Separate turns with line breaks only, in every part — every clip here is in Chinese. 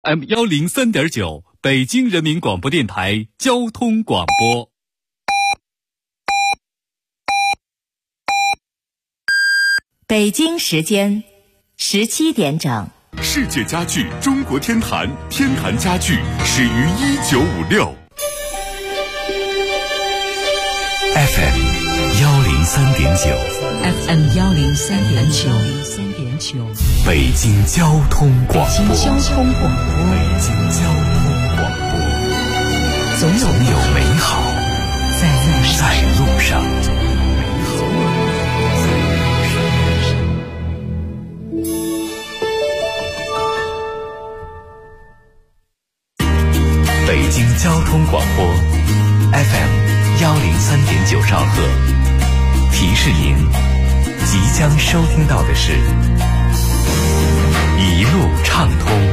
FM103.9，北京人民广播电台交通广播。
北京时间17点整。
世界家具中国天坛，天坛家具始于1956。
FM103.9，FM103.9，
北京交通广播，
北京交通广播，
北京交通广播，
总有
美好
在
路上。北京交通广播 FM103.9兆赫，提示您即将收听到的是一路畅通。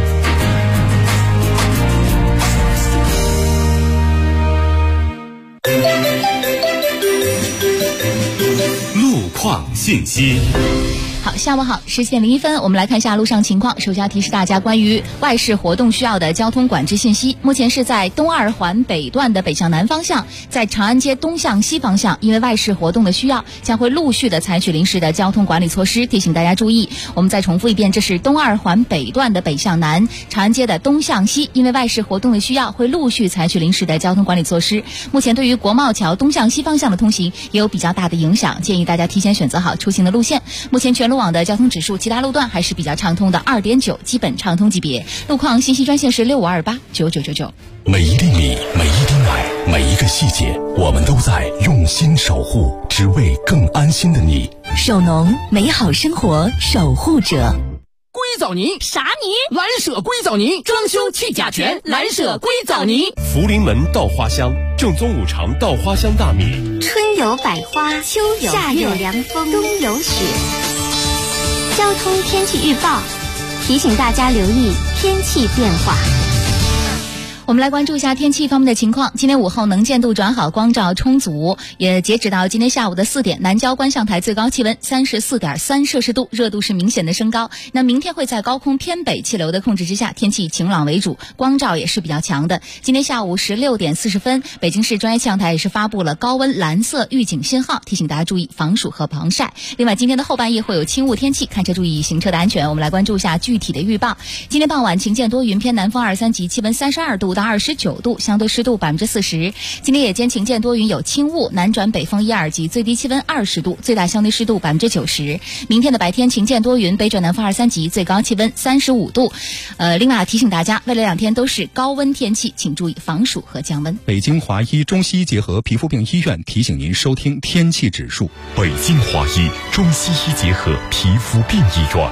路况信息。
好，下午好，10点01分，我们来看一下路上情况。首先要提示大家关于外事活动需要的交通管制信息。目前是在东二环北段的北向南方向，在长安街东向西方向，因为外事活动的需要，将会陆续的采取临时的交通管理措施，提醒大家注意。我们再重复一遍，这是东二环北段的北向南，长安街的东向西，因为外事活动的需要，会陆续采取临时的交通管理措施。目前对于国贸桥东向西方向的通行也有比较大的影响，建议大家提前选择好出行的路线。目前全路网的交通指数，其他路段还是比较畅通的2.9，基本畅通级别。路况信息专线是6528999999。
每一厘米，每一滴奶，每一个细节，我们都在用心守护，只为更安心的你。
首农，美好生活守护者。
硅藻泥
啥泥？
蓝舍硅藻泥，装修去甲醛，蓝舍硅藻泥。
福临门稻花香，正宗五常稻花香大米。
春有百花，秋有夏有凉风，冬有雪。交通天气预报提醒大家留意天气变化。
我们来关注一下天气方面的情况。今天午后能见度转好，光照充足，也截止到今天下午的4点，南郊观象台最高气温34.3摄氏度，热度是明显的升高。那明天会在高空偏北气流的控制之下，天气晴朗为主，光照也是比较强的。今天下午16点40分，北京市专业气象台也是发布了高温蓝色预警信号，提醒大家注意防暑和防晒。另外，今天的后半夜会有轻雾天气，看车注意行车的安全。我们来关注一下具体的预报。今天傍晚晴间多云，偏南风2、3级，气温32度到29度，相对湿度40%。今天夜间晴间多云，有轻雾，南转北风1、2级，最低气温20度，最大相对湿度90%。明天的白天晴间多云，北转南风2、3级，最高气温35度。另外提醒大家，未来2天都是高温天气，请注意防暑和降温。
北京华医中西医结合皮肤病医院提醒您收听天气指数。
北京华医中西医结合皮肤病医院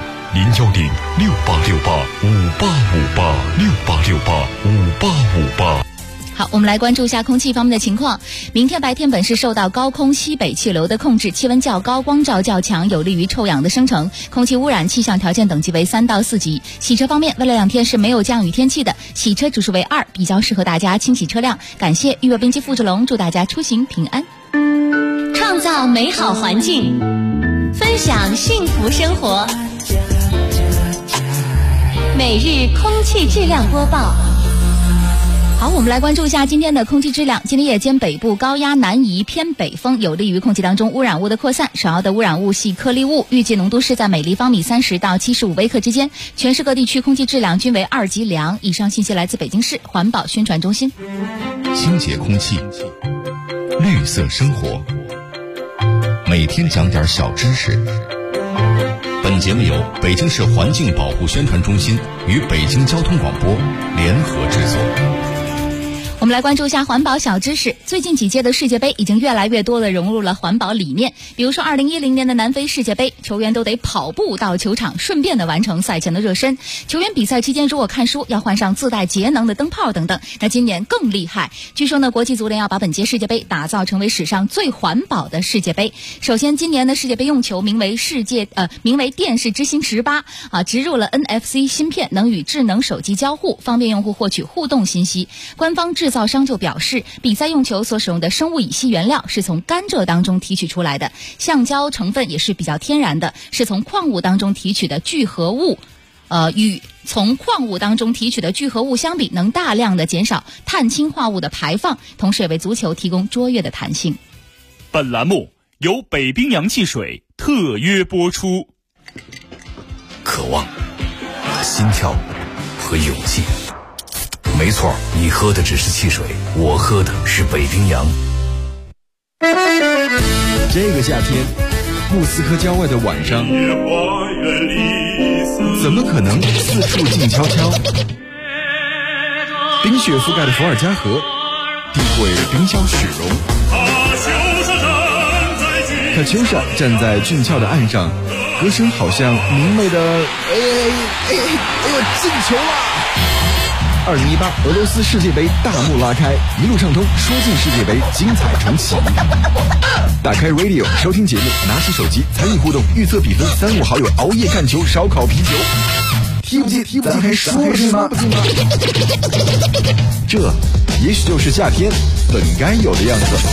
，0106868586868685858。
好，我们来关注一下空气方面的情况。明天白天本市受到高空西北气流的控制，气温较高，光照较强，有利于臭氧的生成，空气污染气象条件等级为3到4级。洗车方面，未来2天是没有降雨天气的，洗车指数为2，比较适合大家清洗车辆。感谢育乐冰机付志龙，祝大家出行平安。
创造美好环境，分享幸福生活。每日空气质量播报。
好，我们来关注一下今天的空气质量。今天夜间北部高压南移偏北风，有利于空气当中污染物的扩散，首要的污染物系颗粒物，预计浓度是在每立方米30到75微克之间。全市各地区空气质量均为2级良。以上信息来自北京市环保宣传中心。
清洁空气，绿色生活，每天讲点小知识。本节目由北京市环境保护宣传中心与北京交通广播联合制作。
我们来关注一下环保小知识。最近几届的世界杯已经越来越多的融入了环保理念，比如说2010年的南非世界杯，球员都得跑步到球场，顺便的完成赛前的热身。球员比赛期间如果看书，要换上自带节能的灯泡等等。那今年更厉害，据说呢，国际足联要把本届世界杯打造成为史上最环保的世界杯。首先，今年的世界杯用球名为电视之星18植入了 NFC 芯片，能与智能手机交互，方便用户获取互动信息。官方制造商就表示，比赛用球所使用的生物乙烯原料是从甘蔗当中提取出来的，橡胶成分也是比较天然的，是从矿物当中提取的聚合物与从矿物当中提取的聚合物相比，能大量的减少碳氢化物的排放，同时也为足球提供卓越的弹性。
本栏目由北冰洋汽水特约播出。
渴望、心跳和勇气，没错，你喝的只是汽水，我喝的是北冰洋。
这个夏天，莫斯科郊外的晚上，怎么可能四处静悄悄？冰雪覆盖的伏尔加河，地会冰消雪融。卡秋莎站在俊俏的岸上，歌声好像明媚的进球了！2018俄罗斯世界杯大幕拉开，一路畅通，说进世界杯，精彩重启。打开 Radio 收听节目，拿起手机参与互动，预测比分，3、5好友熬夜看球，烧烤啤酒。踢不进，咱还说不进吗？这也许就是夏天本该有的样子。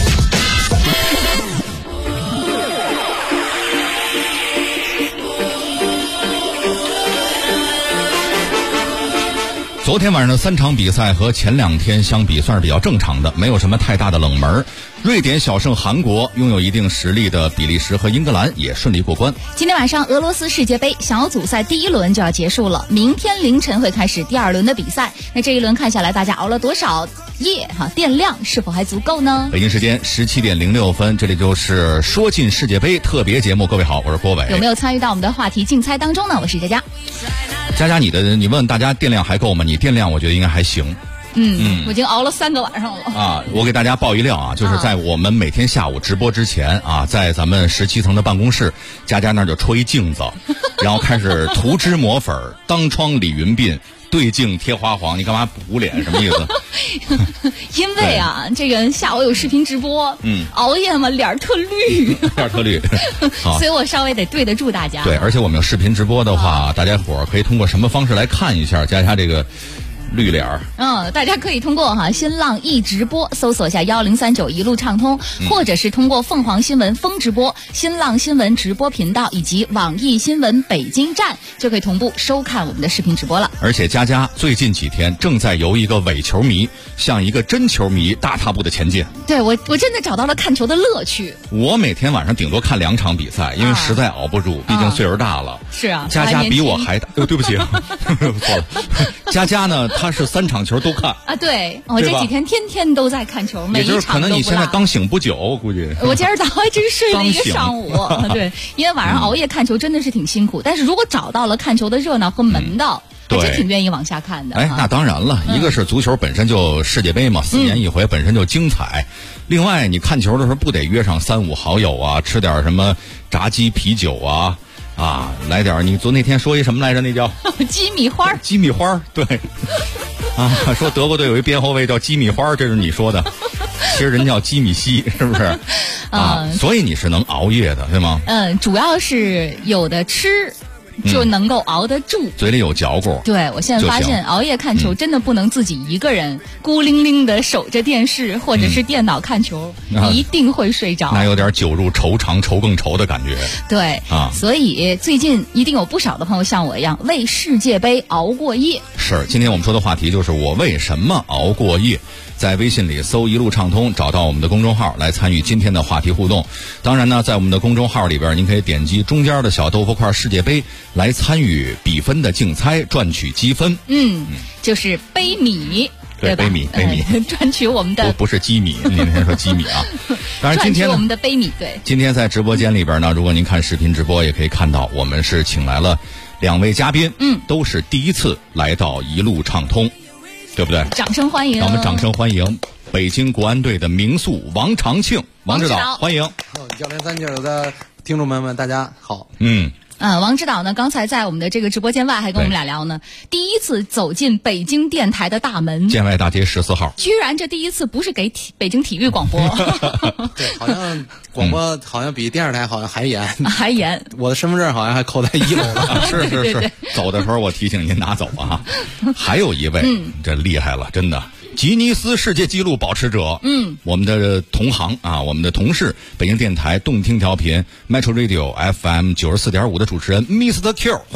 昨天晚上的3场比赛和前2天相比算是比较正常的，没有什么太大的冷门。瑞典小胜韩国，拥有一定实力的比利时和英格兰也顺利过关。
今天晚上俄罗斯世界杯小组赛第1轮就要结束了，明天凌晨会开始第2轮的比赛。那这一轮看下来，大家熬了多少夜电量是否还足够呢？
北京时间17点06分，这里就是说进世界杯特别节目。各位好，我是郭伟。
有没有参与到我们的话题竞猜当中呢？我是佳佳。
佳佳，你问大家电量还够吗？你电量我觉得应该还行。
我已经熬了3个晚上了
啊！我给大家爆一料啊，就是在我们每天下午直播之前啊，在咱们17层的办公室，佳佳那儿就戳一镜子，然后开始涂脂抹粉，当窗理云鬓，对镜贴花黄。你干嘛补脸？什么意思？
因为啊，这个下午有视频直播，熬夜嘛，脸特绿，
脸特绿，
所以我稍微得对得住大家。
对，而且我们有视频直播的话，大家伙儿可以通过什么方式来看一下佳佳这个绿脸儿？
大家可以通过新浪易直播搜索一下1039一路畅通，或者是通过凤凰新闻风直播、新浪新闻直播频道以及网易新闻北京站，就可以同步收看我们的视频直播了。
而且佳佳最近几天正在由一个伪球迷向一个真球迷大踏步的前进。
对，我真的找到了看球的乐趣。
我每天晚上顶多看2场比赛，因为实在熬不住，毕竟岁数大了。
是啊，
佳佳比我还大。对不起，错了。佳佳呢，她是3场球都看
啊。对，我这几天天天都在看球，每一场都不落。也就是
可能你现在刚醒不久，我估计。
我今儿早还真睡了一个上午。对，因为晚上熬夜看球真的是挺辛苦，但是如果找到了看球的热闹和门道，还真挺愿意往下看的。
那当然了，一个是足球本身就世界杯嘛，4年一回，本身就精彩。另外，你看球的时候不得约上3、5好友啊，吃点什么炸鸡、啤酒啊，来点你那天说一什么来着？那叫
鸡米花。
鸡米花，对。说德国队有一边后卫叫鸡米花，这是你说的，其实人叫鸡米西，是不是？所以你是能熬夜的，对吗？
主要是有的吃。就能够熬得住，
嘴里有嚼骨。
对，我现在发现熬夜看球真的不能自己一个人孤零零的守着电视或者是电脑看球，一定会睡着。
那有点酒入愁肠，愁更愁的感觉。
对所以最近一定有不少的朋友像我一样为世界杯熬过夜。
是，今天我们说的话题就是我为什么熬过夜。在微信里搜一路畅通，找到我们的公众号来参与今天的话题互动。当然呢，在我们的公众号里边，您可以点击中间的小豆腐块世界杯来参与比分的竞猜，赚取积分。
就是杯米。
对，杯米
赚取我们的
不是鸡米，您先说鸡米啊。当然今天
我们的杯米。对，
今天在直播间里边呢，如果您看视频直播，也可以看到我们是请来了2位嘉宾，都是第一次来到一路畅通。对不对？
掌声欢迎！
让我们掌声欢迎北京国安队的名宿王长庆，王指导，欢迎！
教练3九的听众朋友们，大家好。
王指导呢，刚才在我们的这个直播间外还跟我们俩聊呢，第一次走进北京电台的大门，
建外大街14号，
居然这第一次不是给北京体育广播，
对，好像广播好像比电视台好像还严，
还严。
我的身份证好像还扣在1楼了，
是，
对
走的时候我提醒您拿走啊。还有一位，这厉害了，真的。吉尼斯世界纪录保持者，我们的同行啊，我们的同事，北京电台动听调频 Metro Radio FM 94.5的主持人 Mr. Q， 欢迎。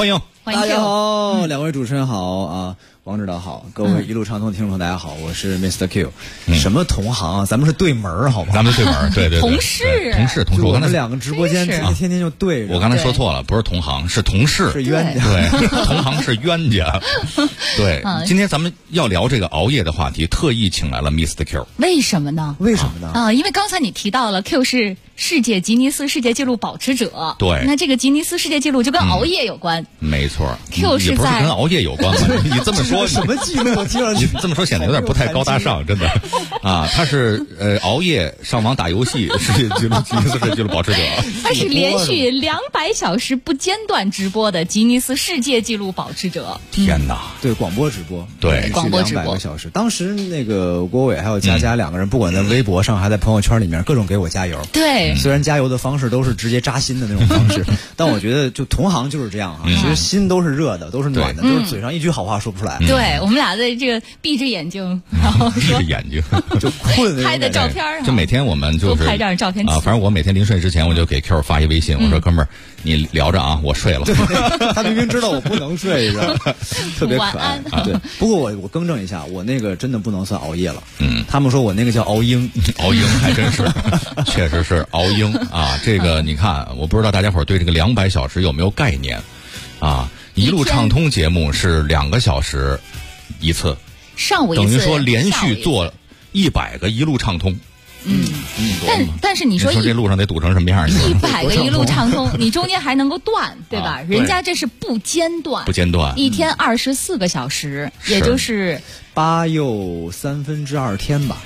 欢迎 Q。
大家好，两位主持人好啊，王指导好，各位一路畅通听众朋友大家好，我是 Mr. Q。什么同行啊？咱们是对门好吗？
咱们对门，对对对，
同事，
我
们两个直播间天天就对着。
我刚才说错了，不是同行，是同事，
是冤家。
对，同行是冤家。对，今天咱们要聊这个熬夜的话题，特意请来了 Mr. Q。
为什么呢？因为刚才你提到了 Q 是世界吉尼斯世界纪录保持者。
对，
那这个吉尼斯世界纪录就跟熬夜有关。
没错
，Q 是
也不是跟熬夜有关嘛？你这么说
什么纪录？
你这么说显得有点不太高大上，真的。啊，他是熬夜上网打游戏世界纪录吉尼斯世界纪录保持者。
他是连续200小时不间断直播的吉尼斯世界纪录保持者。
天哪！
对，广播直播，
对，
广播直播
200个小时。当时那个郭伟还有佳佳两个人，不管在微博上还在朋友圈里面，各种给我加油。
对，
虽然加油的方式都是直接扎心的那种方式，但我觉得就同行就是这样啊，其实心都是热的，都是暖的，都是嘴上一句好话说不出来。
对，我们俩在这个闭着眼睛，然后
闭着眼睛
就困
拍的照片，
就每天我们就是
拍张照片
啊，反正我每天临睡之前我就给 Q 发一微信，我说哥们儿你聊着啊，我睡了。
他明明知道我不能睡，是吧？特别可爱。对，不过我更正一下，我那个真的不能算熬夜了。他们说我那个叫熬鹰，
熬鹰还真是，确实是熬鹰啊。这个你看，我不知道大家伙对这个200小时有没有概念啊？一路畅通节目是2个小时一次，
上午一次，
等于说连续做100个一路畅通。
但是你说
这路上得堵成什么样
？100个一路畅通，你中间还能够断，对吧？人家这是不间断，一天24个小时，也就是
8又2/3天吧。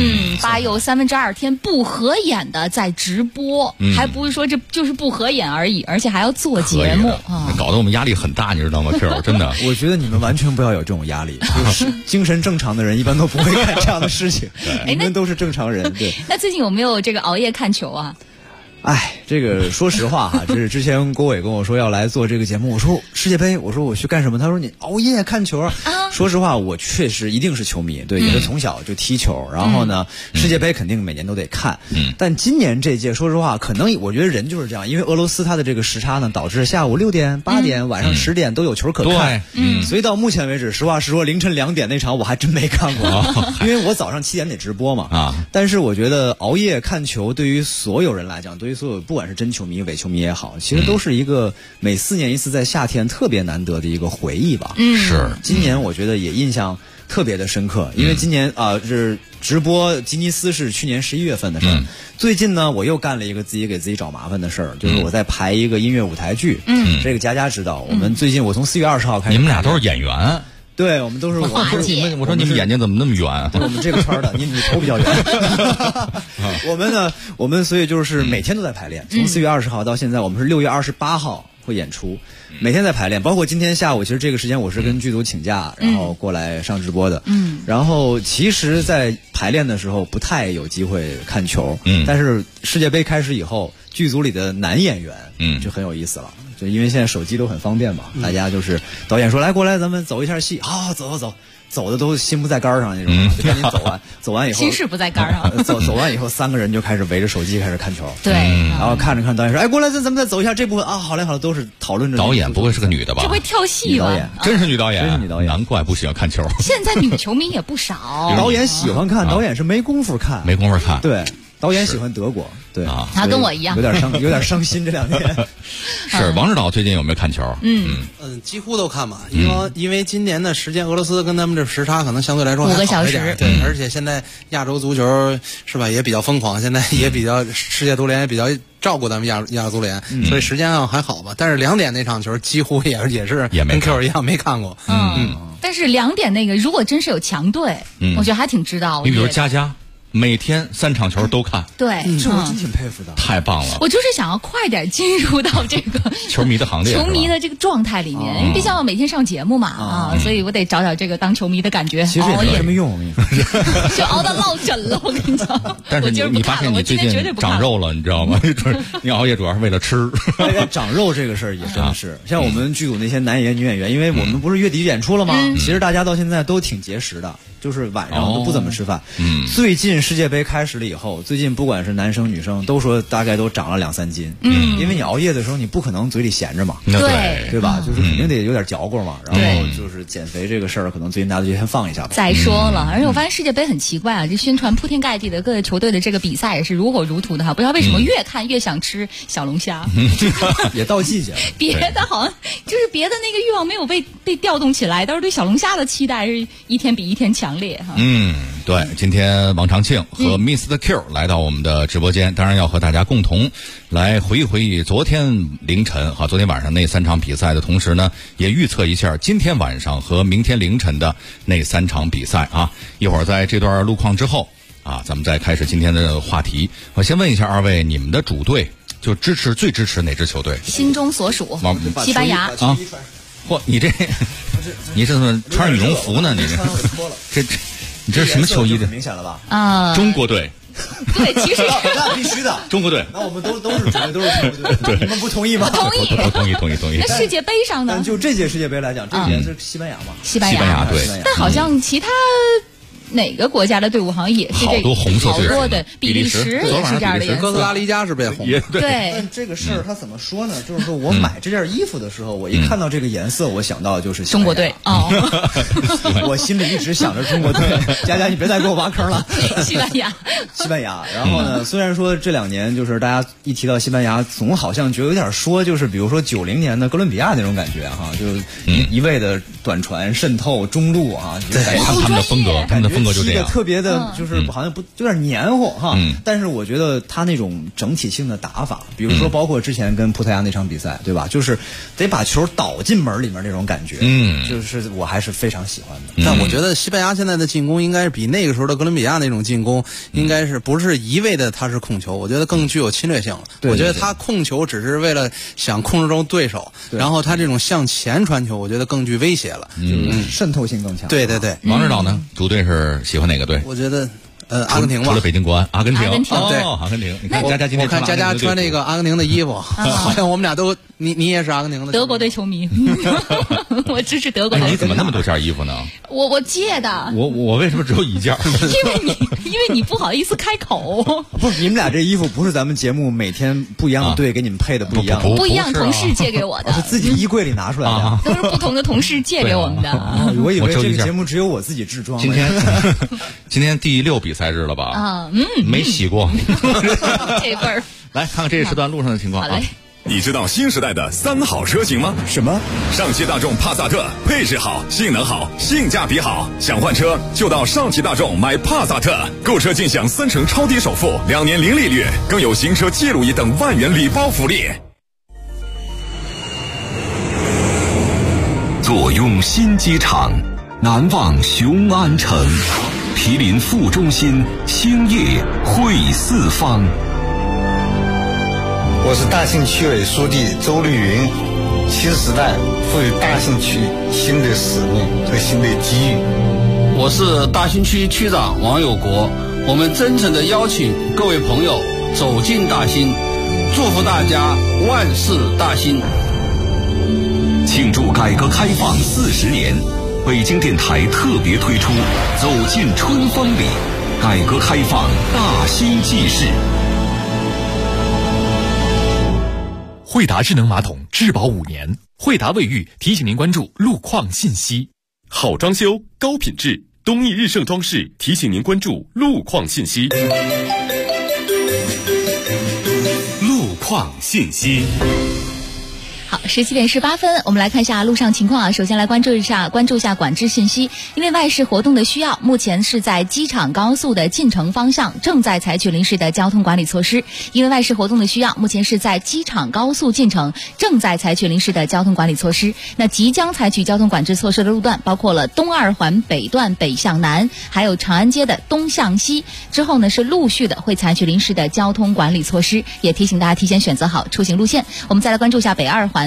8又2/3天不合眼的在直播，还不是说这就是不合眼而已，而且还要做节目啊，
搞得我们压力很大，你知道吗 ？Q 真的，
我觉得你们完全不要有这种压力，就是精神正常的人一般都不会干这样的事情，你们都是正常人。对，
那最近有没有这个熬夜看球啊？
这个说实话哈，这是之前郭伟跟我说要来做这个节目，我说世界杯，我说我去干什么？他说你熬夜看球啊。说实话，我确实一定是球迷，对，也是从小就踢球，然后呢，世界杯肯定每年都得看。但今年这届，说实话，可能我觉得人就是这样，因为俄罗斯它的这个时差呢，导致下午6点、8点、晚上10点都有球可看。所以到目前为止，实话实说，凌晨2点那场我还真没看过，因为我早上7点得直播嘛。但是我觉得熬夜看球对于所有人来讲，对于所有不管是真球迷、伪球迷也好，其实都是一个每4年一次在夏天特别难得的一个回忆吧。
是，
今年我觉得也印象特别的深刻，因为今年是直播吉尼斯是去年11月份的事儿。最近呢，我又干了一个给自己找麻烦的事儿，就是我在排一个音乐舞台剧。这个佳佳知道，我们最近我从4月20号开始。
你们俩都是演员。
对，我们都是
我说你们眼睛怎么那么圆？
我们这个圈的，你头比较圆。我们所以就是每天都在排练，从4月20号到现在，我们是6月28号会演出，每天在排练，包括今天下午，其实这个时间我是跟剧组请假，然后过来上直播的。然后其实，在排练的时候不太有机会看球，但是世界杯开始以后，剧组里的男演员就很有意思了。就因为现在手机都很方便嘛，大家就是导演说来过来，咱们走一下戏，好，走的都心不在肝上那种，就赶紧走完以后
心事不在肝上。
走完以后，3个人就开始围着手机开始看球。
对，
然后看着导演说，哎，过来，咱们再走一下这部分啊，好嘞，都是讨论着。
导演不会是个女的吧？
这会跳戏吧？
真是女导演，难怪不喜欢看球。
现在女球迷也不少，
导演喜欢看，导演是没工夫看，对。导演喜欢德国，对啊，
他跟我一样，
有点伤心这2年。
是王指导最近有没有看球？
几乎都看吧，因为今年的时间，俄罗斯跟咱们这时差可能相对来说
5个小时，
对，而且现在亚洲足球是吧也比较疯狂，现在也比较世界足联也比较照顾咱们亚足联，所以时间上还好吧。但是2点那场球几乎也是跟 Q 一样没看过。
但是2点那个如果真是有强队，我觉得还挺知道。
你比如佳。每天3场球都看，
对，
这我真挺佩服的，
太棒了。
我就是想要快点进入到这个
球迷的行列，
球迷的这个状态里面，因为毕竟我每天上节目嘛所以我得找点这个当球迷的感觉。
其实也没什么用，我跟你说，
就熬到落枕了，我跟你讲。
但是你发现你最近长肉了，你知道吗？你熬夜主要是为了吃。
长肉这个事儿也真的是，像我们剧组那些男演员、女演员，因为我们不是月底演出了吗？其实大家到现在都挺节食的。 就是晚上都不怎么吃饭。最近世界杯开始了以后，最近不管是男生女生都说大概都长了2-3斤。因为你熬夜的时候你不可能嘴里闲着嘛，对吧？就是肯定得有点嚼过嘛。然后就是减肥这个事儿，可能最近大家就先放一下吧。
再说了，而且我发现世界杯很奇怪啊，这宣传铺天盖地的各个球队的这个比赛也是如火如荼的哈，不知道为什么越看越想吃小龙虾。
也到季节了，
别的好像就是别的那个欲望没有被调动起来，但是对小龙虾的期待是一天比一天强烈哈。
对，今天王长庆和 Mr. Q 来到我们的直播间，当然要和大家共同来回忆昨天凌晨和昨天晚上那3场比赛的同时呢，也预测一下今天晚上和明天凌晨的那3场比赛啊。一会儿在这段路况之后啊，咱们再开始今天的话题。我先问一下二位，你们的主队就最支持哪支球队？
心中所属西班牙
啊！嚯，你这穿着羽绒服呢？你你这是什么球衣的？
明显了吧？
啊，
中国队。
对，其实
那必须的，
中国队。
那我们都是主队，都是中国队。你们不同意吗？
同
意。
那世界杯上呢？
就这届世界杯来讲，这届是西班牙嘛？
西班牙
对。
但好像其他哪个国家的队伍好像也是
好多红色队，
好多的比利时也是这样的颜色，
哥斯达黎加是变红。
对，
但这个事儿他怎么说呢？就是说我买这件衣服的时候，我一看到这个颜色，我想到就是
中国队哦。
我心里一直想着中国队。佳佳，你别再给我挖坑了。
西班牙。
然后呢，虽然说这2年就是大家一提到西班牙，总好像觉得有点说，就是比如说90年的哥伦比亚那种感觉哈，就一味的短传渗透中路啊，
对，他们的风格就这样，
特别的，就是好像不有点黏糊哈。但是我觉得他那种整体性的打法，比如说包括之前跟葡萄牙那场比赛，对吧？就是得把球倒进门里面那种感觉，就是我还是非常喜欢的。
但我觉得西班牙现在的进攻应该是比那个时候的哥伦比亚那种进攻，应该是不是一味的他是控球，我觉得更具有侵略性了。我觉得他控球只是为了想控制住对手，然后他这种向前传球，我觉得更具威胁了，
渗透性更强。
对。
王指导呢？主队是喜欢哪个队？
我觉得阿根廷吧，
除了北京国安，阿根廷。
对，
阿根廷。你看佳佳今天，
我看佳佳穿那个阿根廷的衣服，好像我们俩都，你也是阿根廷的
德国队球迷，我支持德国队。
你怎么那么多件衣服呢？
我借的。
我为什么只有1件？
因为你不好意思开口。
不是，你们俩这衣服不是咱们节目每天不一样的队给你们配的不一样，
不一样，同事借给我的，
是自己衣柜里拿出来的，
都是不同的同事借给我们的。
我以为这个节目只有我自己制装。
今天第6比赛日了吧？没洗过。
这味儿。
来看看这时段路上的情况啊。
你知道新时代的3好车型吗？
什么？
上汽大众帕萨特，配置好，性能好，性价比好。想换车就到上汽大众买帕萨特，购车尽享3成超低首付，2年零利率，更有行车记录仪等万元礼包福利。
坐拥新机场，难忘雄安城，毗邻副中心，兴业汇四方。
我是大兴区委书记周绿云。新时代赋予大兴区新的使命和新的机遇。
我是大兴区区长王有国。我们真诚地邀请各位朋友走进大兴，祝福大家万事大兴。
庆祝改革开放40年，北京电台特别推出《走进春风里》，改革开放大兴纪事。
惠达智能马桶质保5年，惠达卫浴提醒您关注路况信息。
好装修高品质，东义日盛装饰提醒您关注路况信息。路况信息。
好，17点18分，我们来看一下路上情况啊。首先来关注一下管制信息。因为外事活动的需要，目前是在机场高速的进城方向正在采取临时的交通管理措施。因为外事活动的需要，目前是在机场高速进城正在采取临时的交通管理措施。那即将采取交通管制措施的路段包括了东2环北段北向南，还有长安街的东向西。之后呢是陆续的会采取临时的交通管理措施，也提醒大家提前选择好出行路线。我们再来关注一下北2环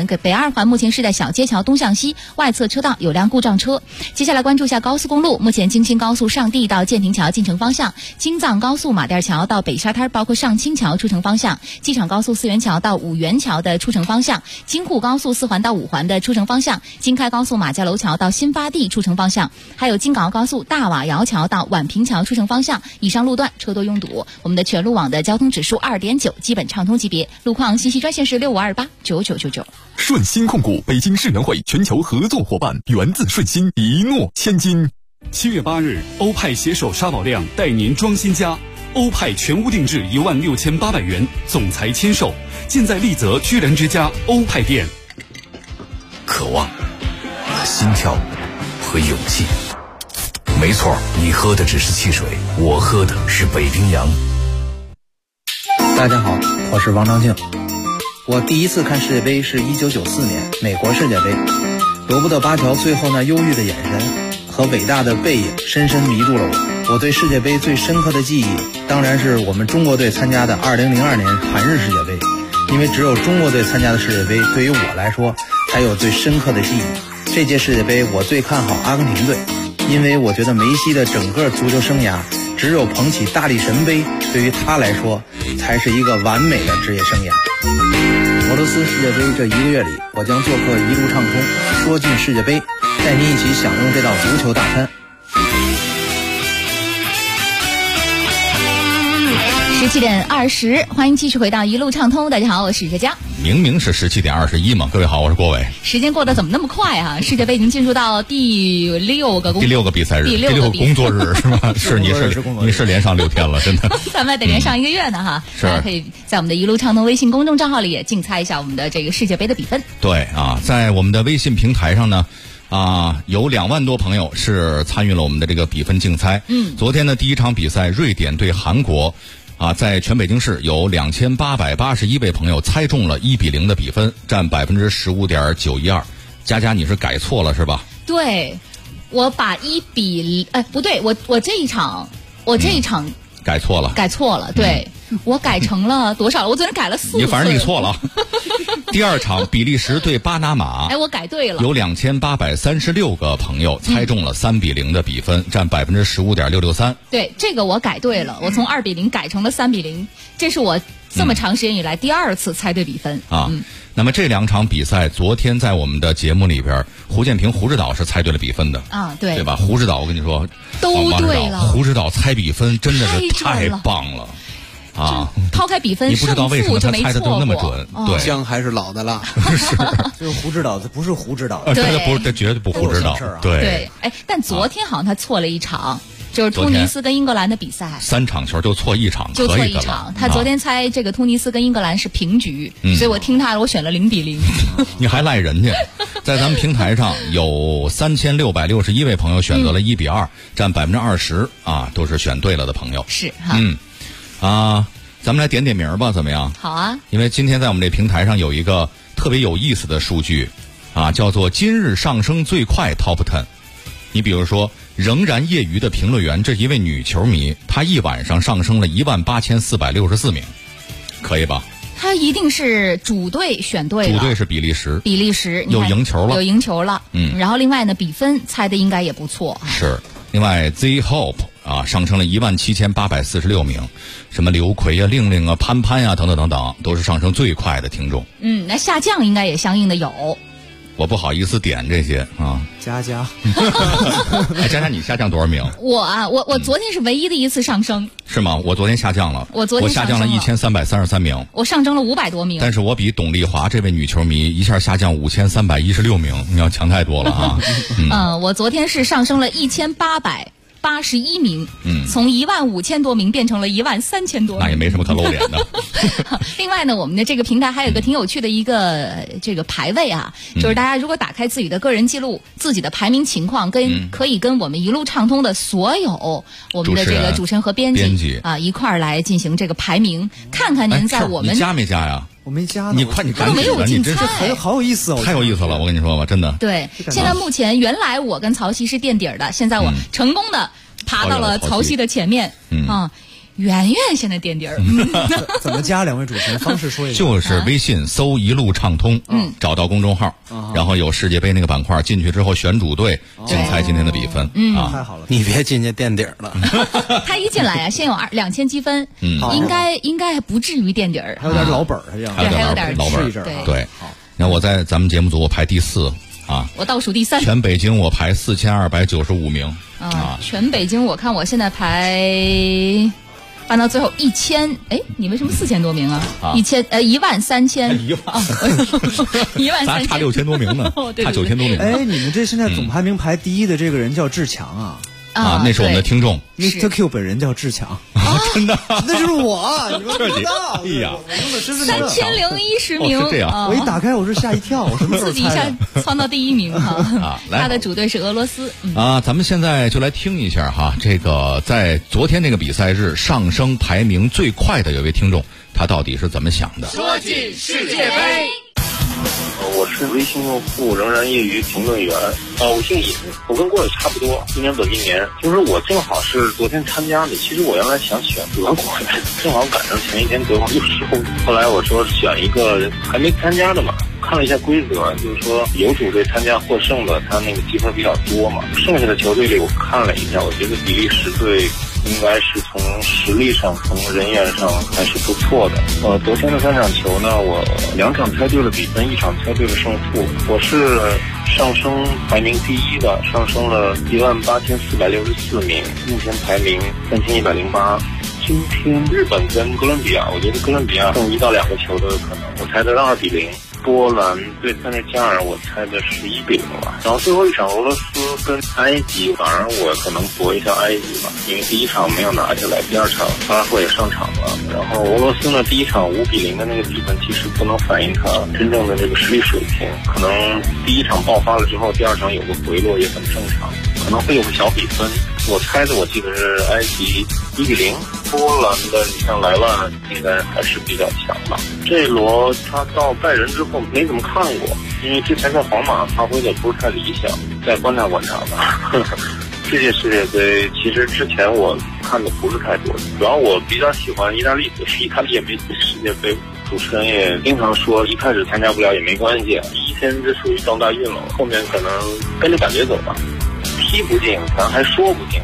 环，北二环目前是在小街桥东向西外侧车道有辆故障车。接下来关注一下高速公路，目前京青高速上地到建亭桥进城方向，京藏高速马甸桥到北沙滩包括上清桥出城方向，机场高速四元桥到五元桥的出城方向，京沪高速4环到5环的出城方向，京开高速马家楼桥到新发地出城方向，还有京港澳高速大瓦窑桥到宛平桥出城方向，以上路段车多拥堵。我们的全路网的交通指数2.9，基本畅通级别。路况信息专线是65289999。
顺鑫控股北京世能会全球合作伙伴，源自顺鑫，一诺千金。
7月8日，欧派携手沙宝亮带您装新家，欧派全屋定制16800元，总裁签售，尽在丽泽居然之家欧派店。
渴望、心跳和勇气。没错，你喝的只是汽水，我喝的是北冰洋。
大家好，我是王长庆。我第一次看世界杯是1994年美国世界杯，罗伯特巴乔最后那忧郁的眼神和伟大的背影深深迷住了我。我对世界杯最深刻的记忆当然是我们中国队参加的2002年韩日世界杯，因为只有中国队参加的世界杯对于我来说才有最深刻的记忆。这届世界杯我最看好阿根廷队，因为我觉得梅西的整个足球生涯只有捧起大力神杯对于他来说才是一个完美的职业生涯。俄罗斯世界杯这1个月里，我将做客一路畅通，说进世界杯，带您一起享用这道足球大餐。
17点20，欢迎继续回到一路畅通。大家好，我是哲佳。
明明是17点21嘛，各位好，我是郭伟。
时间过得怎么那么快啊？世界杯已经进入到第6个比赛日，第6个
工作日是吧？是你是连上6天了，真的。
咱们得连上1个月呢哈。
是。
大家可以在我们的一路畅通微信公众账号里也竞猜一下我们的这个世界杯的比分。
对啊，在我们的微信平台上呢。有2万多朋友是参与了我们的这个比分竞猜。昨天的第一场比赛，瑞典对韩国，在全北京市有2881位朋友猜中了1-0的比分，占15.912%。佳佳，你是改错了是吧？
对，我把不对，我这一场
改错了，对。
我改成了多少了？我昨天改了4次。
你反正你错了。第二场比利时对巴拿马，
我改对了。
有2836个朋友猜中了3-0的比分，占15.663%。
对，这个我改对了，我从2-0改成了3-0，这是我这么长时间以来第2次猜对比分
啊。那么这2场比赛，昨天在我们的节目里边，胡建平、胡指导是猜对了比分的
啊，对
吧？胡指导，我跟你说，
都对了。
胡指导猜比分真的是太棒了。
抛开比分，
你不知道为什么他猜的都那么准，对，
姜还是老的辣，
是，就是胡指导，不是胡指导，
这绝对不胡指导，对。
但昨天好像他错了一场，就是突尼斯跟英格兰的比赛
，3场球就错1场，
就错1场。他昨天猜这个突尼斯跟英格兰是平局，所以我听他的，我选了0-0。
你还赖人家？在咱们平台上有3661位朋友选择了1-2，占20%都是选对了的朋友。
是哈，
咱们来点名吧，怎么样？
好啊。
因为今天在我们这平台上有一个特别有意思的数据，叫做今日上升最快 Top 10。你比如说，仍然业余的评论员，这是一位女球迷，她一晚上上升了18464名，可以吧？
她一定是主队选对了。
主队是比利时，有赢球了。
然后另外呢，比分猜的应该也不错。
是。另外 Z Hope 上升了17846名，什么刘奎令令潘潘等等等等，都是上升最快的听众。
那下降应该也相应的有。
我不好意思点这些
佳佳
佳佳，你下降多少名？
我昨天是唯一的一次上升。
是吗？我昨天下降了。
我
下降了1333名。
我上升了500多名。
但是我比董丽华这位女球迷一下下降5316名，你要强太多了啊！
我昨天是上升了1881名，从15000多名变成了13000多名，
那也没什么可露脸的。
另外呢，我们的这个平台还有一个挺有趣的一个这个排位就是大家如果打开自己的个人记录，自己的排名情况可以跟我们一路畅通的所有我们的这个主持人和编辑一块儿来进行这个排名，看看您在我们
你加没加呀？
我没加呢。
你快，你赶紧的，你真是
好有意思
太有意思了！我跟你说吧，真的。
对，现在目前原来我跟曹曦是垫底儿的，现在我成功的爬到了曹曦的前面圆圆现在垫底儿，
怎么加？两位主持人方式说一下。
就是微信搜一路畅通，找到公众号，然后有世界杯那个板块，进去之后选主队，竞猜今天的比分。
太好了，
你别进去垫底儿了。
他一进来啊，先有2000积分，应该还不至于垫底儿，
还有点老本儿，这样，
还有点
老本儿，对。
好，
那我在咱们节目组我排第4。
我倒数第3，
全北京我排4295名
全北京我看我现在搬到最后1000，你为什么4000多名啊？13000，13000，
咱差6000多名呢，差9000多名。
你们这现在总排名排第1的这个人叫志强啊。
那是我们的听众
，Mr. Q 本人叫志强
真的，
那就是我，你们不知道。
哎呀，
我用的身份证
3010名，
是这样。
我一打开，我是吓一跳，我什么时候
自己一下窜到第1名哈。他的主队是俄罗斯
咱们现在就来听一下哈，这个在昨天这个比赛日上升排名最快的有位听众，他到底是怎么想的？
说进世界杯。
我是微信用户，仍然业余评论员。我姓尹，我跟郭伟差不多，一年走一年。就是我正好是昨天参加的，其实我原来想选德国的，正好赶上前一天德国又输。后来我说选一个还没参加的嘛，看了一下规则，就是说有主队参加获胜的，他那个积分比较多嘛。剩下的球队里我看了一下，我觉得比利时队应该是从实力上、从人员上还是不错的。昨天的3场球呢，我2场猜对了比分，1场猜对了胜负。我是上升排名第1的，上升了18464名，目前排名3108。今天日本跟哥伦比亚，我觉得哥伦比亚剩1到2个球的可能，我猜的是2-0。波兰对塞内加尔，我猜的是1-0吧。然后最后一场俄罗斯跟埃及，反而我可能搏一下埃及吧，因为第1场没有拿下来，第2场萨拉赫也上场了。然后俄罗斯呢，第1场5-0的那个比分其实不能反映他真正的这个实力水平，可能第1场爆发了之后，第2场有个回落也很正常，可能会有个小比分。我猜的我记得是埃及1-0，波兰的你像莱万应该还是比较强吧。这罗他到拜仁之后没怎么看过，因为之前在皇马发挥的不是太理想，再观察观察吧。这届世界杯其实之前我看的不是太多，主要我比较喜欢意大利队，意大利也没进世界杯。主持人也经常说，一开始参加不了也没关系，第一天这属于撞大运了，后面可能跟着感觉走吧。踢不进，咱还说不定。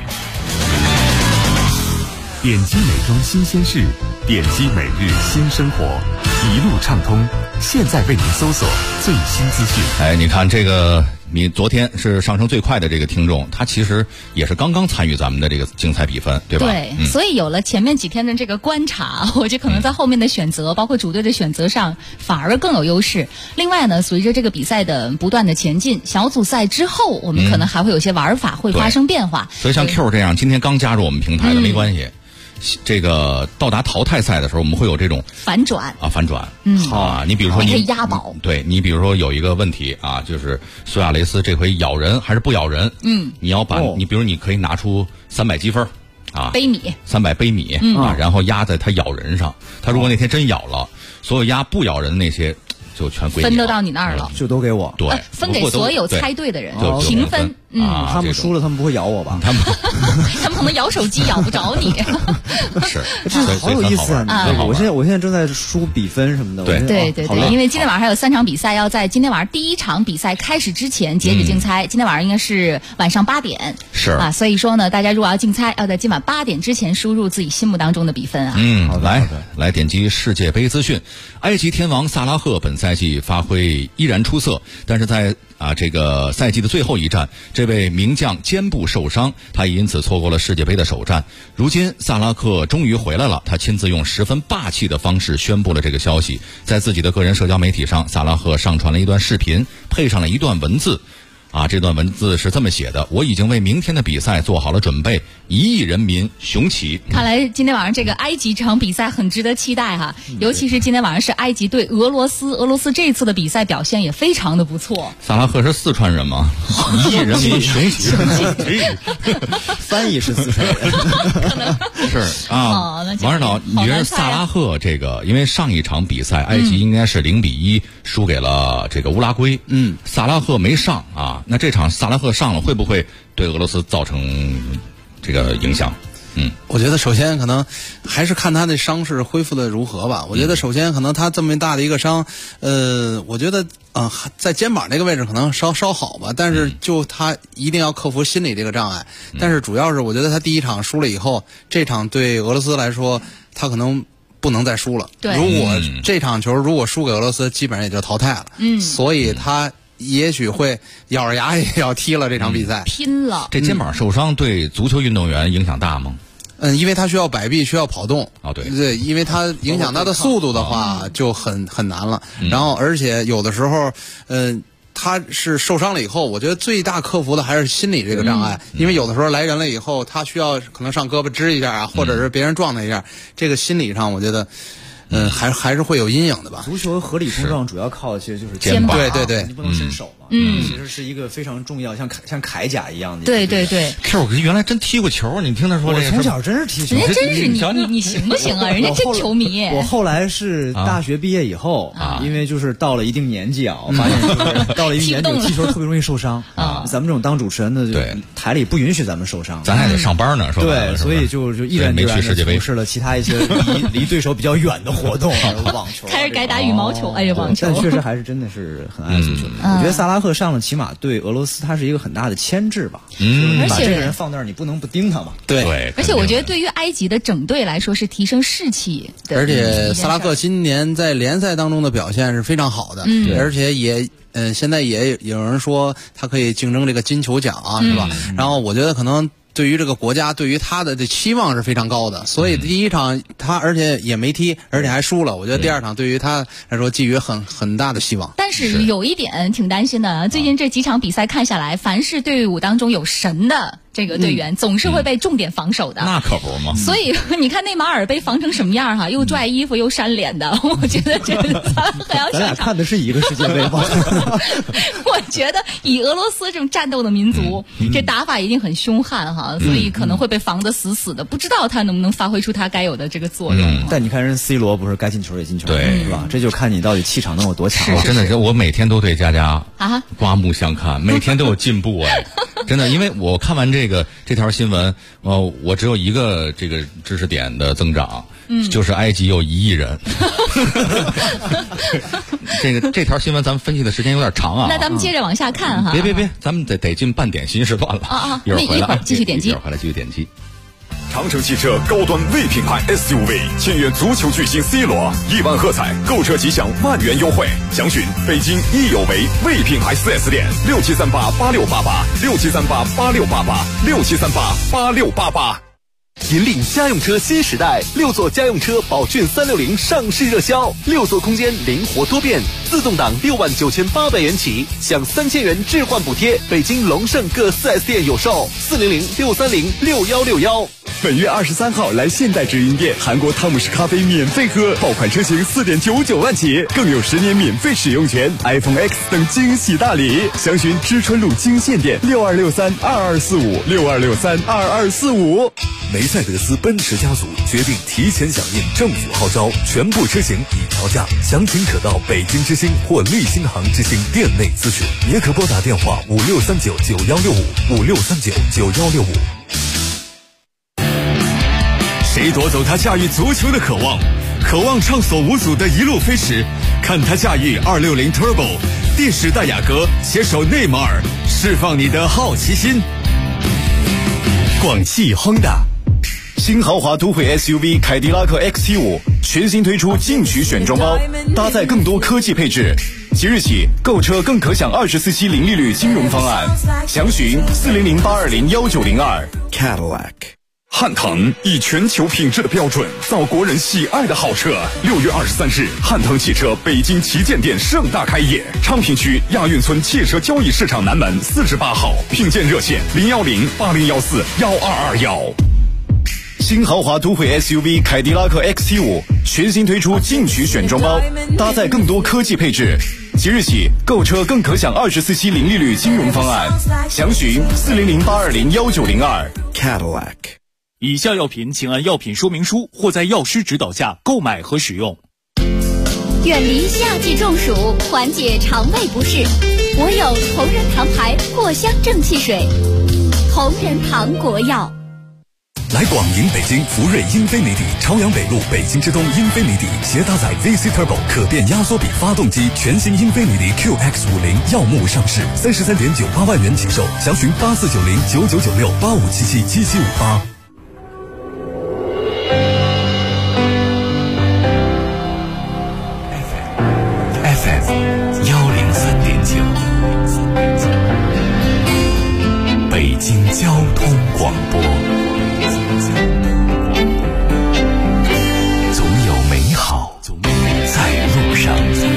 点击美妆新鲜事，点击每日新生活，一路畅通。现在为您搜索最新资讯。
你看这个，你昨天是上升最快的这个听众，他其实也是刚刚参与咱们的这个竞猜比分，对吧？
对，所以有了前面几天的这个观察，我就可能在后面的选择，包括主队的选择上，反而更有优势。另外呢，随着这个比赛的不断的前进，小组赛之后，我们可能还会有些玩法会发生变化。
所以像 Q 这样，今天刚加入我们平台的没关系。这个到达淘汰赛的时候，我们会有这种
反转，
你比如说你
可以押宝，
对你比如说有一个问题啊，就是苏亚雷斯这回咬人还是不咬人？你要把你比如你可以拿出300积分啊，
杯米
300杯米然后压在他咬人上，他如果那天真咬了，所有压不咬人的那些就全归你了，
分得到你那儿了，
就都给我，
对，
分给所有猜对的人，平分。
他们输了，他们不会咬我吧？
他们
可能咬手机咬不着你。
是，
这好有意思啊！我现在正在输比分什么的。
对，因为今天晚上还有3场比赛，要在今天晚上第1场比赛开始之前截止竞猜。今天晚上应该是晚上8点，
是啊，
所以说呢，大家如果要竞猜，要在今晚8点之前输入自己心目当中的比分啊。
好的，来点击世界杯资讯。埃及天王萨拉赫本赛季发挥依然出色，但是在这个赛季的最后一战，这位名将肩部受伤，他也因此错过了世界杯的首战。如今萨拉赫终于回来了，他亲自用十分霸气的方式宣布了这个消息。在自己的个人社交媒体上，萨拉赫上传了一段视频，配上了一段文字。这段文字是这么写的：我已经为明天的比赛做好了准备，1亿人民雄起。
看来今天晚上这个埃及这场比赛很值得期待哈，尤其是今天晚上是埃及对俄罗斯，俄罗斯这次的比赛表现也非常的不错。
萨拉赫是四川人吗？1亿人民雄起，
翻译是四川人，
可能
是啊。王指导，你觉得萨拉赫这个，因为上一场比赛埃及应该是0-1输给了这个乌拉圭，萨拉赫没上啊。那这场萨拉赫上了，会不会对俄罗斯造成这个影响？
我觉得首先可能还是看他的伤势恢复的如何吧。我觉得首先可能他这么大的一个伤，我觉得在肩膀这个位置可能稍好吧，但是就他一定要克服心理这个障碍。但是主要是我觉得他第一场输了以后，这场对俄罗斯来说，他可能不能再输了。
对，
如果这场球如果输给俄罗斯，基本上也就淘汰了。所以他也许会咬着牙也要踢了这场比赛，
拼了。
这肩膀受伤对足球运动员影响大吗？
因为他需要摆臂，需要跑动。
对，
因为他影响他的速度的话，就很难了。然后，而且有的时候，他是受伤了以后，我觉得最大克服的还是心理这个障碍。因为有的时候来人了以后，他需要可能上胳膊支一下啊，或者是别人撞他一下，这个心理上我觉得。还是会有阴影的吧。
足球合理冲撞主要靠的其实就是
肩膀，
对，
你不能伸手嘛。其实是一个非常重要，像铠甲一样的。
对。
Q 原来真踢过球，你听他说这个。
我从小真是踢球，
人家真是你行不行啊？人家真球迷。
我后来是大学毕业以后因为就是到了一定年纪我发现就是到了一定年纪踢球特别容易受伤咱们这种当主持人的，对台里不允许咱们受伤，
咱还得上班呢，是吧？
对，所以就毅然决然的从事了其他一些离对手比较远的活动，网球
开始改打羽毛球，网球。
但确实还是真的是很爱足球。我觉得萨拉赫上了，起码对俄罗斯他是一个很大的牵制吧。
而且
把这个人放那儿，你不能不盯他嘛。
对。
而且我觉得对于埃及的整队来说是提升士气的。
而且萨拉赫今年在联赛当中的表现是非常好的，而且也现在也有人说他可以竞争这个金球奖是吧？然后我觉得可能。对于这个国家，对于他的这期望是非常高的，所以第一场他而且也没踢，而且还输了。我觉得第二场对于他来说寄予很大的希望。
但是有一点挺担心的，最近这几场比赛看下来，凡是队伍当中有神的这个队员，总是会被重点防守的。
那可不嘛。
所以你看内马尔被防成什么样又拽衣服又扇脸的，我觉得这个
咱俩看的是一个世界杯吧？
我觉得以俄罗斯这种战斗的民族，这打法一定很凶悍所以可能会被防得死死的，不知道他能不能发挥出他该有的这个作用。
但你看人 C 罗不是该进球也进球，
对，
是吧？这就看你到底气场能有多强。
真的是，我每天都对佳佳刮目相看，每天都有进步真的，因为我看完这条新闻，我只有一个这个知识点的增长，就是埃及有1亿人。这条新闻咱们分析的时间有点长
那咱们接着往下看
别，咱们得进半点新时段了一会儿
继续点击，
一会儿回来继续点击。
长城汽车高端 V 品牌 SUV 签约足球巨星 C 罗，1万喝彩，购车即享万元优惠。详询北京益友为 V 品牌 4S 店，67388688，67388688，67388688。
引领家用车新时代，6座家用车宝骏360上市热销，6座空间灵活多变，自动挡69800元起，享3000元置换补贴。北京龙盛各4S店有售，400-630-6161。
本月23号来现代直营店，韩国汤姆士咖啡免费喝，爆款车型4.99万起，更有10年免费使用权 ，iPhone X 等惊喜大礼。详询知春路金线店62632245，62632245。
梅赛德斯奔驰家族决定提前响应政府号召，全部车型已调价，详情可到北京之星或利星行之星店内咨询，也可拨打电话56399165，56399165。
谁夺走他驾驭足球的渴望？渴望畅所无阻的一路飞驰，看他驾驭260 Turbo， 第10代雅阁携手内马尔，释放你的好奇心。广汽 Honda。
新豪华都会 SUV 凯迪拉克 XT5 全新推出进取选装包，搭载更多科技配置。即日起购车更可享24期零利率金融方案，详询400-820-1902。
Cadillac。汉腾以全球品质的标准造国人喜爱的好车。6月23日，汉腾汽车北京旗舰店盛大开业，昌平区亚运村汽车交易市场南门48号，聘建热线010-8014-1221。
新豪华都会 SUV 凯迪拉克 XT5 全新推出进取选装包，搭载更多科技配置。即日起购车更可享24期零利率金融方案，详询400-820-1902。 Cadillac。
以下药品请按药品说明书或在药师指导下购买和使用。
远离夏季中暑，缓解肠胃不适，我有同仁堂牌藿香正气水。同仁堂国药。
来广银北京福瑞英菲尼迪朝阳北路北京之东英菲尼迪携搭载 VC Turbo 可变压缩比发动机，全新英菲尼迪 QX50耀目上市，33.98万元起售，详询8490999685777758。
FM 103.9，北京交通广播。总有美好在路上。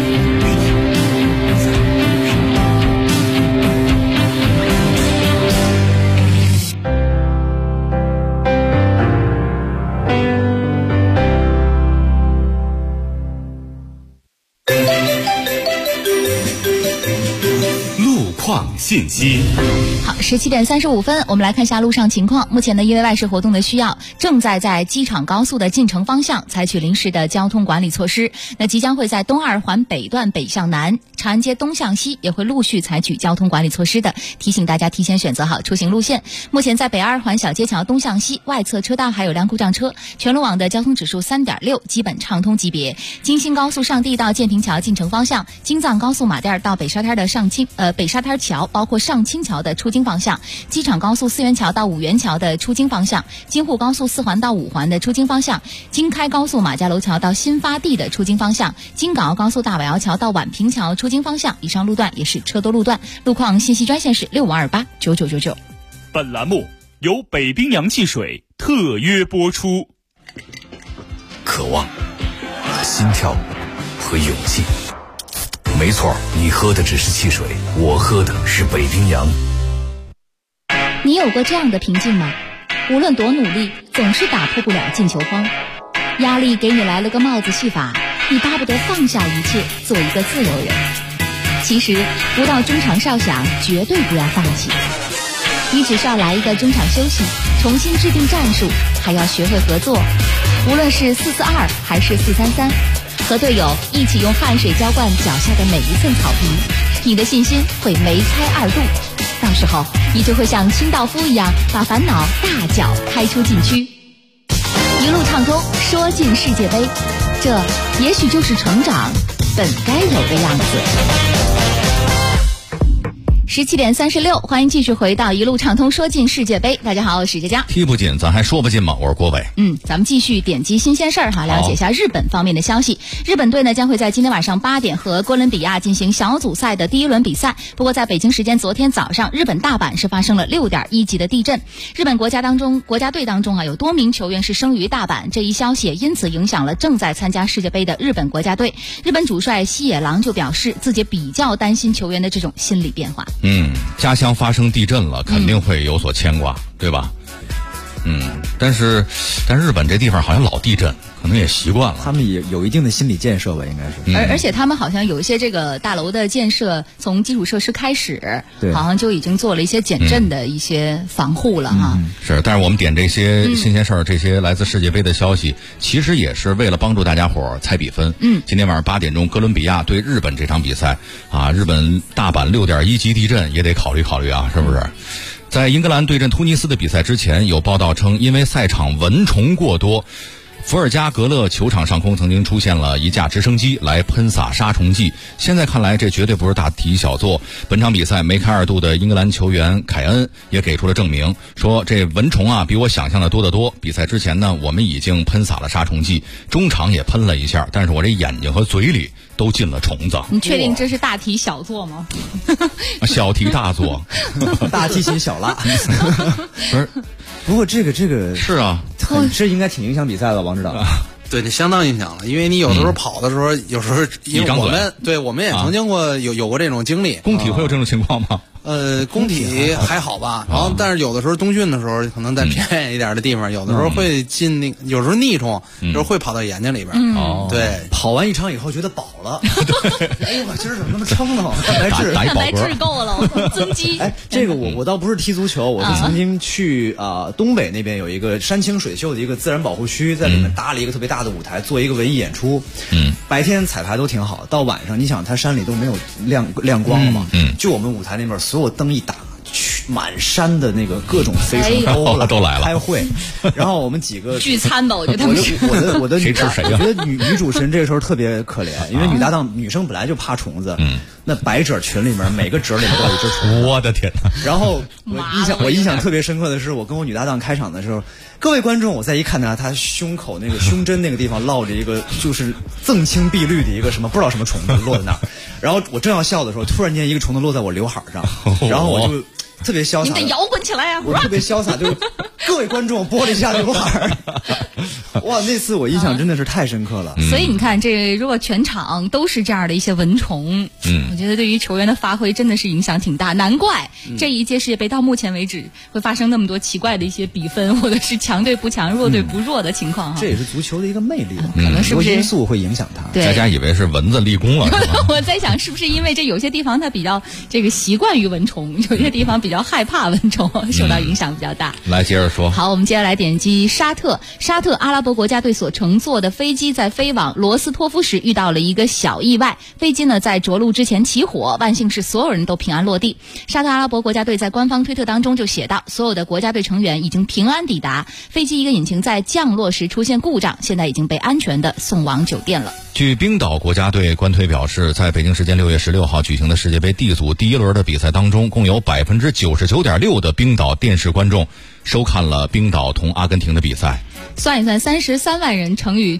信息。
好，17点35分，我们来看一下路上情况。目前呢，因为外事活动的需要，正在机场高速的进城方向采取临时的交通管理措施。那即将会在东二环北段北向南、长安街东向西也会陆续采取交通管理措施的，提醒大家提前选择好出行路线。目前在北二环小街桥东向西外侧车道还有辆故障车，全路网的交通指数3.6，基本畅通级别。京新高速上地到建平桥进城方向，京藏高速马甸到北沙滩的北沙滩桥，包括上清桥的出京方向，机场高速四元桥到五元桥的出京方向，京沪高速4环到5环的出京方向，京开高速马家楼桥到新发地的出京方向，京港澳高速大瓦窑桥到宛平桥出京方向。以上路段也是车多路段。路况信息专线是65289999。
本栏目由北冰洋汽水特约播出。
渴望、心跳和勇气。没错，你喝的只是汽水，我喝的是北冰洋。
你有过这样的平静吗？无论多努力，总是打破不了进球荒。压力给你来了个帽子戏法，你巴不得放下一切，做一个自由人。其实不到中场哨响，绝对不要放弃。你只需要来一个中场休息，重新制定战术，还要学会合作。无论是4-4-2还是4-3-3，和队友一起用汗水浇灌脚下的每一寸草坪，你的信心会梅开2度。到时候你就会像清道夫一样，把烦恼大脚开出禁区，一路畅通，说进世界杯。这也许就是成长本该有的样子。17点36，欢迎继续回到一路畅通说进世界杯。大家好，我是佳佳。
踢不进，咱还说不进吗？我是郭伟。
咱们继续点击新鲜事儿哈，了解一下日本方面的消息。日本队呢将会在今天晚上8点和哥伦比亚进行小组赛的第1轮比赛。不过在北京时间昨天早上，日本大阪是发生了6.1级的地震。日本国家队当中有多名球员是生于大阪，这一消息也因此影响了正在参加世界杯的日本国家队。日本主帅西野郎就表示，自己比较担心球员的这种心理变化。
家乡发生地震了，肯定会有所牵挂，对吧？但日本这地方好像老地震，可能也习惯了。
他们也有一定的心理建设吧，应该是。
而且他们好像有一些这个大楼的建设，从基础设施开始，好像就已经做了一些减震的一些防护了哈。
是，但是我们点这些新鲜事儿，这些来自世界杯的消息，其实也是为了帮助大家伙猜比分。今天晚上8点钟，哥伦比亚对日本这场比赛啊，日本大阪6.1级地震也得考虑考虑啊，是不是？在英格兰对阵突尼斯的比赛之前，有报道称，因为赛场蚊虫过多，伏尔加格勒球场上空曾经出现了一架直升机来喷洒杀虫剂。现在看来，这绝对不是大题小做。本场比赛梅开2度的英格兰球员凯恩也给出了证明，说这蚊虫啊比我想象的多得多。比赛之前呢，我们已经喷洒了杀虫剂，中场也喷了一下，但是我这眼睛和嘴里都进了虫子。
你确定这是大题小做吗？
小题大做，
大提琴小拉。不过这个
是啊，
这应该挺影响比赛的，王指导。
对，这相当影响了，因为你有的时候跑的时候，有时候因为我们也曾经有过这种经历。
工体会有这种情况吗？
工体还好吧，然后但是有的时候冬训的时候，可能在偏远一点的地方，有的时候会进有时候逆虫，就是会跑到眼睛里边。对，
跑完一场以后觉得饱了。哎呦，我今儿怎么那么撑呢？
蛋白质够了，增肌。
这个我倒不是踢足球，我是曾经去东北那边有一个山清水秀的一个自然保护区，在里面搭了一个特别大的舞台，做一个文艺演出。白天彩排都挺好，到晚上你想它山里都没有亮光了嘛，就我们舞台那边所有灯一打， 满山的那个各种飞虫
都来了
开会，然后我们几个
聚餐吧，我觉得他们是
我的
谁吃谁呀？
我觉得女主持人这个时候特别可怜，因为女搭档女生本来就怕虫子，那百褶群里面每个褶里面都有一只虫，
我的天！
然后我印象特别深刻的是，我跟我女搭档开场的时候，各位观众，我再一看她胸口那个胸针那个地方落着一个就是锃青碧绿的一个什么不知道什么虫子落在那儿，然后我正要笑的时候，突然间一个虫子落在我刘海上，然后我就特别潇洒，
你得摇滚起来啊！
我特别潇洒，就各位观众拨了一下刘海。哇，那次我印象真的是太深刻了。
所以你看，这如果全场都是这样的一些蚊虫，我觉得对于球员的发挥真的是影响挺大。难怪这一届世界杯到目前为止会发生那么多奇怪的一些比分，或者是强队不强、弱队不弱的情况。
这也是足球的一个魅力，
可能是不是
因素会影响它？
大家以为是蚊子立功了。
我在想，是不是因为这有些地方它比较这个习惯于蚊虫，有些地方比较害怕蚊虫，受到影响比较大。
来，接着说。
好，我们接下来点击沙特阿拉伯国家队所乘坐的飞机在飞往罗斯托夫时遇到了一个小意外，飞机呢在着陆之前起火，万幸是所有人都平安落地。沙特阿拉伯国家队在官方推特当中就写道，所有的国家队成员已经平安抵达，飞机一个引擎在降落时出现故障，现在已经被安全的送往酒店了。
据冰岛国家队官推表示，在北京时间6月16号举行的世界杯 D 组第一轮的比赛当中，共有 99.6% 的冰岛电视观众收看了冰岛同阿根廷的比赛。
算一算，33万人乘以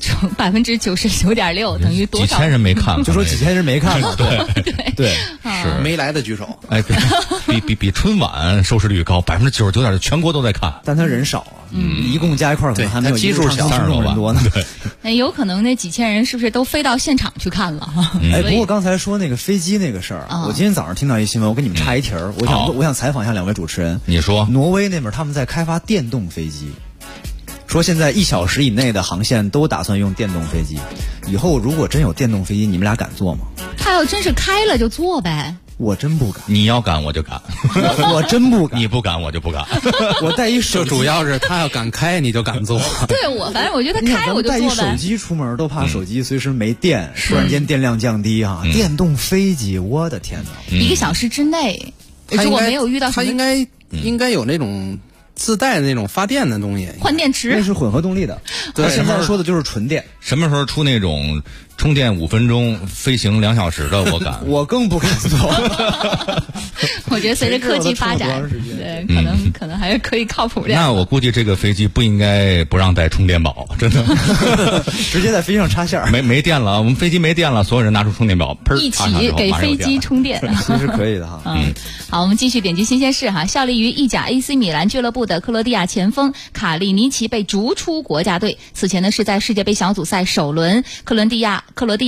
99.6%等于多少？
几千人没看，
就说几千人没看嘛。对，
是
没来的举手。
哎，比春晚收视率高，99.9%全国都在看，
但他人少啊，一共加一块可能还没有
基数小
30多人多呢。
对，
那有可能那几千人是不是都飞到现场去看了？
哎，不过刚才说那个飞机那个事儿，我今天早上听到一新闻，我跟你们插一题儿，我想采访一下两位主持人。
你说，
挪威那边他们在开发电动飞机。说现在1小时以内的航线都打算用电动飞机，以后如果真有电动飞机，你们俩敢坐吗？
他要真是开了就坐呗。
我真不敢。
你要敢我就敢，
我真不敢。
你不敢我就不敢。
我带一手
机，主要是他要敢开你就敢坐。
对，反正我觉得他开我就坐呗。
带一手机出门都怕手机随时没电，突然间电量降低啊！电动飞机，我的天哪
！1个小时之内，如果没有遇到
他应该有那种自带的那种发电的东西，
换电池，
那是混合动力的。
对，
现在说的就是纯电。
什么时候出那种充电5分钟飞行2小时的？我敢，
我更不敢坐。
我觉得随着科技发展，对，可能还是可以靠谱点。
那我估计这个飞机不应该不让带充电宝，真的，
直接在飞机上插线。
没电了，我们飞机没电了，所有人拿出充电宝，
一起给飞机充电，
其实可以的哈。
好，我们继续点击新鲜事哈。效力于意甲 AC 米兰俱乐部的克罗地亚前锋卡利尼奇被逐出国家队。此前呢是在世界杯小组赛首轮，克罗地亚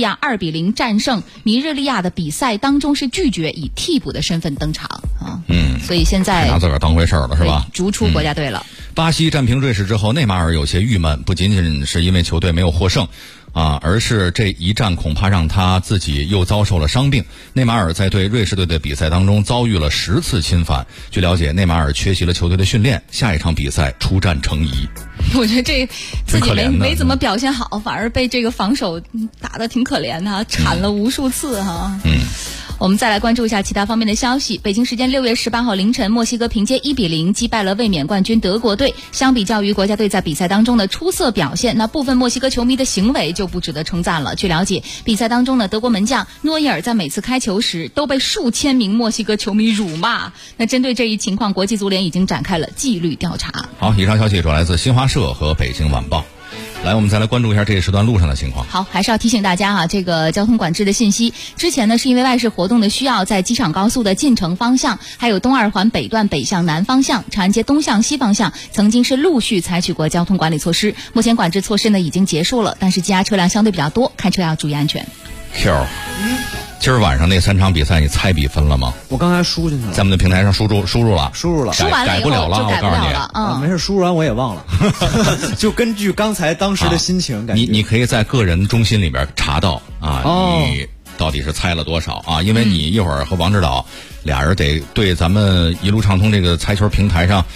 2-0战胜尼日利亚的比赛当中是拒绝以替补的身份登场啊。所以现在
拿自个儿当回事儿了是吧？
逐出国家队了。
巴西战平瑞士之后，内马尔有些郁闷，不仅仅是因为球队没有获胜。而是这一战恐怕让他自己又遭受了伤病。内马尔在对瑞士队的比赛当中遭遇了10次侵犯。据了解，内马尔缺席了球队的训练，下一场比赛出战成疑。
我觉得这自己没怎么表现好，反而被这个防守打得挺可怜的，铲了无数次哈。我们再来关注一下其他方面的消息。北京时间6月18号凌晨，墨西哥凭借1-0击败了卫冕冠军德国队。相比较于国家队在比赛当中的出色表现，那部分墨西哥球迷的行为就不值得称赞了。据了解，比赛当中呢，德国门将诺伊尔在每次开球时都被数千名墨西哥球迷辱骂。那针对这一情况，国际足联已经展开了纪律调查。
好，以上消息主要来自新华社和北京晚报。来，我们再来关注一下这一时段路上的情况。
好，还是要提醒大家啊，这个交通管制的信息。之前呢，是因为外事活动的需要，在机场高速的进城方向，还有东二环北段北向南方向、长安街东向西方向，曾经是陆续采取过交通管理措施。目前管制措施呢已经结束了，但是积压车辆相对比较多，开车要注意安全。
Q，今儿晚上那3场比赛你猜比分了吗？
我刚才输进去了，
在我们的平台上输入了，
输完了以后
改不了了，
就改不了了。
没事，输完我也忘了，就根据刚才当时的心情，感觉
你可以在个人中心里边查到你到底是猜了多少啊？因为你一会儿和王指导俩人得对咱们一路畅通这个猜球平台上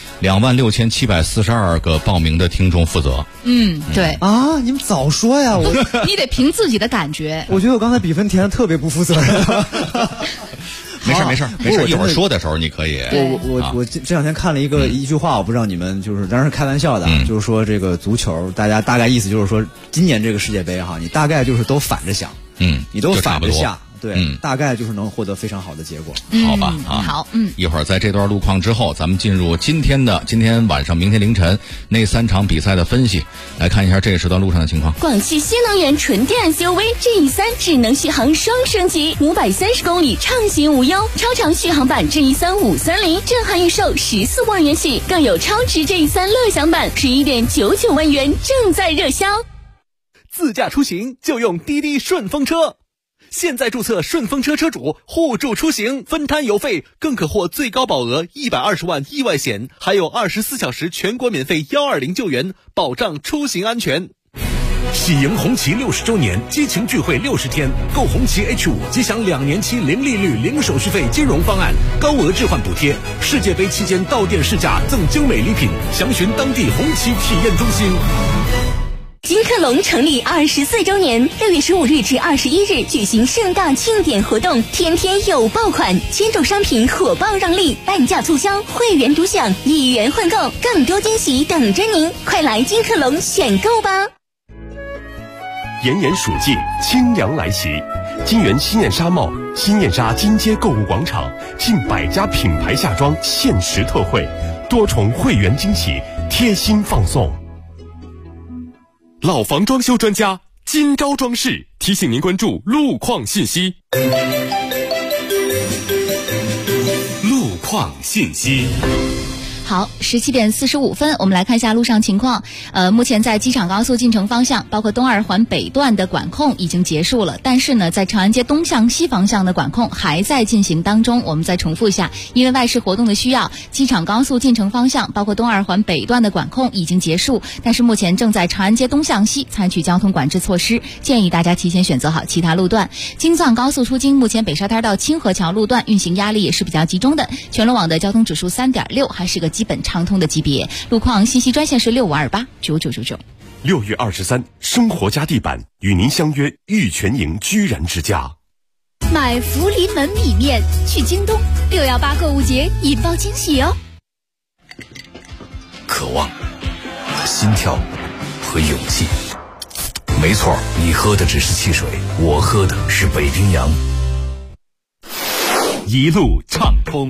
26742个报名的听众负责。
对
啊，你们早说呀！
你得凭自己的感觉。
我觉得我刚才比分填的特别不负责任。
没事，一会儿说的时候你可以。
我这两天看了一句话，我不知道你们就是当然是开玩笑的，就是说这个足球，大家大概意思就是说，今年这个世界杯哈，你大概就是都反着想，你都反着下。对，大概就是能获得非常好的结果。
好吧，
好，
一会儿在这段路况之后，咱们进入今天晚上、明天凌晨那3场比赛的分析，来看一下这个时段路上的情况。
广汽新能源纯电 SUV GE3智能续航双升级，530公里畅行无忧，超长续航版GE3 530震撼预售14万元起，更有超值GE3乐享版11.99万元正在热销。
自驾出行就用滴滴顺风车。现在注册顺风车车主，互助出行，分摊油费，更可获最高保额120万意外险，还有24小时全国免费120救援，保障出行安全。
喜迎红旗60周年激情聚会60天，购红旗 H5 即享2年期零利率、零手续费金融方案，高额置换补贴。世界杯期间到店试驾赠精美礼品，详询当地红旗体验中心。
金客隆成立24周年，6月15日至21日举行盛大庆典活动，天天有爆款，千种商品火爆让利，半价促销，会员独享，1元换购，更多惊喜等着您，快来金客隆选购吧！
炎炎暑季，清凉来袭，金源新燕纱帽、新燕纱金街购物广场近100家品牌夏装限时特惠，多重会员惊喜，贴心放送。老房装修专家金招装饰提醒您关注路况信息。
路况信息。
好，17点45分，我们来看一下路上情况。目前在机场高速进城方向，包括东二环北段的管控已经结束了，但是呢，在长安街东向西方向的管控还在进行当中。我们再重复一下，因为外事活动的需要，机场高速进城方向，包括东二环北段的管控已经结束，但是目前正在长安街东向西采取交通管制措施，建议大家提前选择好其他路段。京藏高速出京，目前北沙滩到清河桥路段运行压力也是比较集中的，全罗网的交通指数3.6，还是个基本畅通的级别。路况信息专线是65289999。
6月23，生活家地板与您相约玉泉营居然之家。
买福临门米面去京东，618购物节引爆惊喜哦！
渴望、心跳和勇气。没错，你喝的只是汽水，我喝的是北冰洋。
一路畅通。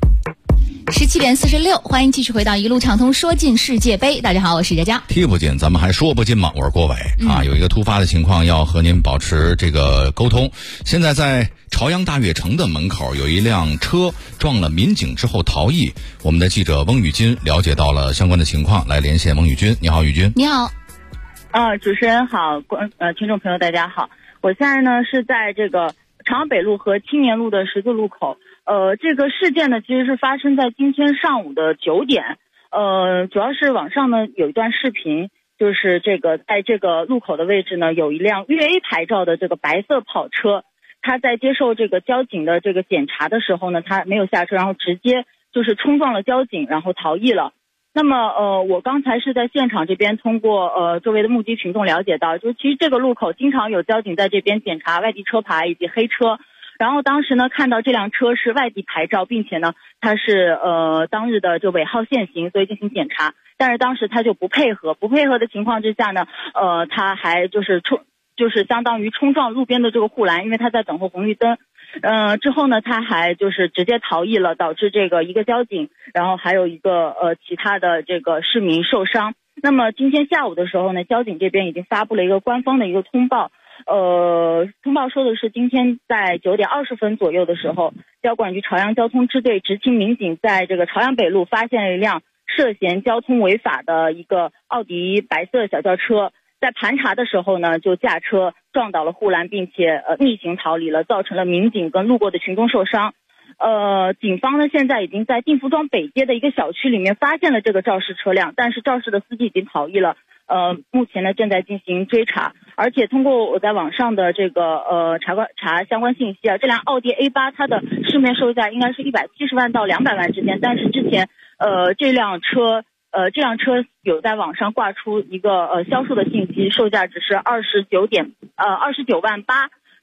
17点46，欢迎继续回到一路畅通，说尽世界杯。大家好，我是佳佳。
踢不进，咱们还说不进吗？我是郭伟啊。有一个突发的情况要和您保持这个沟通。现在在朝阳大悦城的门口有一辆车撞了民警之后逃逸，我们的记者翁宇军了解到了相关的情况，来连线翁宇军。你好，宇军。
你好。
主持人好，听众朋友大家好。我现在呢是在这个朝阳北路和青年路的十字路口。这个事件呢，其实是发生在今天上午的9点。主要是网上呢有一段视频，就是这个在这个路口的位置呢，有一辆粤 A 牌照的这个白色跑车，他在接受这个交警的这个检查的时候呢，他没有下车，然后直接就是冲撞了交警，然后逃逸了。那么我刚才是在现场这边通过周围的目击群众了解到，就是其实这个路口经常有交警在这边检查外地车牌以及黑车。然后当时呢看到这辆车是外地牌照，并且呢它是当日的就尾号限行，所以进行检查。但是当时他就不配合的情况之下呢，他还就是相当于冲撞路边的这个护栏，因为他在等候红绿灯。之后呢他还就是直接逃逸了，导致这个一个交警，然后还有一个其他的这个市民受伤。那么今天下午的时候呢，交警这边已经发布了一个官方的一个通报。通报说的是今天在9点20分左右的时候，交管局朝阳交通支队执勤民警在这个朝阳北路发现了一辆涉嫌交通违法的一个奥迪白色小轿车，在盘查的时候呢就驾车撞倒了护栏，并且逆行逃离了，造成了民警跟路过的群众受伤。警方呢现在已经在定福庄北街的一个小区里面发现了这个肇事车辆，但是肇事的司机已经逃逸了。目前呢正在进行追查，而且通过我在网上的这个查相关信息啊，这辆奥迪 A8 它的市面售价应该是170万到200万之间，但是之前这辆车有在网上挂出一个销售的信息，售价只是29万8。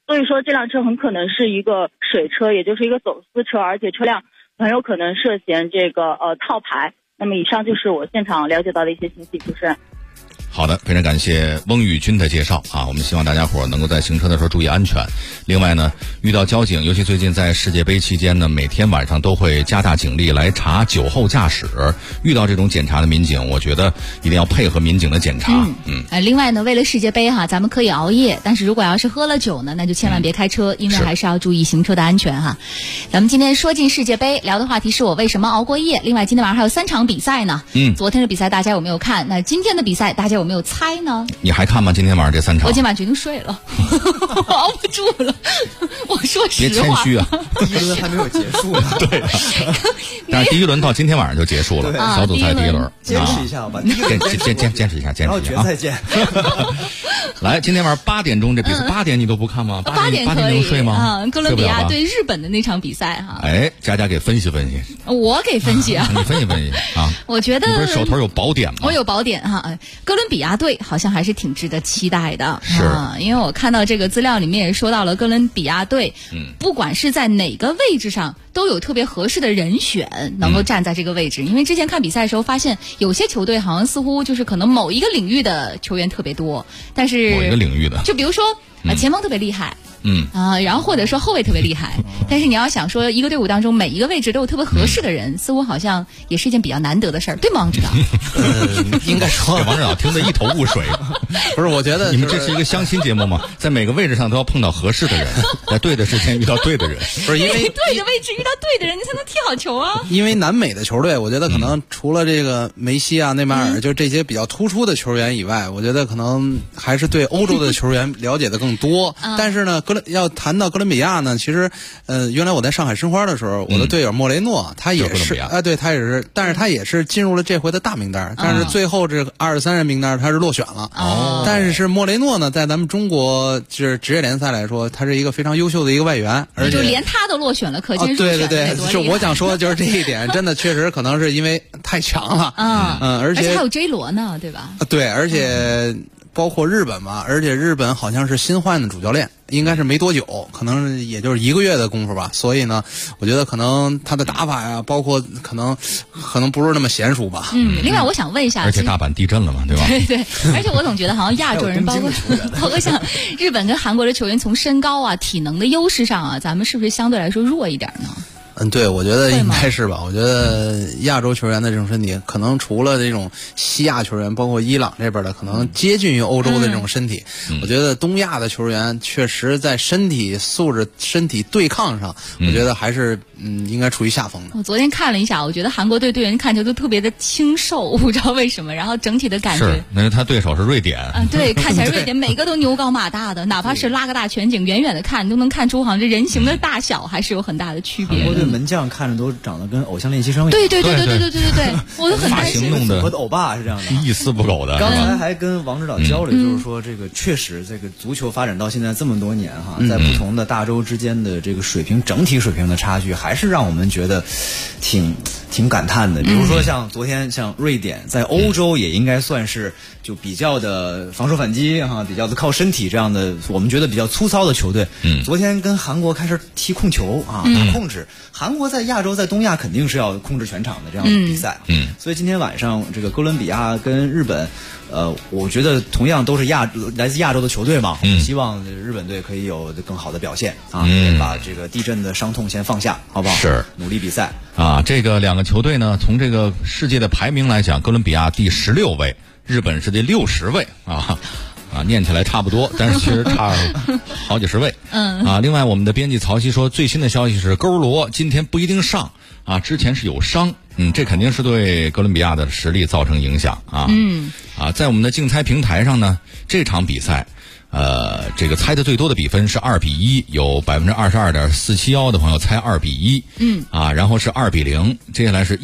所以说这辆车很可能是一个水车，也就是一个走私车，而且车辆很有可能涉嫌这个套牌。那么以上就是我现场了解到的一些信息，主持人。
好的，非常感谢翁宇军的介绍啊！我们希望大家伙能够在行车的时候注意安全。另外呢，遇到交警，尤其最近在世界杯期间呢，每天晚上都会加大警力来查酒后驾驶。遇到这种检查的民警，我觉得一定要配合民警的检查。
另外呢，为了世界杯哈，咱们可以熬夜，但是如果要是喝了酒呢，那就千万别开车，因为还是要注意行车的安全哈。咱们今天说进世界杯，聊的话题是我为什么熬过夜。另外，今天晚上还有3场比赛呢。昨天的比赛大家有没有看？那今天的比赛大家有没有猜呢？
你还看吗？今天晚上这3场？
我今天晚上决定睡了，我熬不住了。我说实话，
别谦虚啊，
第一轮还没有结束呢。
对，但是第一轮到今天晚上就结束了，小组赛第一轮，
坚持一下吧，
坚持一下，
然后决赛见。
来，今天晚上8点钟这比赛，8点你都不看吗？8点能睡吗？
啊，哥伦比亚对日本的那场比赛哈。
哎，佳佳给分析分析。
我给分析啊，
你分析分析啊。
我觉得
你不是手头有宝典吗？
我有宝典哈。哥伦比亚队好像还是挺值得期待的，
是
因为我看到这个资料里面也说到了哥伦比亚队，不管是在哪个位置上都有特别合适的人选能够站在这个位置。因为之前看比赛的时候发现，有些球队好像似乎就是可能某一个领域的球员特别多，但是
某一个领域的，
就比如说前锋特别厉害。然后或者说后卫特别厉害，但是你要想说一个队伍当中每一个位置都有特别合适的人，似乎好像也是一件比较难得的事儿，对吗，王指导？
应该说
王指导听得一头雾水。
不是，我觉得
你们这是一个相亲节目吗？在每个位置上都要碰到合适的人，在对的时间遇到对的人。
不是因为
对的位置遇到对的人，你才能踢好球啊。
因为南美的球队，我觉得可能除了这个梅西啊、内马尔，就这些比较突出的球员以外，我觉得可能还是对欧洲的球员了解的更多。但是呢，要谈到哥伦比亚呢，其实原来我在上海申花的时候，我的队友莫雷诺他也是对他也是，但是他也是进入了这回的大名单，但是最后这23人名单他是落选了。但是莫雷诺呢，在咱们中国就是职业联赛来说，他是一个非常优秀的一个外援，而且
就连他都落选了，可见
对，就我想说的就是这一点，真的确实可能是因为太强了。而且
还有 J 罗呢，对吧？
对，而且包括日本嘛，而且日本好像是新换的主教练，应该是没多久，可能也就是1个月的功夫吧。所以呢，我觉得可能他的打法呀，包括可能不是那么娴熟吧。
另外我想问一下，
而且大阪地震了嘛，对吧？
对，而且我总觉得好像亚洲人，包括像日本跟韩国的球员，从身高啊、体能的优势上啊，咱们是不是相对来说弱一点呢？
对，我觉得应该是吧。我觉得亚洲球员的这种身体，可能除了这种西亚球员，包括伊朗这边的，可能接近于欧洲的这种身体。我觉得东亚的球员确实在身体素质、身体对抗上，我觉得还是应该处于下风的。
我昨天看了一下，我觉得韩国队队员看起来都特别的清瘦，我不知道为什么。然后整体的感觉
是，那是他对手是瑞典。
对，看起来瑞典每个都牛高马大的，哪怕是拉个大全景，远远的看都能看出好像这人形的大小还是有很大的区别。
韩国队门将看着都长得跟偶像练习生一样。
对，我都很担心。
弄的
和欧巴是这样的，
一丝不苟的。
刚才还跟王指导交流，就是说这个确实这个足球发展到现在这么多年哈，在不同的大洲之间的这个水平整体水平的差距，还是让我们觉得挺感叹的。比如说像昨天像瑞典在欧洲也应该算是就比较的防守反击哈，比较的靠身体这样的我们觉得比较粗糙的球队。昨天跟韩国开始踢控球啊，打控制。韩国在亚洲在东亚肯定是要控制全场的这样的比赛。所以今天晚上这个哥伦比亚跟日本，我觉得同样都是来自亚洲的球队嘛，希望日本队可以有更好的表现啊，把这个地震的伤痛先放下，好不好？
是，
努力比赛
啊。这个2个球队呢，从这个世界的排名来讲，哥伦比亚第16位，日本是第60位啊。念起来差不多，但是其实差好几十位。另外我们的编辑曹曦说，最新的消息是勾罗今天不一定上啊，之前是有伤。这肯定是对哥伦比亚的实力造成影响啊。在我们的竞猜平台上呢，这场比赛这个猜的最多的比分是2-1，有22.471%的朋友猜2-1。然后是2-0，接下来是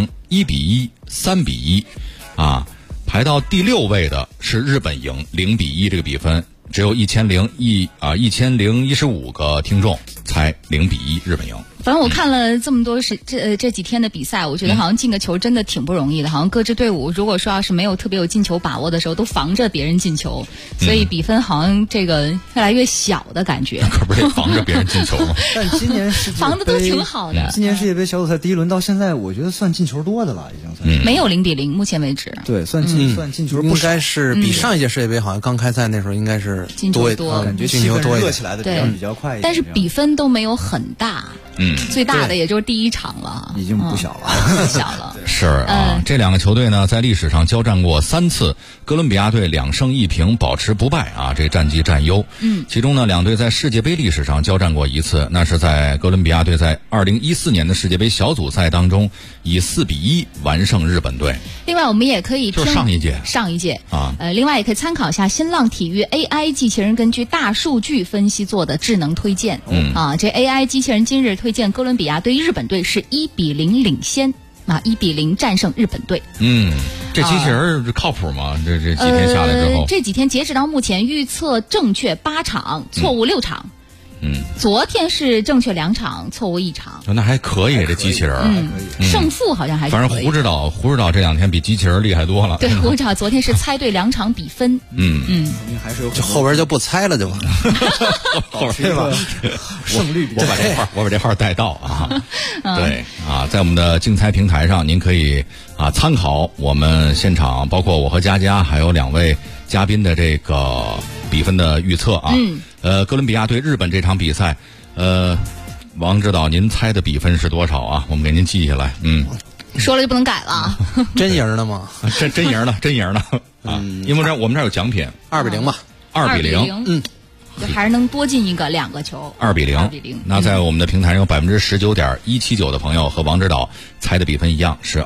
1-0、1-1、3-1啊。排到第6位的是日本赢0-1，这个比分只有1015个听众猜0-1日本赢。
反正我看了这么多这几天的比赛，我觉得好像进个球真的挺不容易的。好像各支队伍如果说要是没有特别有进球把握的时候，都防着别人进球，所以比分好像这个越来越小的感觉。
可不是防着别人进球吗？
但今年世界杯
防的都挺好的。
今年世界杯小组赛第一轮到现在，我觉得算进球多的了，已经算。
没有0-0，目前为止。
对，算进球不
应该是比上一届世界杯好像刚开赛那时候应该是
进球多，
感觉
进球多
热起来的比较快一点。
但是比分都没有很大。最大的也就是第一场了，
已经不小了，
不小了。
是啊，这两个球队呢，在历史上交战过3次，哥伦比亚队2胜1平，保持不败啊，这战绩占优。其中呢，两队在世界杯历史上交战过1次，那是在哥伦比亚队在2014年的世界杯小组赛当中，以4-1完胜日本队。
另外，我们也可以
就是上一届
啊，另外也可以参考一下新浪体育 AI 机器人根据大数据分析做的智能推荐。这 AI 机器人今日推荐哥伦比亚对日本队是1-0领先，1-0战胜日本队。
这机器人靠谱吗？这几天下来之后，
这几天截止到目前预测正确8场，错误6场。昨天是正确2场，错误1场。
那还可以，这机器人。
胜负好像还是
反正胡指导这2天比机器人厉害多了。
对，胡指导昨天是猜对2场比分。
还是有
就后边就不猜了，就完了。
后边吧，胜率我把这号带到啊。对啊，在我们的竞猜平台上，您可以参考我们现场，包括我和佳佳还有2位嘉宾的这个比分的预测啊。哥伦比亚对日本这场比赛，王指导，您猜的比分是多少啊？我们给您记下来。
说了就不能改了。
真赢的吗？
真赢的啊！因为我们这儿有奖品
，2-0吧
，2-0。
就还是能多进2个球。
2-0。那在我们的平台上有19.179%的朋友和王指导猜的比分一样，是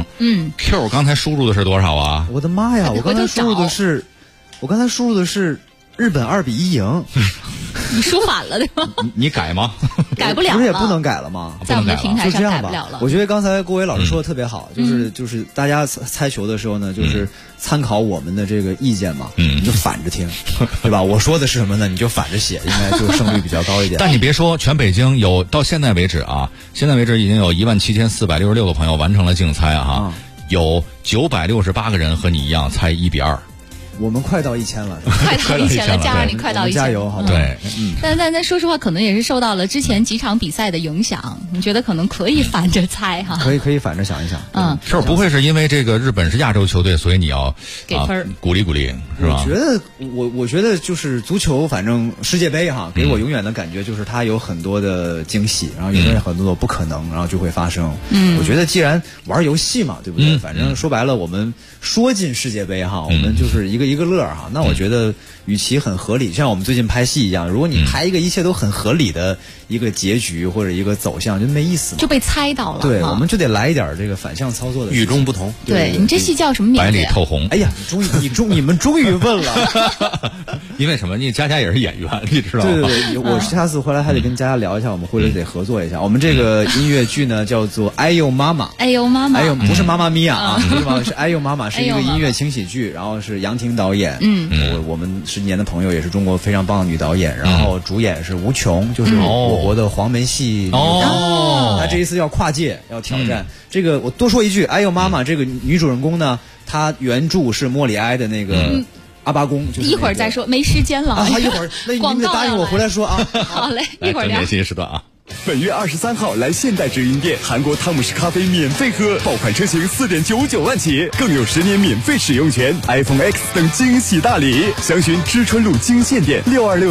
2-0。Q 刚才输入的是多少啊？
我的妈呀！我刚才输入的是日本2-1赢。
你输反了对吗？
你改吗？
改不了了，
不是也不能改了吗？
在我们的平台上改不了了。
我觉得刚才郭伟老师说的特别好，就是大家猜球的时候呢，就是参考我们的这个意见嘛，你就反着听，对吧？我说的是什么呢？你就反着写，应该就胜率比较高一点。
但你别说，全北京有到现在为止已经有17466个朋友完成了竞猜有968个人和你一样猜1-2。
我们快到1000了，
快到1000了，加上你快到1000，
加油，好吧？
对，
但说实话，可能也是受到了之前几场比赛的影响。你觉得可能可以反着猜哈？
可以反着想一想。
是不会是因为这个日本是亚洲球队，所以你要
给分
鼓励是吧？
我觉得就是足球，反正世界杯给我永远的感觉就是它有很多的惊喜，然后有很多的不可能，然后就会发生。我觉得既然玩游戏嘛，对不对？反正说白了，我们说进世界杯我们就是一个乐那我觉得与其很合理，像我们最近拍戏一样，如果你拍一个一切都很合理的一个结局或者一个走向，就没意思嘛，
就被猜到了。
对，我们就得来一点这个反向操作的
与众不同。
对，你这戏叫什么名字？
白里透红。
哎呀，你们终于问了。
因为什么？你佳佳也是演员，你知道吗？
对，我下次回来还得跟佳佳聊一下，我们或者得合作一下。我们这个音乐剧呢叫做《哎呦妈妈》，
哎呦妈妈，
哎呦不是妈妈咪呀是哎呦妈妈，是一个音乐轻喜剧，然后是杨婷导演。我们10年的朋友，也是中国非常棒的女导演，然后主演是吴琼，就是我国的黄梅戏。她这一次要跨界，要挑战。这个我多说一句，哎呦妈妈这个女主人公呢，她原著是莫里埃的那个阿巴宫，就是
一会儿再说，没时间了。
一会儿那你们得答应我回来说啊。
好嘞，一会儿聊。
正点时段啊。
本月23号来现代直营店，韩国汤姆士咖啡免费喝，爆款车型4.99万起，更有10年免费使用权 ，iPhone X 等惊喜大礼。详询知春路金线店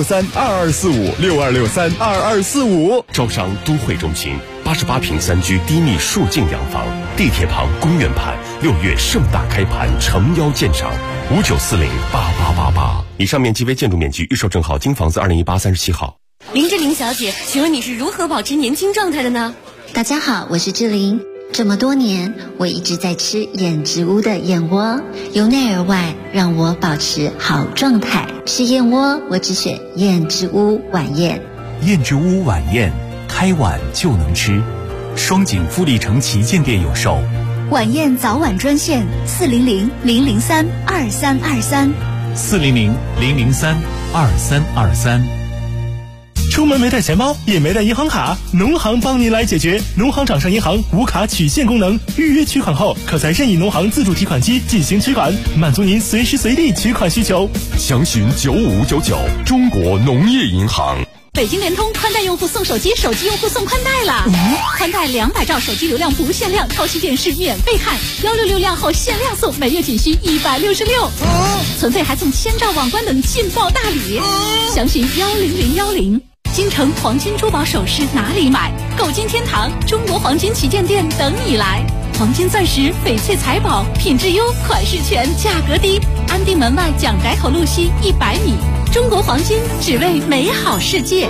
62632245，62632245。
招商都会中心88平3居低密数境洋房，地铁旁公园畔，6月盛大开盘，诚邀鉴赏，59408888。以上面积为建筑面积，预售证号京房子201837号。
林志玲小姐，请问你是如何保持年轻状态的呢？
大家好，我是志玲。这么多年，我一直在吃燕之屋的燕窝，由内而外让我保持好状态。吃燕窝，我只选燕之屋晚宴。
燕之屋晚宴，开晚就能吃。双井富力城旗舰店有售。
晚宴早晚专线400-003-2323。
400-003-2323。
出门没带钱包，也没带银行卡，农行帮您来解决。农行掌上银行无卡取现功能，预约取款后，可在任意农行自助提款机进行取款，满足您随时随地取款需求。
详询9599，中国农业银行。
北京联通宽带用户送手机，手机用户送宽带了。宽带200兆手机流量不限量，超级电视免费看，166量后限量送，每月仅需166。存费还送1000兆网关等劲爆大礼。详询10010。京城黄金珠宝首饰哪里买？购金天堂中国黄金旗舰店等你来。黄金钻石、翡翠财宝，品质优，款式全，价格低。安定门外蒋宅口路西100米。中国黄金，只为美好世界。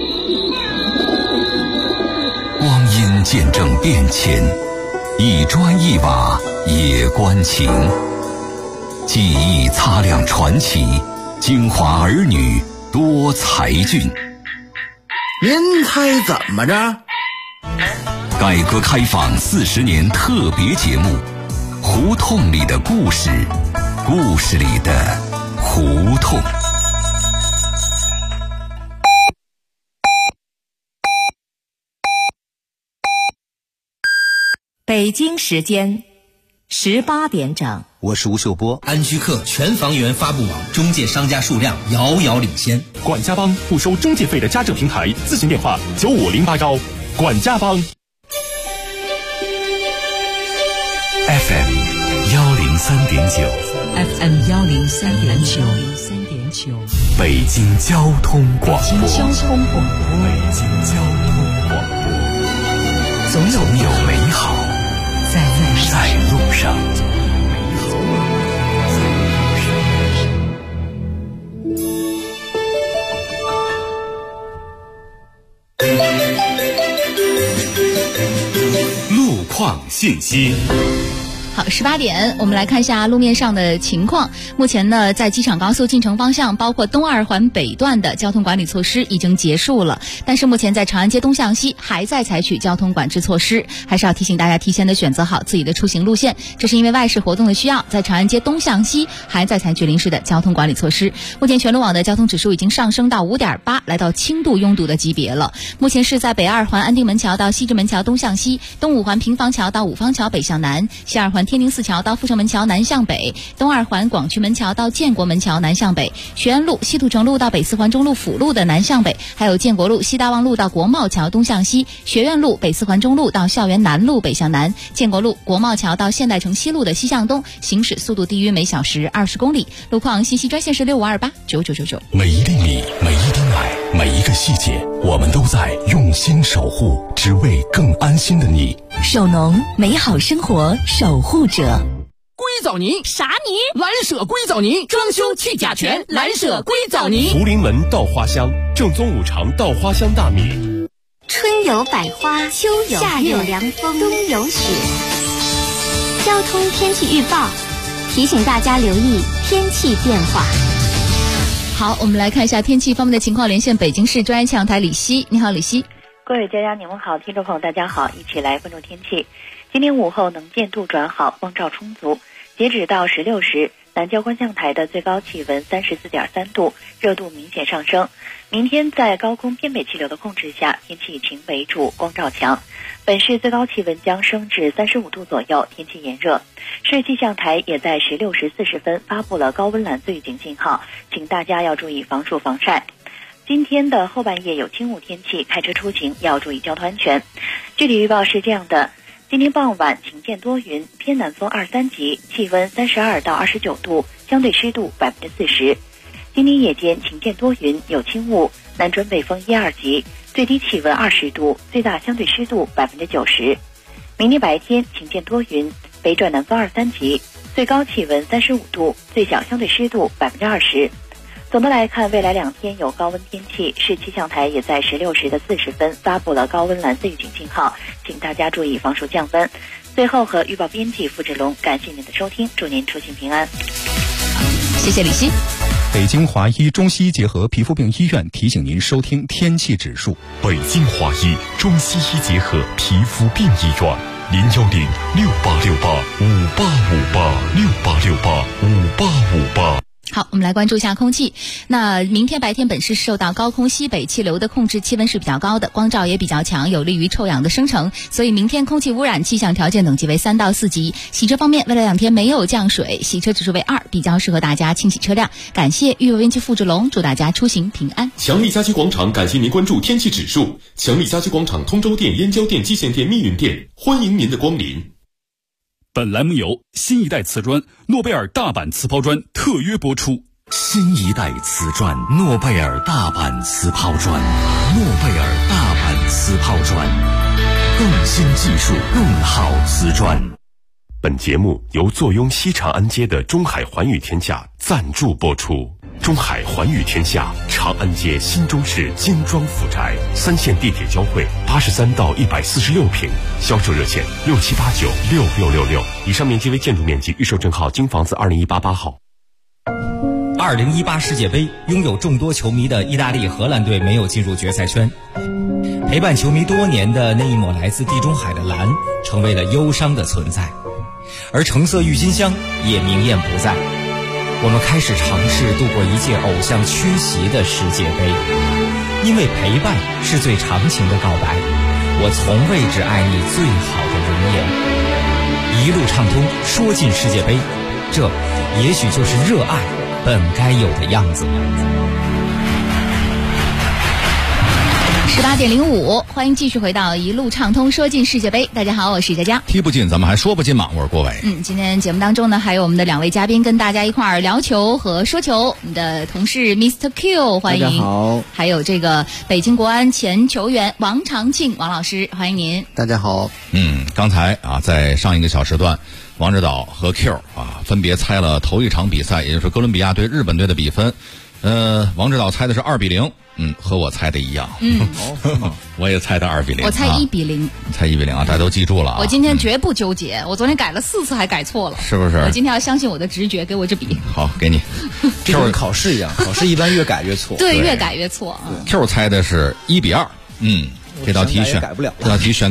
光阴见证变迁，一砖一瓦也关情。记忆擦亮传奇，京华儿女多才俊。
您猜怎么着？
改革开放40年特别节目，胡同里的故事，故事里的胡同。
北京时间18点整。
我是吴秀波。
安居客全房源发布网中介商家数量遥遥领先。
管家帮不收中介费的家政平台，咨询电话9508管家帮。
FM 103.9
FM 103.9
北京交通广播。
北京交通广播。总有美好在路上。
路况信息。
好，18点，我们来看一下路面上的情况。目前呢，在机场高速进城方向，包括东二环北段的交通管理措施已经结束了，但是目前在长安街东向西还在采取交通管制措施，还是要提醒大家提前的选择好自己的出行路线。这是因为外事活动的需要，在长安街东向西还在采取临时的交通管理措施。目前全路网的交通指数已经上升到5.8，来到轻度拥堵的级别了。目前是在北二环安定门桥到西直门桥东向西，东五环平房桥到五方桥北向南，西二环天宁寺桥到阜成门桥南向北，东二环广渠门桥到建国门桥南向北，学院路、西土城路到北四环中路辅路的南向北，还有建国路、西大望路到国贸桥东向西，学院路、北四环中路到校园南路北向南，建国路、国贸桥到现代城西路的西向东，行驶速度低于每小时20公里。路况信息专线是65289999。
每一厘米，每一滴奶，每一个细节，我们都在用心守护，只为更安心的你。
首农，美好生活守护者。
硅藻泥
啥泥？
蓝舍硅藻泥，装修去甲醛，蓝舍硅藻泥。
福临门稻花香，正宗5常稻花香大米。
春有百花，秋有夏有凉风，冬有雪。交通天气预报提醒大家留意天气变化。
好，我们来看一下天气方面的情况，连线北京市专业气象台李希。你好，李希。
各位家你们好，听众朋友大家好，一起来关注天气。今天午后能见度转好，光照充足。截止到16时，南郊观象台的最高气温34.3度，热度明显上升。明天在高空偏北气流的控制下，天气晴为主，光照强。本市最高气温将升至35度左右，天气炎热。市气象台也在16时40分发布了高温蓝色预警信号，请大家要注意防暑防晒。今天的后半夜有轻雾天气，开车出行要注意交通安全。具体预报是这样的：今天傍晚晴间多云，偏南风2-3级，气温32到29度，相对湿度40%。今天夜间晴间多云，有轻雾，南转北风1-2级，最低气温20度，最大相对湿度90%。明天白天晴间多云，北转南风2-3级，最高气温35度，最小相对湿度20%。总的来看，未来2天有高温天气，市气象台也在16时的40分发布了高温蓝色预警信号，请大家注意防暑降温。最后和预报编辑付志龙感谢您的收听，祝您出行平安。
谢谢李希。
北京华医中西医结合皮肤病医院提醒您收听天气指数。
北京华医中西医结合皮肤病医院，01068685858，68685858。
好，我们来关注一下空气。那明天白天本市受到高空西北气流的控制，气温是比较高的，光照也比较强，有利于臭氧的生成，所以明天空气污染气象条件等级为3到4级。洗车方面，未来2天没有降水，洗车指数为2，比较适合大家清洗车辆。感谢豫园区付志龙，祝大家出行平安。
强力家居广场感谢您关注天气指数。强力家居广场通州店、燕郊店、蓟县店、密云店，欢迎您的光临。
本栏目由新一代瓷砖诺贝尔大阪瓷抛砖特约播出。
新一代瓷砖诺贝尔大阪瓷抛砖，诺贝尔大阪瓷抛砖，更新技术，更好瓷砖。
本节目由坐拥西长安街的中海环宇天下赞助播出。中海环宇天下，长安街新中式精装府宅，3线地铁交汇，83到146平，销售热线67896666。以上面积为建筑面积，预售证号京房子2018-8号。
2018世界杯，拥有众多球迷的意大利、荷兰队没有进入决赛圈。陪伴球迷多年的那一抹来自地中海的蓝，成为了忧伤的存在，而橙色郁金香也明艳不在。我们开始尝试度过一届偶像缺席的世界杯，因为陪伴是最长情的告白。我从未只爱你最好的容颜，一路畅通，说进世界杯，这也许就是热爱本该有的样子。
18点05，欢迎继续回到一路畅通说进世界杯。大家好，我是佳佳。
踢不进咱们还说不进嘛，我是郭伟。
今天节目当中呢，还有我们的2位嘉宾跟大家一块儿聊球和说球。我们的同事 Mr. Q， 欢迎。
大家好。
还有这个北京国安前球员王长庆王老师，欢迎您。
大家好。
刚才在上一个小时段，王指导和 Q 分别猜了头一场比赛，也就是哥伦比亚对日本队的比分。王指导猜的是2-0。和我猜的一样。我也猜的2-0。
我猜1-0。
猜1-0啊，大家都记住了啊。
我今天绝不纠结，我昨天改了4次还改错了，
是不是？
我今天要相信我的直觉，给我支笔。
好，给你。
这跟考试一样，考试一般越改越错。
对，越改越错。
Q 猜的是1-2。这道题选
改不了，
这道题选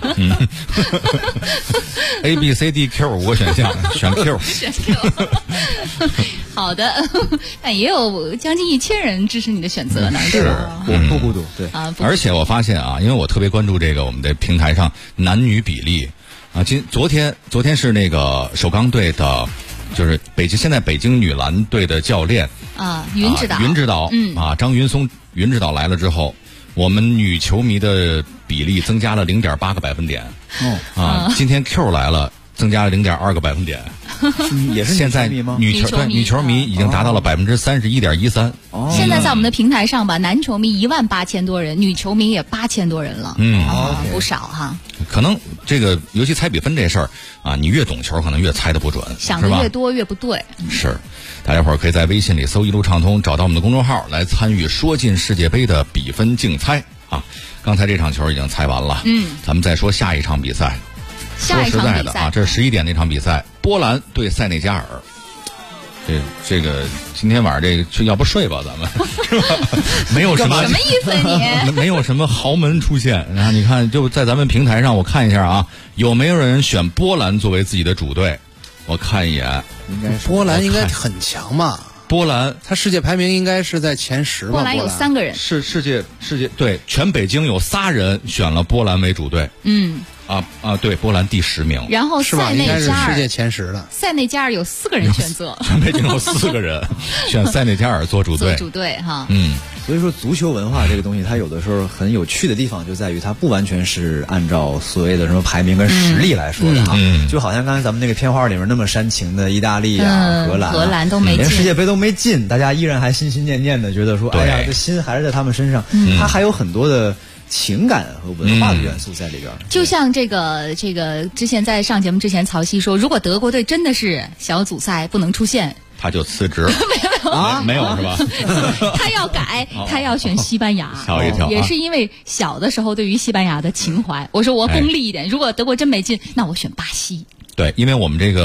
Q。A B C D Q 5个选项，选 Q。
选 Q。好的，但也有将近1000人支持你的选择呢。
是，
我不孤独。对
啊，而且我发现因为我特别关注这个我们的平台上男女比例昨天是那个首钢队的，就是现在北京女篮队的教练
云指导
张云松云指导来了之后，我们女球迷的比例增加了0.8个百分点。今天 Q 来了，增加了0.2个百分点。
也是
现在女球迷已经达到了31.13%。
现在在我们的平台上吧，男球迷18000多人，女球迷也8000多人了。不少哈。
可能这个尤其猜比分这事儿你越懂球，可能越猜得不准，
想的越多越不对。
是，大家伙儿可以在微信里搜一路畅通，找到我们的公众号来参与说进世界杯的比分竞猜刚才这场球已经猜完了，咱们再说下一场比赛。说实在的这是11点那场比赛，波兰对塞内加尔。这个今天晚上这个要不睡吧，咱们是吧？没有什么
什么意思你？
没有什么豪门出现。然后你看，就在咱们平台上，我看一下有没有人选波兰作为自己的主队？我看一眼，
应该是
波兰应该很强嘛。
波兰，
他世界排名应该是在前10吧。
波兰有3个人，
是世界对，全北京有3人选了波兰为主队。对，波兰第10名。
然后塞内加尔
应该是世界前10的。
塞内加尔有4个人选择，
全北京有4个人选塞内加尔做主队。
做主队哈。
所以说足球文化这个东西，它有的时候很有趣的地方就在于它不完全是按照所谓的什么排名跟实力来说的就好像刚才咱们那个片花里面那么煽情的意大利荷
兰都没进，
连世界杯都没进，大家依然还心心念念的觉得说，哎呀，这心还是在他们身上。它还有很多的情感和文化的元素在里边。
就像这个之前在上节目之前，曹曦说，如果德国队真的是小组赛不能出现，
他就辞职。没有是吧？
他要改，他要选西班牙。
吓我一跳。
也是因为小的时候对于西班牙的情怀。我说我功利一点，如果德国真没进，那我选巴西。
对，因为我们这个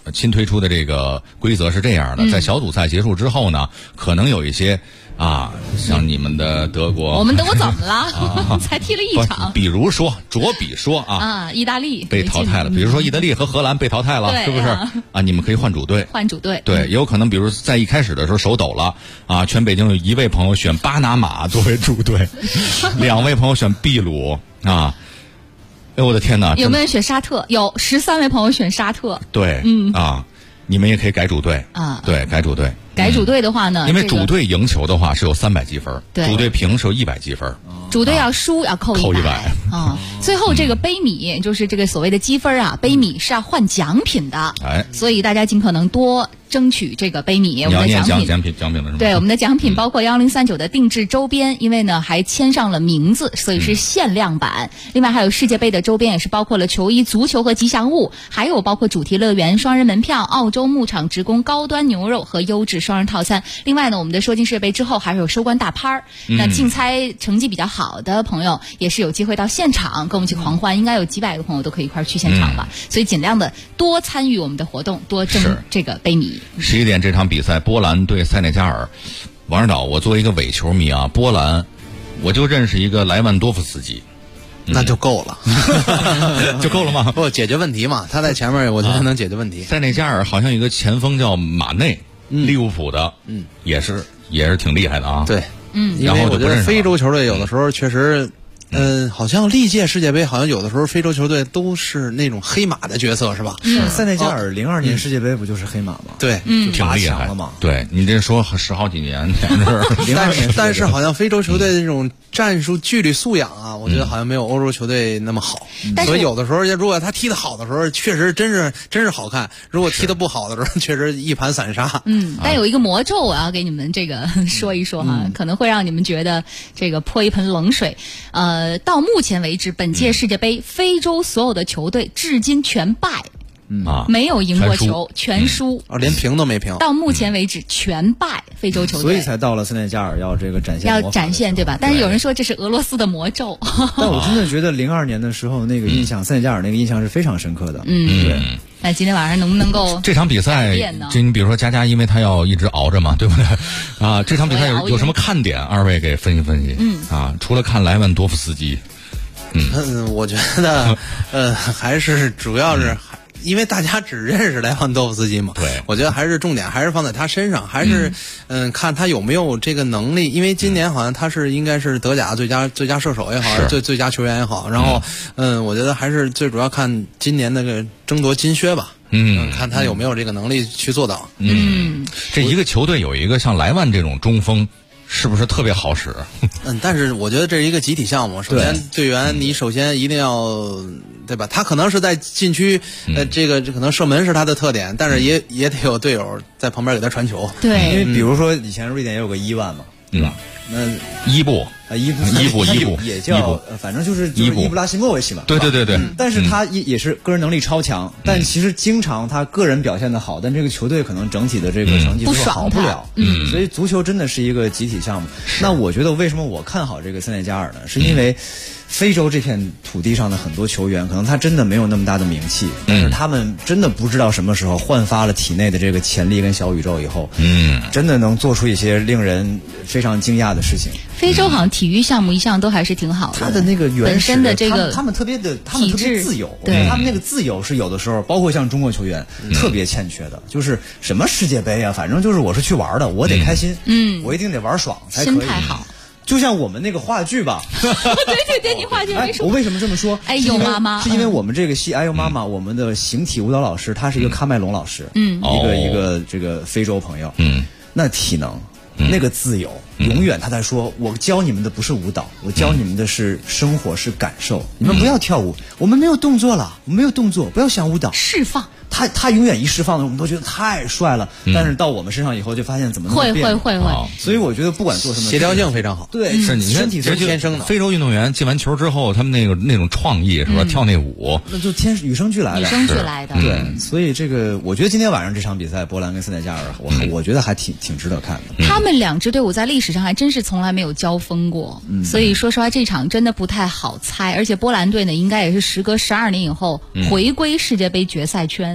新推出的这个规则是这样的，在小组赛结束之后呢，可能有一些像你们的德国，
我们德国怎么了？才踢了一场。
比如说
意大利
被淘汰了，比如说意大利和荷兰被淘汰了，是不是？你们可以换主队。
换主队。
对，有可能比如在一开始的时候手抖了全北京有1位朋友选巴拿马作为主队，2位朋友选秘鲁哎，我的天哪！
有没有人选沙特？有13位朋友选沙特。
对，你们也可以改主队对，改主队。
改主队的话呢，
因为主队赢球的话是有300积分，主队平是有100积分。
主队要输要扣100最后这个杯米就是这个所谓的积分杯米是要换奖品的，所以大家尽可能多争取这个杯米。我们的奖品
的是吗？
对，我们的奖品包括1039的定制周边，因为呢还签上了名字，所以是限量版。另外还有世界杯的周边，也是包括了球衣、足球和吉祥物，还有包括主题乐园、双人门票、澳洲牧场职工高端牛肉和优质双人套餐。另外呢，我们的说进世界杯之后还有收官大拍儿，那竞猜成绩比较好的朋友也是有机会到现场跟我们一起狂欢，应该有几百个朋友都可以一块去现场吧。所以尽量的多参与我们的活动，多争这个杯米。
11点这场比赛，波兰对塞内加尔。王指导，我作为一个伪球迷波兰我就认识一个莱万多夫斯基。
那就够了
就够了吗？
不，解决问题嘛，他在前面我觉得能解决问题。
塞内加尔好像有一个前锋叫马内，利物浦的，也是挺厉害的
对，因为我觉得非洲球队有的时候确实好像历届世界杯好像有的时候非洲球队都是那种黑马的角色，是吧？
塞内加尔02年世界杯不就是黑马吗？
对，
挺厉害
了嘛。
对，你这说10好几年，
但是好像非洲球队的这种战术纪律素养我觉得好像没有欧洲球队那么好。所以有的时候如果他踢得好的时候，确实真是好看；如果踢得不好的时候，确实一盘散沙。
但有一个魔咒我要给你们这个说一说可能会让你们觉得这个泼一盆冷水。到目前为止，本届世界杯非洲所有的球队至今全败，没有赢过球，全输，
连平都没平。
到目前为止全败非洲球队，
所以才到了塞内加尔要这个展现
对吧？但是有人说这是俄罗斯的魔咒。
但我真的觉得02年的时候那个印象，塞内加尔那个印象是非常深刻的。对。
那今天晚上能不能够
这场比赛？你比如说佳，因为他要一直熬着嘛，对不对？这场比赛有什么看点？二位给分析分析。除了看莱万多夫斯基，
我觉得还是主要是。因为大家只认识莱万多夫斯基嘛，
对，
我觉得还是重点还是放在他身上，还是看他有没有这个能力。因为今年好像他是应该是德甲最佳射手也好，最佳球员也好。然后我觉得还是最主要看今年那个争夺金靴吧。看他有没有这个能力去做到。
这一个球队有一个像莱万这种中锋。是不是特别好使？
但是我觉得这是一个集体项目。首先，队员你首先一定要，对吧？他可能是在禁区，这可能射门是他的特点，但是也得有队友在旁边给他传球。
对，
因为比如说以前瑞典也有个伊万嘛，对吧？那
伊布
也叫反正就是伊布拉希莫维奇嘛。
对。
但是他也是个人能力超强，但其实经常他个人表现的好，但这个球队可能整体的这个成绩都好不了。所以足球真的是一个集体项目。那我觉得为什么我看好这个塞内加尔呢？是因为非洲这片土地上的很多球员，可能他真的没有那么大的名气，但是他们真的不知道什么时候焕发了体内的这个潜力跟小宇宙以后，真的能做出一些令人非常惊讶的事情。
非洲好像体育项目一向都还是挺好的，
他的那个原始
的这个
他们特别自由，他们那个自由是有的时候，包括像中国球员特别欠缺的，就是什么世界杯啊，反正就是我是去玩的，我得开心，我一定得玩爽才可以，
心态好。
就像我们那个话剧吧，
对，你话剧没说。
我为什么这么说？
哎呦妈妈，
是因为我们这个戏，哎呦妈妈，我们的形体舞蹈老师他是一个喀麦隆老师，一个这个非洲朋友，那体能。那个自由，永远他在说，我教你们的不是舞蹈，我教你们的是生活，是感受。你们不要跳舞，我们没有动作了，我们没有动作，不要想舞蹈，
释放。
他永远一释放的，我们都觉得太帅了。但是到我们身上以后，就发现怎么那么变。
会。
所以我觉得不管做什么，
协调性非常好。
对，
是你
身体是
天生的。非洲运动员进完球之后，他们那种创意是吧？跳那舞，
那就与生俱来的。对，所以这个我觉得今天晚上这场比赛，波兰跟塞内加尔，我觉得还挺值得看的。
他们两支队伍在历史上还真是从来没有交锋过，所以说实话，这场真的不太好猜。而且波兰队呢，应该也是时隔12年以后回归世界杯决赛圈。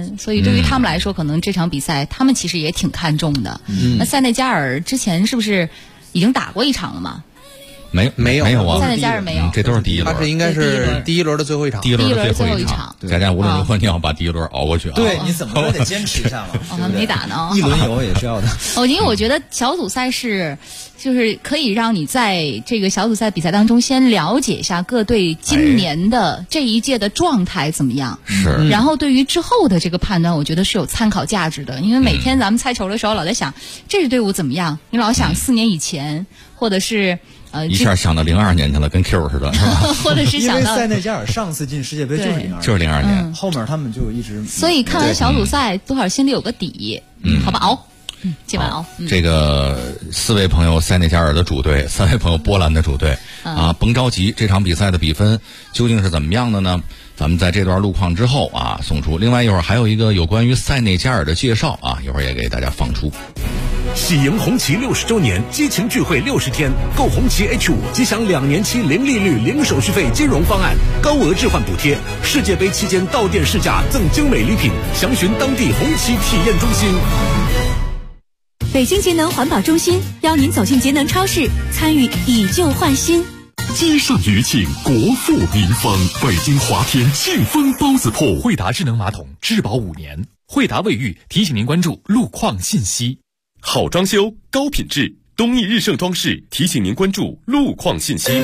签，所以对于他们来说，可能这场比赛他们其实也挺看重的。那塞内加尔之前是不是已经打过一场了吗？
没有啊，
塞内加尔没有，
这都是第一轮，
它这应该是第一轮的最后一场，
第一轮的最后一场。佳佳，无论如何你要把第一轮熬过去啊！
对，你怎么都得坚持一下嘛。
还没打呢，
一轮游也是要的。
因为我觉得小组赛就是可以让你在这个小组赛比赛当中先了解一下各队今年的这一届的状态怎么样，
是。
然后对于之后的这个判断，我觉得是有参考价值的。因为每天咱们猜球的时候，老在想这支队伍怎么样，你老想4年以前，或者是。
一下想到02年去了，跟 Q 似的，是吧？
或者是想到，
因为塞内加尔上次进世界杯
就是02年，
后面他们就一直。
所以看完小组赛，多少心里有个底，好吧，熬，今晚熬。
这个4位朋友塞内加尔的主队，3位朋友波兰的主队啊，甭着急，这场比赛的比分究竟是怎么样的呢？咱们在这段路况之后啊送出。另外一会儿还有一个有关于塞内加尔的介绍啊，一会儿也给大家放出。
喜迎红旗60周年激情聚会60天，购红旗 H5 即享2年期零利率、零手续费金融方案，高额置换补贴。世界杯期间到店试驾赠精美礼品，详询当地红旗体验中心。
北京节能环保中心邀您走进节能超市，参与以旧换新。
接上余庆，国富民丰。北京华天庆丰包子铺，
惠达智能马桶质保5年。惠达卫浴提醒您关注路况信息。
好装修，高品质，东益日盛装饰提醒您关注路况信息。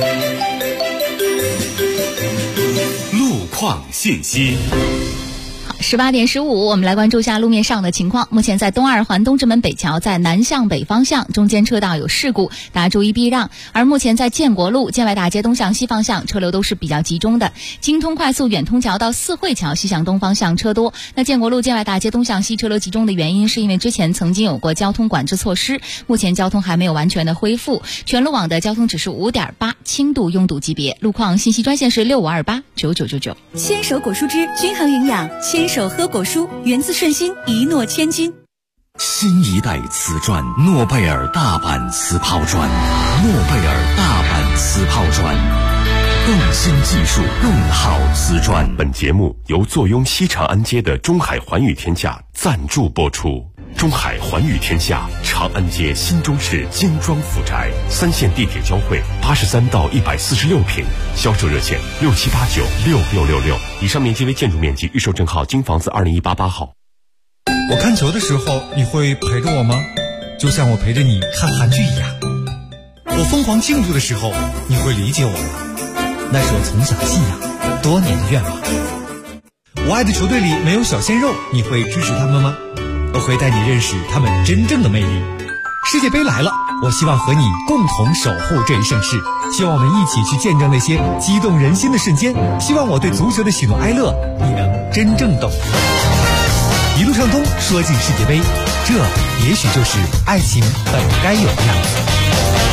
路况信息。
18点15，我们来关注一下路面上的情况。目前在东二环东直门北桥在南向北方向中间车道有事故，大家注意避让。而目前在建国路建外大街东向西方向车流都是比较集中的。京通快速远通桥到四惠桥西向东方向车多。那建国路建外大街东向西车流集中的原因是因为之前曾经有过交通管制措施，目前交通还没有完全的恢复。全路网的交通指数5.8，轻度拥堵级别。路况信息专线是6528999999。
牵手果蔬汁均衡营养，牵手喝果蔬，源自顺心，一诺千金。
新一代瓷砖，诺贝尔大阪瓷抛砖，诺贝尔大阪瓷抛砖，更新技术，更好瓷砖。
本节目由坐拥西长安街的中海环宇天下赞助播出。中海环宇天下，长安街新中式精装府宅，3线地铁交汇，83到146平，销售热线67896666。以上面积为建筑面积，预售证号京房子2018-8号。
我看球的时候，你会陪着我吗？就像我陪着你看韩剧一样。我疯狂庆祝的时候，你会理解我吗？那是我从小的信仰，多年的愿望。我爱的球队里没有小鲜肉，你会支持他们吗？我会带你认识他们真正的魅力。世界杯来了，我希望和你共同守护这一盛世，希望我们一起去见证那些激动人心的瞬间，希望我对足球的喜怒哀乐你能真正懂。一路畅通，说进世界杯，这也许就是爱情本该有的样子。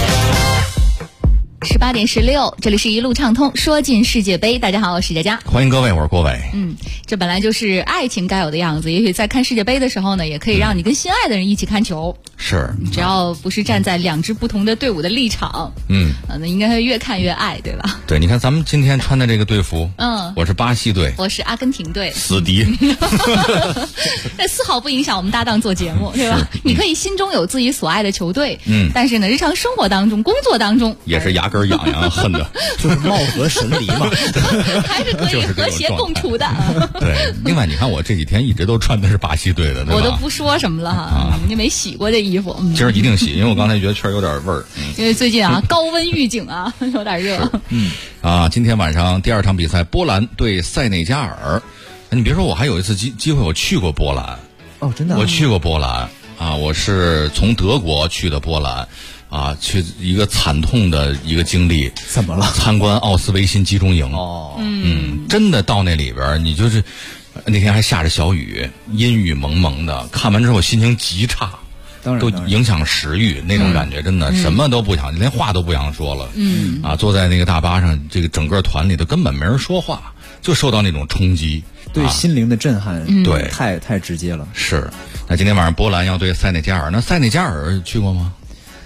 18点16，这里是一路畅通，说进世界杯。大家好，我是佳佳，
欢迎各位，我是郭伟。
这本来就是爱情该有的样子，也许在看世界杯的时候呢，也可以让你跟心爱的人一起看球。
是，
只要不是站在2支不同的队伍的立场，那应该会越看越爱，对吧？
对，你看咱们今天穿的这个队服，我是巴西队，
我是阿根廷队，
死敌。
那丝毫不影响我们搭档做节目，对吧？你可以心中有自己所爱的球队，但是呢，日常生活当中、工作当中，
也是牙根痒痒，恨的，
就是貌合神离嘛，
还是可以和谐共处的。
对，另外你看我这几天一直都穿的是巴西队的，对吧？
我都不说什么了哈，你没洗过这衣服。
今儿一定洗，因为我刚才觉得确实有点味儿。
因为最近高温预警啊，有点热。
今天晚上第2场比赛，波兰对塞内加尔。你别说，我还有一次机会，我去过波兰。
哦，真的？
我去过波兰啊，我是从德国去的波兰。去一个惨痛的一个经历。
怎么了？
参观奥斯维辛集中营。真的到那里边，你就是那天还下着小雨，阴雨蒙蒙的，看完之后心情极差，都影响食欲那种感觉，真的什么都不想，连话都不想说了。坐在那个大巴上，这个整个团里头根本没人说话，就受到那种冲击，
对心灵的震撼，
对，
太直接了。
是。那今天晚上波兰要对塞内加尔，那塞内加尔去过吗？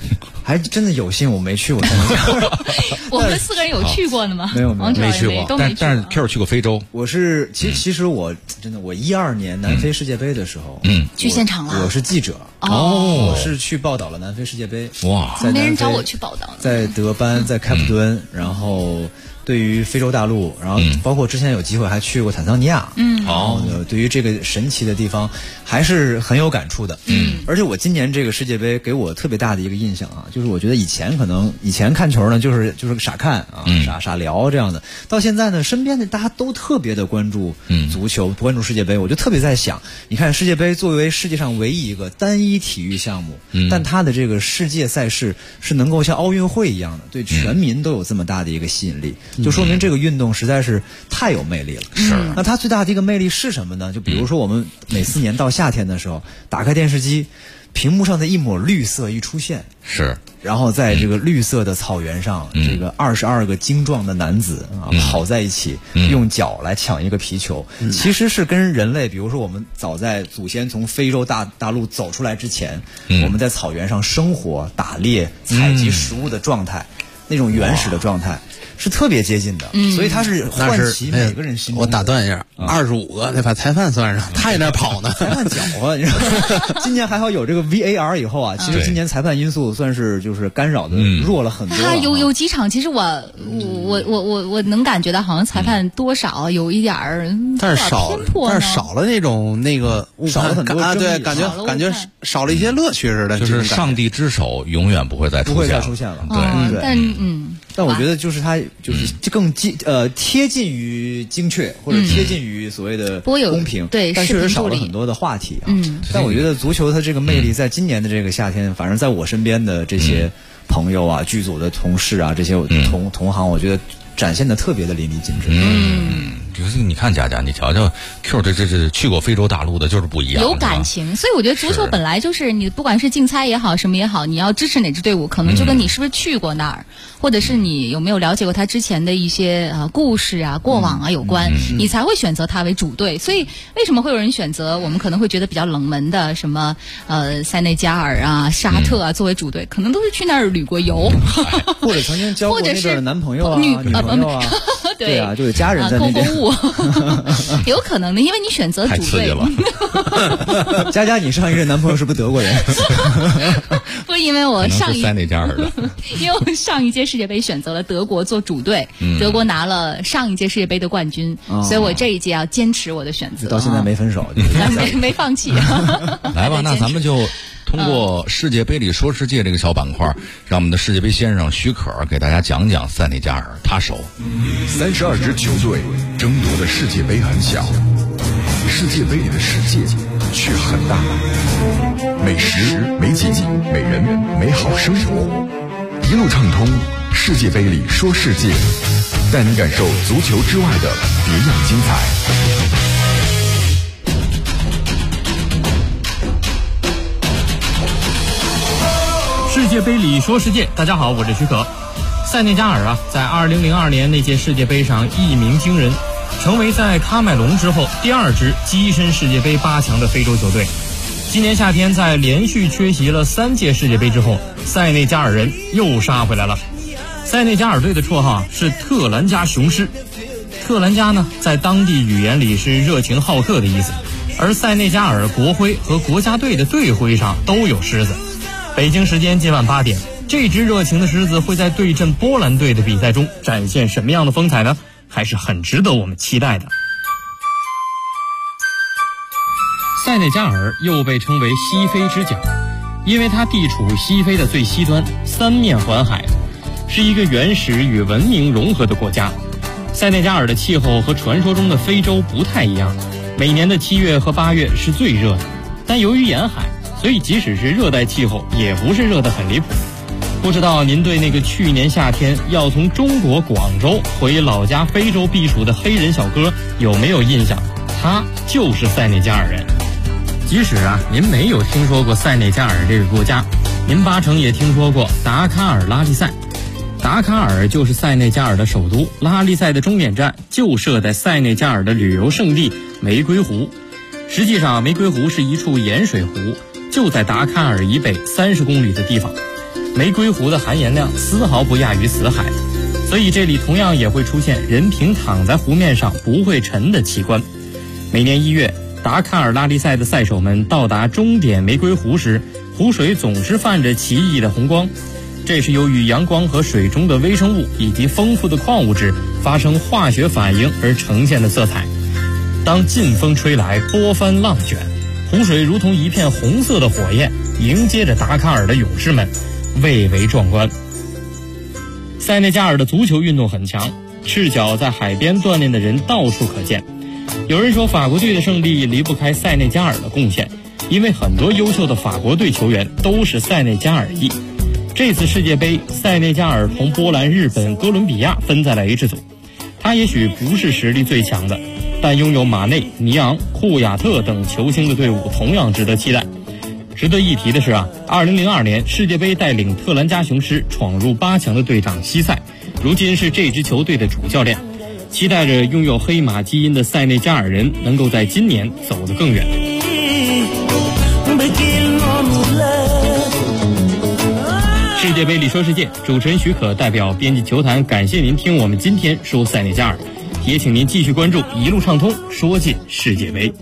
还真的有幸我没去过。
我们4个人有去过的吗？
没有
没去过，但是 Q 去过非洲。
我是其实我真的我12年南非世界杯的时候，
去现场了。
我是记者我是去报道了南非世界杯。
哇，
没人找我去报道。
在德班，在开普敦，然后对于非洲大陆，然后包括之前有机会还去过坦桑尼亚，对于这个神奇的地方还是很有感触的。而且我今年这个世界杯给我特别大的一个印象啊，就是我觉得以前看球呢，就是傻看啊，傻聊这样的，到现在呢，身边的大家都特别的关注足球，关注世界杯，我就特别在想，你看世界杯作为世界上唯一一个单一体育项目，但它的这个世界赛事是能够像奥运会一样的，对全民都有这么大的一个吸引力。就说明这个运动实在是太有魅力了。
是，
那它最大的一个魅力是什么呢？就比如说我们每4年到夏天的时候，打开电视机，屏幕上的一抹绿色一出现，
是，
然后在这个绿色的草原上，这个22个精壮的男子跑在一起，用脚来抢一个皮球，其实是跟人类，比如说我们早在祖先从非洲大陆走出来之前，我们在草原上生活、打猎、采集食物的状态，那种原始的状态。是特别接近的，所以它是唤起每个人心中。
我打断一下，25个得把裁判算上，他也在跑呢，
裁判搅和。你知道，今年还好有这个 VAR 以后啊，其实今年裁判因素算是就是干扰的弱了很多。
他有几场，其实我能感觉到，好像裁判多少有一点儿，
但是少了那种
少了很多
啊，对，感觉少了一些乐趣似的。
就是上帝之手永远不会再出
现了。
对，
但我觉得就是它就是更贴近于精确，或者贴近于所谓的公平，
对，
但确实少了很多的话题啊。但我觉得足球它这个魅力，在今年的这个夏天，反正在我身边的这些朋友啊、剧组的同事啊、这些同行，我觉得展现的特别的淋漓尽致。
就是你看佳佳，你瞧瞧 Q 这去过非洲大陆的，就是不一样，
有感情。所以我觉得足球本来就是你不管是竞猜也好，什么也好，你要支持哪支队伍，可能就跟你是不是去过那儿，或者是你有没有了解过他之前的一些故事啊、过往啊有关，你才会选择他为主队。所以为什么会有人选择我们可能会觉得比较冷门的什么塞内加尔啊、沙特啊作为主队，可能都是去那儿旅过游，
或者曾经交过那边的男朋友啊、女朋友啊。对啊，就是家人在那边。
有可能的，因为你选择主队
了。佳佳，你上一任男朋友是不是德国人？
不是，因为我上一
塞内加尔的，
因为我上一届世界杯选择了德国做主队，德国拿了上一届世界杯的冠军，所以我这一届要坚持我的选择。
到现在没分手，
没放弃。
来吧，那咱们就通过世界杯里说世界这个小板块，让我们的世界杯先生许可给大家讲讲塞内加尔他手。
32支球队争夺的世界杯很小，世界杯里的世界却很大。美食、美景、美人、美好生活，一路畅通世界杯里说世界，带你感受足球之外的别样精彩。
世界杯里说世界，大家好，我是许可。塞内加尔啊，在2002年那届世界杯上一鸣惊人，成为在喀麦隆之后第2支跻身世界杯8强的非洲球队。今年夏天，在连续缺席了3届世界杯之后，塞内加尔人又杀回来了。塞内加尔队的绰号是特兰加雄狮。特兰加呢，在当地语言里是热情好客的意思，而塞内加尔国徽和国家队的队徽上都有狮子。北京时间今晚8点，这只热情的狮子会在对阵波兰队的比赛中展现什么样的风采呢？还是很值得我们期待的。塞内加尔又被称为西非之角，因为它地处西非的最西端，3面环海，是一个原始与文明融合的国家。塞内加尔的气候和传说中的非洲不太一样，每年的7月和8月是最热的，但由于沿海，所以即使是热带气候也不是热得很离谱。不知道您对那个去年夏天要从中国广州回老家非洲避暑的黑人小哥有没有印象？他就是塞内加尔人。即使您没有听说过塞内加尔这个国家，您8成也听说过达喀尔拉力赛。达喀尔就是塞内加尔的首都，拉力赛的终点站就设在塞内加尔的旅游胜地玫瑰湖。实际上，玫瑰湖是一处盐水湖，就在达喀尔以北30公里的地方。 玫瑰湖的含盐量丝毫不亚于死海，所以这里同样也会出现人平躺在湖面上不会沉的奇观。每年1月，达喀尔拉力赛的赛手们到达终点玫瑰湖时，湖水总是泛着奇异的红光，这是由于阳光和水中的微生物以及丰富的矿物质发生化学反应而呈现的色彩。当劲风吹来，波翻浪卷，湖水如同一片红色的火焰，迎接着达喀尔的勇士们，蔚为壮观。塞内加尔的足球运动很强，赤脚在海边锻炼的人到处可见。有人说法国队的胜利离不开塞内加尔的贡献，因为很多优秀的法国队球员都是塞内加尔裔。这次世界杯，塞内加尔同波兰、日本、哥伦比亚分在了 H 组，他也许不是实力最强的，但拥有马内、尼昂、库亚特等球星的队伍同样值得期待。值得一提的是2002年世界杯带领特兰加雄狮闯入8强的队长西塞，如今是这支球队的主教练。期待着拥有黑马基因的塞内加尔人能够在今年走得更远。世界杯里说世界，主持人许可代表编辑球坛感谢您听我们今天说塞内加尔，也请您继续关注一路畅通说尽世界杯。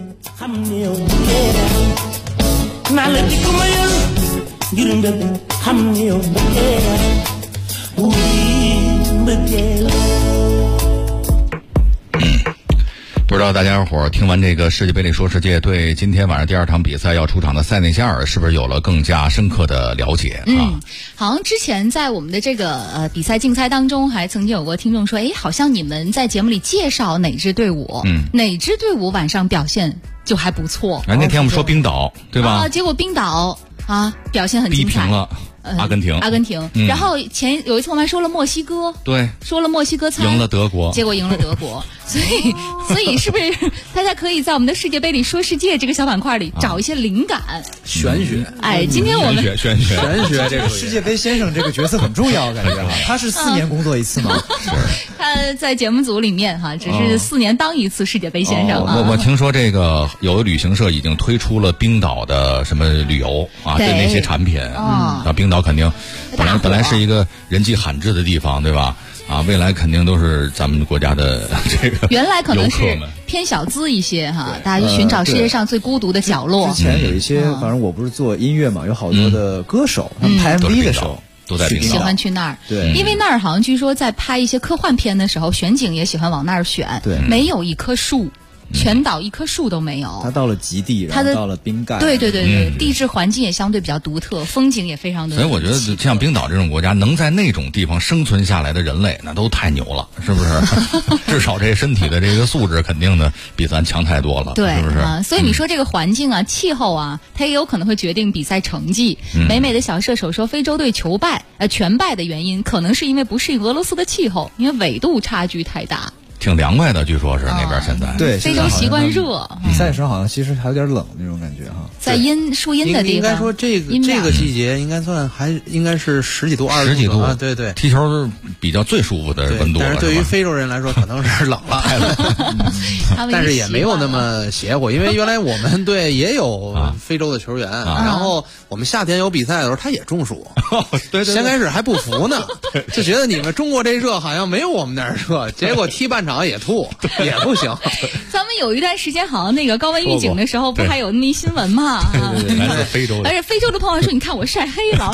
不知道大家伙听完这个世界杯里说世界，对今天晚上第2场比赛要出场的塞内加尔是不是有了更加深刻的了解啊？
好像之前在我们的这个比赛竞猜当中，还曾经有过听众说，好像你们在节目里介绍哪支队伍，哪支队伍晚上表现就还不错。
那天我们说冰岛，对吧？
结果冰岛表现很精彩，
逼平了阿根廷，
然后有一次我们还说了墨西哥，
对，
说了墨西哥猜
赢了德国，
结果赢了德国，所以是不是大家可以在我们的世界杯里说世界这个小板块里找一些灵感？
玄学，
今天我们
玄学，
这个世界杯先生这个角色很重要，感觉他是4年工作一次吗？
他在节目组里面只是4年当一次世界杯先生。
我听说这个有的旅行社已经推出了冰岛的什么旅游对那些产品冰岛肯定本来是一个人迹罕至的地方，对吧？未来肯定都是咱们国家的这个
原来可能是偏小资一些大家去寻找世界上最孤独的角落。
之前有一些，反正我不是做音乐嘛，有好多的歌手，他们拍 MV 的时候
都在冰岛，
喜欢去那儿。
对，
因为那儿好像据说在拍一些科幻片的时候，选景也喜欢往那儿选。
对，
没有一棵树。全岛一棵树都没有。
它到了极地，然后到了冰盖。
对，地质环境也相对比较独特，风景也非常的。
所以我觉得像冰岛这种国家，能在那种地方生存下来的人类，那都太牛了，是不是？至少这身体的这个素质，肯定的比咱强太多了，
对，
是不是？
所以你说这个环境气候它也有可能会决定比赛成绩。美美的小射手说，非洲队全败的原因，可能是因为不适应俄罗斯的气候，因为纬度差距太大。
挺凉快的，据说是那边现在。
对，
非洲习惯热。
比赛的时候好像其实还有点冷那种感觉
在树荫的地方。
应该说这个季节应该算应该是10几度、20
几度
对。
踢球是比较最舒服的温度了。
但是对于非洲人来说，可能是冷了，太冷。但是也没有那么邪乎，因为原来我们队也有非洲的球员，然后我们夏天有比赛的时候，他也中暑。
对，
先开始还不服呢，就觉得你们中国这热好像没有我们那儿热，结果踢半场也吐，也不行。
咱们有一段时间好像那个高温预警的时候，不还有那么一新闻吗？
对，来自非洲的，
而且非洲的朋友说：“你看我晒黑了。”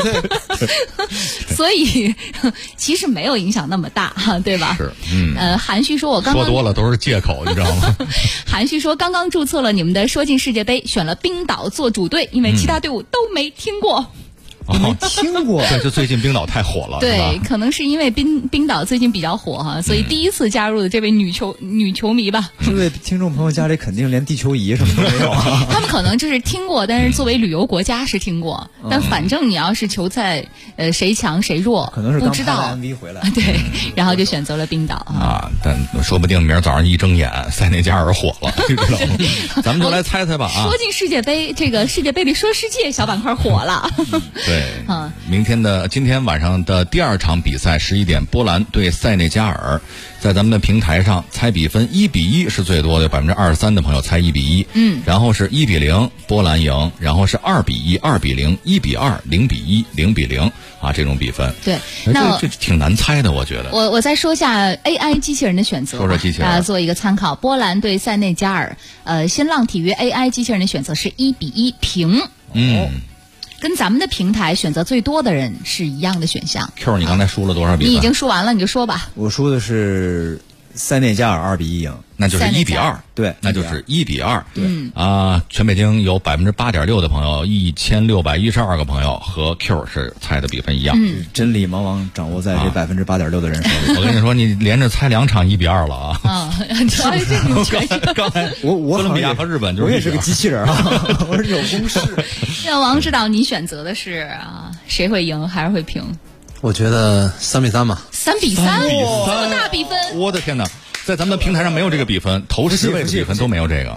所以其实没有影响那么大，对吧？
是，
含蓄说：“我刚刚
说多了都是借口，你知道吗？”
含蓄说：“刚刚注册了你们的说进世界杯，选了冰岛做主队，因为其他队伍都没听过。”
没听过，
对，就最近冰岛太火了，
对，可能是因为冰岛最近比较火所以第一次加入的这位女球迷吧。
这位听众朋友家里肯定连地球仪什么都没有
他们可能就是听过，但是作为旅游国家是听过，但反正你要是球赛谁强谁弱，
可能是
不知道
MV 回来，
对，然后就选择了冰岛
但说不定明儿早上一睁眼，塞内加尔火了，你知道吗？咱们就来猜猜吧
说进世界杯，这个世界杯里说世界小板块火了。
对。 今天晚上的第2场比赛11点，波兰对塞内加尔，在咱们的平台上猜比分1-1是最多的，23%的朋友猜1-1，然后是1-0波兰赢，然后是2-1、2-0、1-2、0-1、0-0啊，这种比分。
对，那
这挺难猜的，我觉得。
我再说下 AI 机器人的选择，
说机器人，
大家做一个参考。波兰对塞内加尔，新浪体育 AI 机器人的选择是1-1平。跟咱们的平台选择最多的人是一样的选项。
Q， 你刚才输了多少比分？
你已经输完了，你就说吧。
我输的是塞内加尔2-1赢，
那就是1-2。
对，
那就是1-2。
对
全北京有8.6%的朋友，1612个朋友和 Q 是猜的比分一样。
真理往往掌握在这8.6%的人手里。
我跟你说，你连着猜2场1-2了啊！刚才
我
哥伦比亚和日本就是
我也是个机器人啊，我是有公式。
那王指导，你选择的是谁会赢还是会平？
我觉得3-3吧。
3-3，这么大比分！
我的天哪！在咱们的平台上没有这个比分，头10位的比分都没有这个。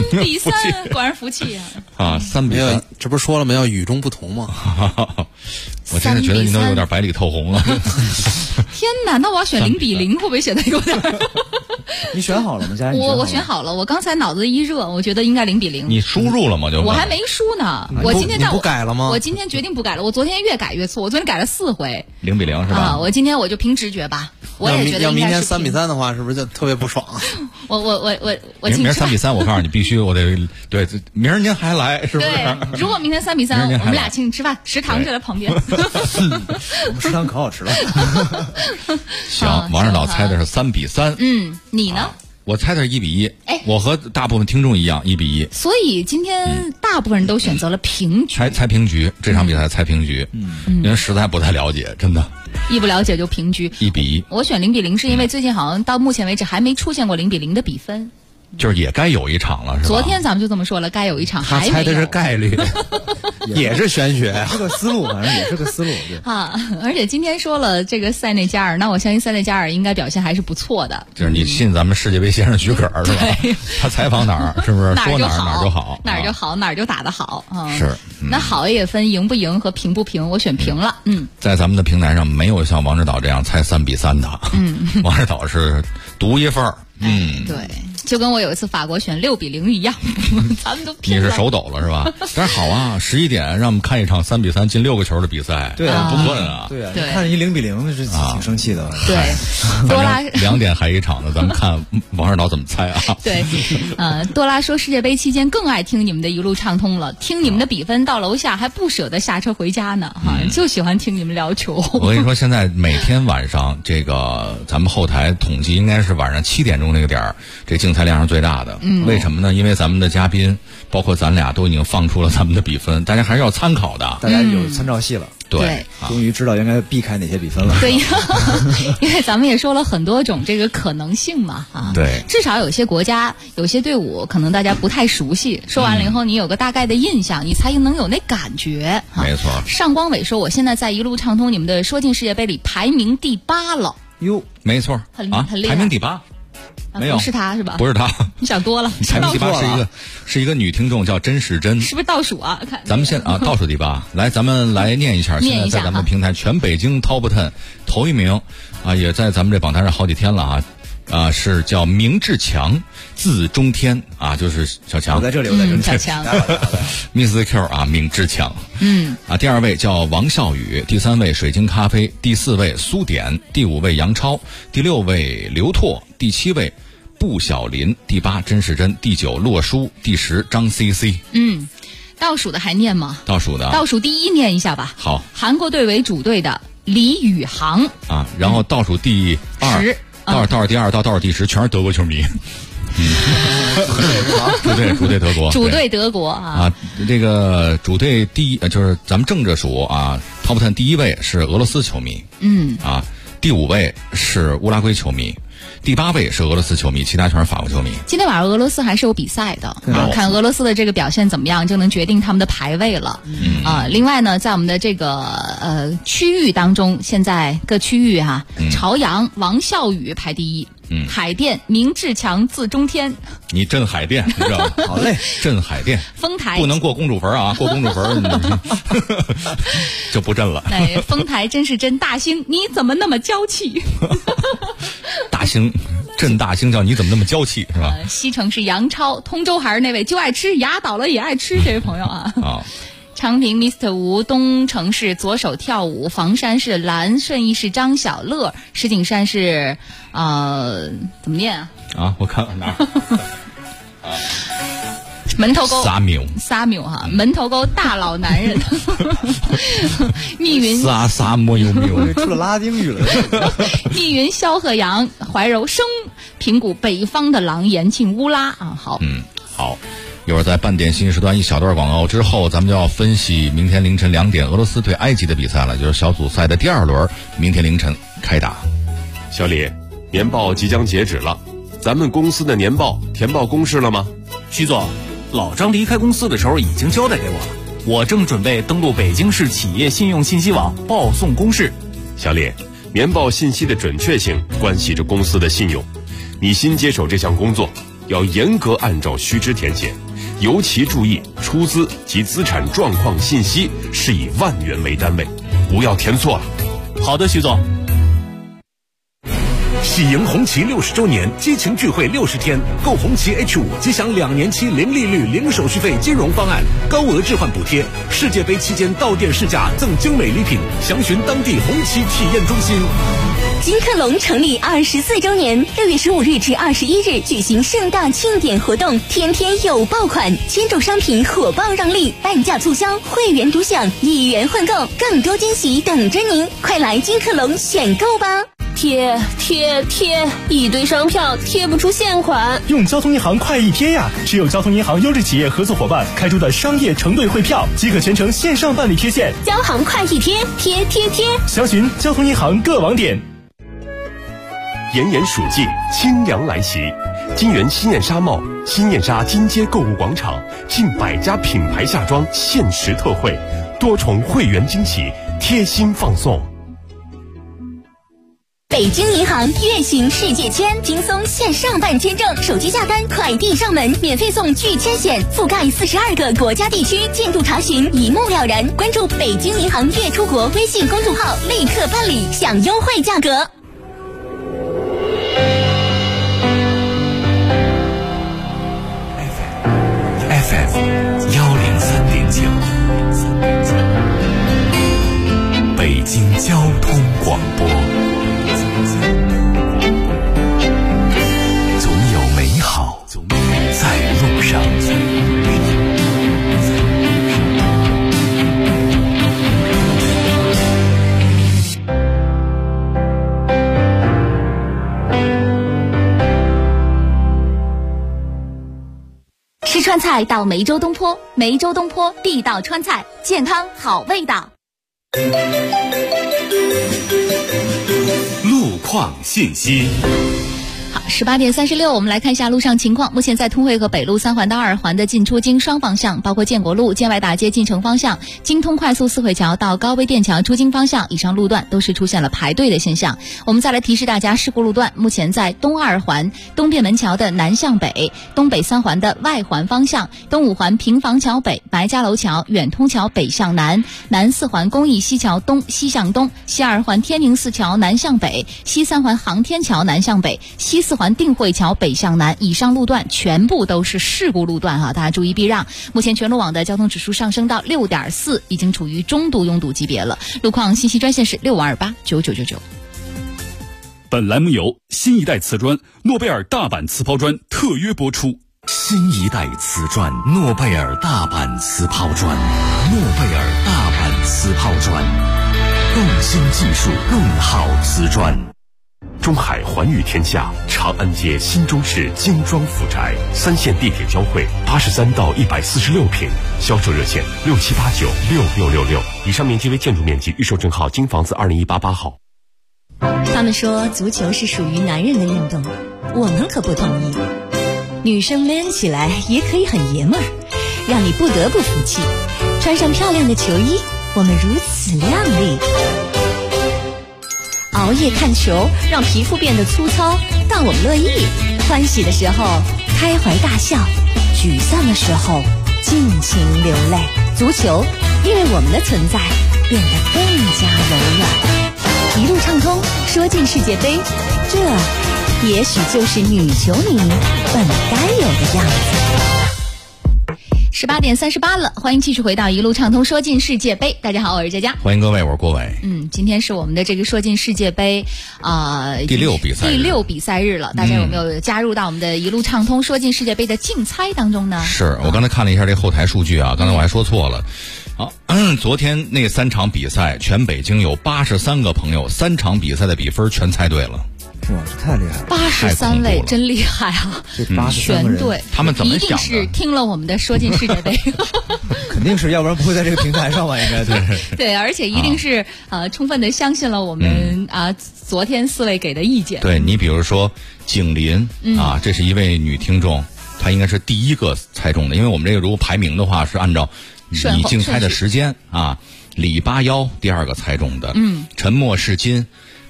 3-3，果然服气
啊！3-3，
这不是说了吗？要与众不同吗？
我真的觉得您都有点白里透红了。
天哪，那我要选0-0，会不会显得有点？
你选好了吗？佳怡，
我选好了，我刚才脑子一热，我觉得应该0-0。
你输入了吗？
我还没输呢，我今天
你不改了吗？
我今天决定不改了，我昨天越改越错，我昨天改了4回。
0-0是吧？
我今天我就凭直觉吧，我也觉得
要明天3-3的话，是不是就特别不爽？
明儿3-3，我告诉你，必须我得对，明儿您还来，是不是？
对，如果明天3-3，我们俩请你吃饭，食堂就在旁边。
我们食堂可好吃了。
行，王指导猜的是3-3。
你呢？
我猜的是1-1。我和大部分听众一样，1-1。
所以今天大部分人都选择了平局。
猜平局，这场比赛猜平局。因为实在不太了解，真的。
一不了解就平局。
1-1。
我选0-0是因为最近好像到目前为止还没出现过0-0的比分。
就是也该有一场了，是吧？
昨天咱们就这么说了，该有一场，还没有。
他猜的是概率，也是玄学，
这个思路，反正也是个思路。
而且今天说了这个塞内加尔，那我相信塞内加尔应该表现还是不错的。
就是你信咱们世界杯先生许可是吧？他采访哪儿是不是说哪儿就好，
哪儿就好，哪儿就打得好啊。
是，
那好也分赢不赢和平不平，我选平了。
在咱们的平台上没有像王指导这样猜3-3的。王指导是独一份儿。
对，就跟我有一次法国选6-0一样，咱们都拼了。
你是手抖了是吧？但是好啊，11点让我们看一场3-3进6个球的比赛，
对啊，
不困啊。
对啊，看一0-0那是挺生气的。
对，多拉
2点还一场呢，咱们看王指导怎么猜啊？
对，多拉说世界杯期间更爱听你们的一路畅通了，听你们的比分到楼下还不舍得下车回家呢，就喜欢听你们聊球。
我跟你说，现在每天晚上这个咱们后台统计应该是晚上7点钟那个点儿，这竞猜量是最大的。为什么呢？因为咱们的嘉宾包括咱俩都已经放出了咱们的比分，大家还是要参考的，
大家有参照系了。
对，
终于知道应该避开哪些比分了。
对，因为咱们也说了很多种这个可能性嘛，
对，
至少有些国家、有些队伍可能大家不太熟悉，说完了以后你有个大概的印象，你才能有那感觉。
没错。
上光伟说，我现在在一路畅通你们的说进世界杯里排名第8了。
哟，
没错，
很厉害，
排名第8。没有，
不是他是吧？
不是他，
你想多了。
排名第8是一个女听众，叫甄世珍。
是不是倒数啊？看
咱们倒数第8，来，咱们来念一下。现在在咱们平台全北京 Top 10头一名也在咱们这榜单上好几天了是叫明志强，字中天就是小强。
我在这里，我在这里。
小强
，Miss Q 明志强。第2位叫王笑宇，第3位水晶咖啡，第4位苏点，第5位杨超，第6位刘拓，第7位布小林，第8甄世珍，第9洛书，第10张 CC。
倒数的还念吗？
倒数
第1念一下吧。
好，
韩国队为主队的李宇航
然后倒数第2。倒数第2到倒数第10全是德国球迷。主队德国，
主队德国
这个主队第1就是咱们正着数Top 10第1位是俄罗斯球迷。第5位是乌拉圭球迷，第8位是俄罗斯球迷，其他全是法国球迷。
今天晚上俄罗斯还是有比赛的看俄罗斯的这个表现怎么样，就能决定他们的排位了。另外呢，在我们的这个区域当中，现在各区域朝阳王笑宇排第1， 海淀明志强字中天。
你镇海淀，你知道吗？
好嘞，
镇海淀。
丰台
不能过公主坟啊，过公主坟就不镇了。
哎，丰台真是真，大兴你怎么那么娇气？
大兴。镇大兴叫你怎么那么娇气是吧？
西城是杨超，通州还是那位就爱吃，牙倒了也爱吃这位朋友啊。昌平 Mr. 吴，东城是左手跳舞，房山是蓝，顺义是张小乐，石景山是怎么念啊？
我看哪？
门头沟
撒缪
哈，门头沟大老男人，密云
撒莫有
出了拉丁语了。
密云萧鹤阳，怀柔生，平谷北方的狼，延庆乌拉啊，好，
好。一会儿在半点信息时段一小段广告之后，咱们就要分析明天凌晨2点俄罗斯对埃及的比赛了，就是小组赛的第2轮，明天凌晨开打。
小李，年报即将截止了，咱们公司的年报填报公示了吗？
徐总，老张离开公司的时候已经交代给我了，我正准备登录北京市企业信用信息网报送公示。
小李，年报信息的准确性关系着公司的信用，你新接手这项工作，要严格按照须知填写，尤其注意出资及资产状况信息是以万元为单位，不要填错了。
好的，徐总。
喜迎红旗60周年激情聚会60天，购红旗 H5 即享2年期零利率、零手续费金融方案，高额置换补贴，世界杯期间到店试驾赠精美礼品，详询当地红旗体验中心。
金客隆成立24周年，6月15日至21日举行盛大庆典活动，天天有爆款，千种商品火爆让利，半价促销，会员独享，1元换购，更多惊喜等着您，快来金客隆选购吧！
贴，一堆商票贴不出现款。
用交通银行快易贴呀，持有交通银行优质企业合作伙伴开出的商业承兑汇票，即可全程线上办理贴现。
交行快易贴，贴，
详询交通银行各网点。
炎炎暑季，清凉来袭，金源新燕纱帽、新燕纱金街购物广场近100家品牌夏装限时特惠，多重会员惊喜，贴心放送。
北京银行月行世界签，轻松线上办签证，手机下单，快递上门，免费送拒签险，覆盖42个国家地区，进度查询一目了然。关注北京银行月出国微信公众号，立刻办理，享优惠价格。
FM 103.9，北京交通广播。总有美好在路上。
吃川菜到梅州东坡，梅州东坡地道川菜，健康好味道。
路况信息。
好，18点36，我们来看一下路上情况。目前在通惠河北路3环到2环的进出京双方向，包括建国路、建外大街进城方向、京通快速四惠桥到高威店桥出京方向，以上路段都是出现了排队的现象。我们再来提示大家，事故路段目前在东2环东便门桥的南向北、东北3环的外环方向、东5环平房桥北、白家楼桥、远通桥北向南、南4环公益西桥东西向东、西2环天宁寺桥南向北、西3环航天桥南向北、西4环定慧桥北向南，以上路段全部都是事故路段大家注意避让。目前全路网的交通指数上升到6.4，已经处于中度拥堵级别了。路况信息专线是65289999。
本栏目由新一代瓷砖诺贝尔大阪瓷抛砖特约播出。
新一代瓷砖诺贝尔大阪瓷抛砖，诺贝尔大阪瓷抛砖，更新技术，更好瓷砖。
中海环宇天下长安街新中式精装府宅，3线地铁交汇，83到146平，销售热线67896666。以上面积为建筑面积，预售证号京房子20188号。
他们说足球是属于男人的运动，我们可不同意。女生 man 起来也可以很爷们儿，让你不得不服气。穿上漂亮的球衣，我们如此靓丽。熬夜夜看球，让皮肤变得粗糙，但我们乐意。欢喜的时候开怀大笑，沮丧的时候尽情流泪。足球因为我们的存在变得更加柔软。一路畅通，说进世界杯，这也许就是女球迷本该有的样子。
18点38了，欢迎继续回到一路畅通说进世界杯。大家好，我是佳佳。
欢迎各位，我是郭伟。
今天是我们的这个说进世界杯
第六比赛日了，
大家有没有加入到我们的一路畅通说进世界杯的竞猜当中呢？
是我刚才看了一下这后台数据啊，刚才我还说错了。昨天那3场比赛，全北京有83个朋友3场比赛的比分全猜对了。
哇，这太厉害了
！83位真厉害啊！全对，
他们怎么想的？
一定是听了我们的说进世界杯，
肯定是，要不然不会在这个平台上吧？应该
对，而且一定是充分的相信了我们昨天4位给的意见。
对，你比如说景林这是一位女听众，她应该是第一个猜中的，因为我们这个如果排名的话是按照你竞猜的时间啊。李八幺第2个猜中的，沉默是金，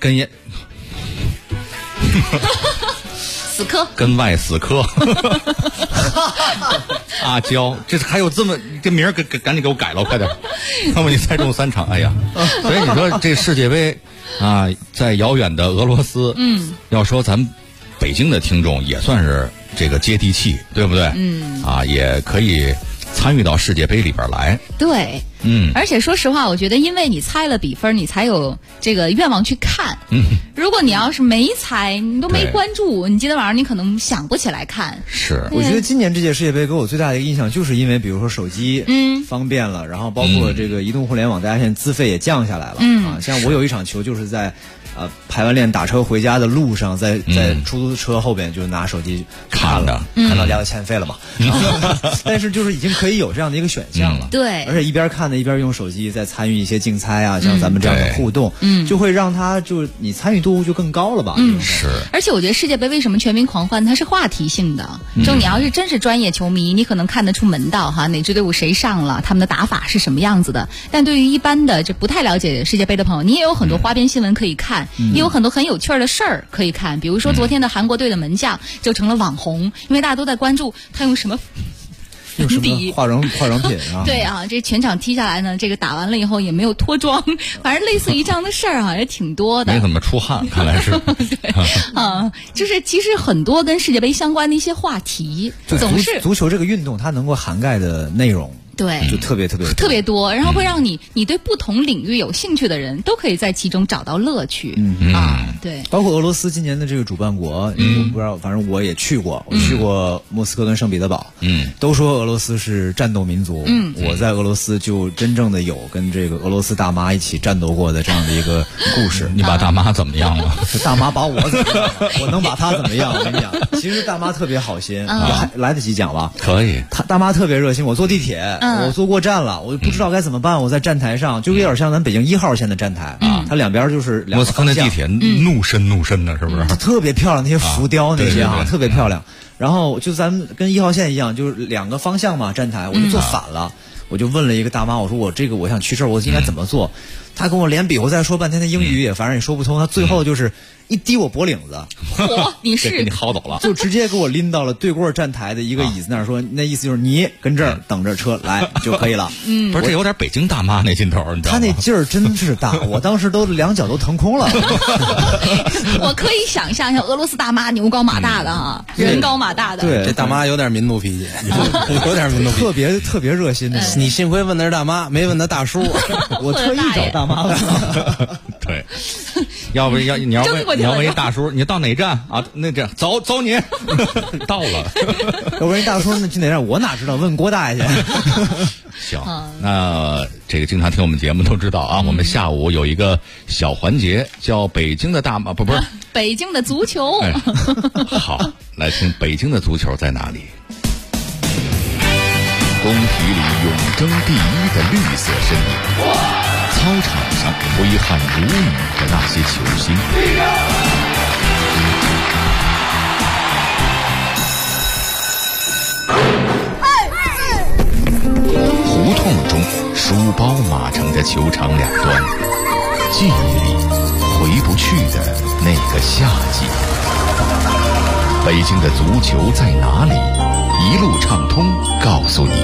死磕
跟外死磕阿娇，这还有这么这名儿赶紧给我改了，快点！要不你猜中3场，哎呀！所以你说这世界杯在遥远的俄罗斯，要说咱们北京的听众也算是这个接地气，对不对？也可以参与到世界杯里边来。
对，而且说实话，我觉得因为你猜了比分，你才有这个愿望去看。如果你要是没猜，你都没关注，你今天晚上你可能想不起来看。
是，
我觉得今年这届世界杯给我最大的一个印象，就是因为比如说手机方便了，然后包括这个移动互联网，大家现在资费也降下来了。像我有一场球就是在排完练打车回家的路上，在出租车后边就拿手机看了，看到家就欠费了嘛。但是就是已经可以有这样的一个选项了。
对，
而且一边看呢一边用手机在参与一些竞猜啊，像咱们这样的互动，就会让他就你参与度就更高了吧？
是。
而且我觉得世界杯为什么全民狂欢，它是话题性的。就你要是真是专业球迷，你可能看得出门道哈，哪支队伍谁上了，他们的打法是什么样子的。但对于一般的这不太了解世界杯的朋友，你也有很多花边新闻可以看。也有很多很有趣的事儿可以看，比如说昨天的韩国队的门将就成了网红，因为大家都在关注他用什么粉底
化妆品啊。
对啊，这全场踢下来呢，这个打完了以后也没有脱妆，反正类似于这样的事儿也挺多的。
没怎么出汗，看来是。
对就是其实很多跟世界杯相关的一些话题，总是
足球这个运动它能够涵盖的内容。
对，
就特别
多，然后会让你对不同领域有兴趣的人都可以在其中找到乐趣。对，
包括俄罗斯今年的这个主办国，我不知道，反正我也去过，我去过莫斯科跟圣彼得堡。都说俄罗斯是战斗民族。我在俄罗斯就真正的有跟这个俄罗斯大妈一起战斗过的这样的一个故事。
你把大妈怎么样了？
大妈把我怎么样？我能把她怎么样？我跟你讲，其实大妈特别好心，还来得及讲吧？
可以。
大妈特别热心，我坐地铁。我坐过站了，我不知道该怎么办。我在站台上，就有点像咱北京1号线的站台它两边就是两个方向。
莫斯科那地铁怒深的，是不是？
特别漂亮，那些浮雕那些特别漂亮。然后就咱们跟1号线一样，就是2个方向嘛，站台我就坐反了。我就问了一个大妈，我说我想去这儿，我应该怎么做？她跟我连比划再说半天，她英语也反正也说不通。她最后就是一低我脖领子，
你是
给你薅走了，
就直接给我拎到了对过站台的一个椅子那儿，说那意思就是你跟这儿等着车来就可以了。
不是，这有点北京大妈那劲头，你知道吗？
她那劲儿真是大，我当时都2脚都腾空了。
我可以想象，像俄罗斯大妈牛高马大的人高马大的。
对，
这大妈有点民族脾气，有点民族脾气，
特别热心的。
你幸亏问的是大妈，没问的大叔。
我特意找大妈问。
对，要不你要问一大叔，你到哪站啊？那这走你到了。
要问一大叔，那去哪站？我哪知道？问郭大爷去。
行，那这个经常听我们节目都知道啊，我们下午有一个小环节叫北京的大妈，不是
北京的足球。
好，来听北京的足球在哪里？
工体里永争第一的绿色身影，操场上挥汗如雨的那些球星，胡同中书包码成着球场两端，记忆里回不去的
夏季。北京的足球在哪里？一路畅通告诉你。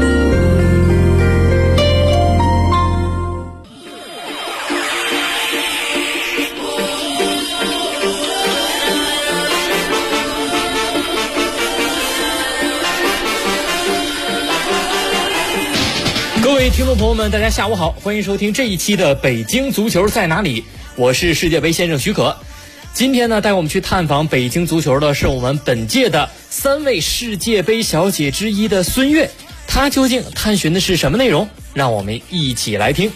各位听众朋友们，大家下午好，欢迎收听这一期的北京足球在哪里，我是世界杯先生许可。今天呢，带我们去探访北京足球的是我们本届的3位世界杯小姐之一的孙悦，她究竟探寻的是什么内容？让我们一起来听。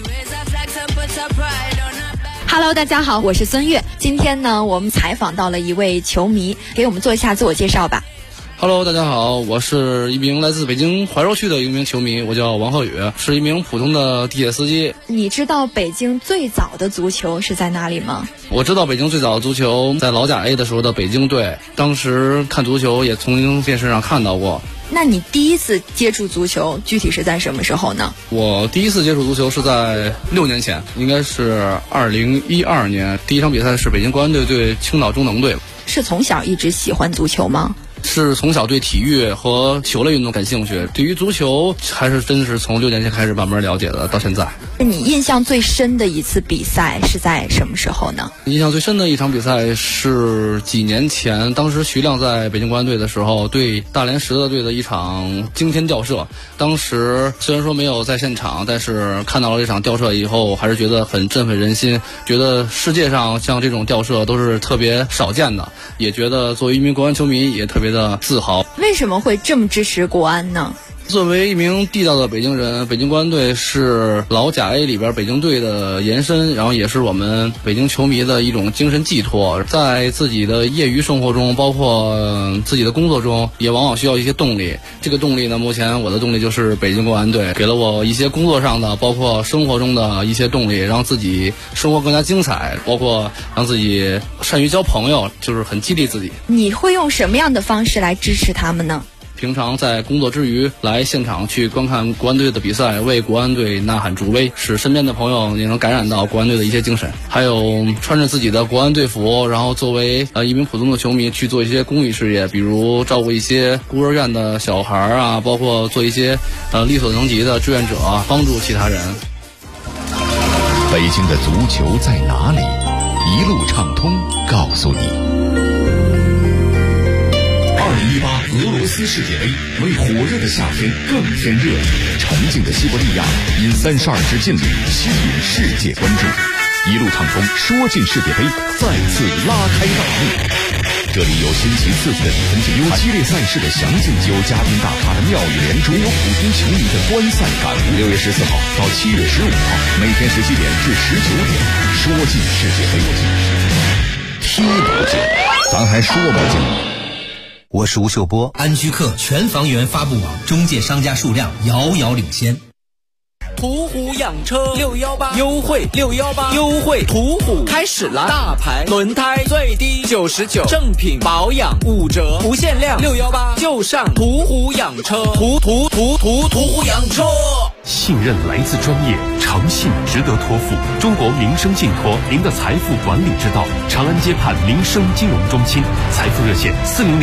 Hello， 大家好，我是孙悦。今天呢，我们采访到了一位球迷，给我们做一下自我介绍吧。
Hello， 大家好，我是一名来自北京怀柔区的一名球迷，我叫王鹤宇，是一名普通的地铁司机。
你知道北京最早的足球是在哪里吗？
我知道北京最早的足球在老甲 A 的时候的北京队，当时看足球也从电视上看到过。
那你第一次接触足球具体是在什么时候呢？
我第一次接触足球是在6年前，应该是2012年，第一场比赛是北京国安队对青岛中能队。
是从小一直喜欢足球吗？
是从小对体育和球类运动感兴趣，对于足球还是真是从6年前开始慢慢了解的，到现在。
你印象最深的一次比赛是在什么时候呢？
印象最深的一场比赛是几年前，当时徐亮在北京国安队的时候对大连实德队的一场惊天吊射。当时虽然说没有在现场，但是看到了这场吊射以后，还是觉得很振奋人心，觉得世界上像这种吊射都是特别少见的，也觉得作为一名国安球迷也特别的自豪。
为什么会这么支持国安呢？
作为一名地道的北京人，北京国安队是老甲 A 里边北京队的延伸，然后也是我们北京球迷的一种精神寄托。在自己的业余生活中，包括自己的工作中，也往往需要一些动力。这个动力呢，目前我的动力就是北京国安队，给了我一些工作上的，包括生活中的一些动力，让自己生活更加精彩，包括让自己善于交朋友，就是很激励自己。
你会用什么样的方式来支持他们呢？
平常在工作之余来现场去观看国安队的比赛，为国安队呐喊助威，使身边的朋友也能感染到国安队的一些精神。还有穿着自己的国安队服，然后作为一名普通的球迷去做一些公益事业，比如照顾一些孤儿院的小孩啊，包括做一些力所能及的志愿者，帮助其他人。
北京的足球在哪里？一路畅通告诉你。2018俄罗斯世界杯为火热的夏天更添热力，沉静的西伯利亚因32支劲旅吸引世界关注。一路畅通说进世界杯再次拉开大幕。这里有新奇刺激的比分竞，有激烈赛事的详尽，有嘉宾大咖的妙语连珠，有普通球迷的观赛感悟。6月14号到7月15号，每天17点至19点，说进世界杯，踢不进，咱还说不进。
我是吴秀波，安居客全房源发布网中介商家数量遥遥领先。
途虎养车618优惠618优惠，途虎开始了，大牌轮胎最低99，正品保养5折，不限量618就上途虎养车，途虎养车。
信任来自专业，诚信值得托付。中国民生信托，您的财富管理之道。长安街畔民生金融中心，财富热线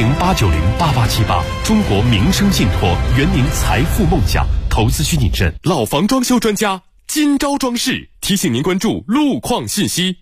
400-890-8878。中国民生信托，圆您财富梦想。投资需谨慎。老房装修专家金招装饰提醒您关注路况信息。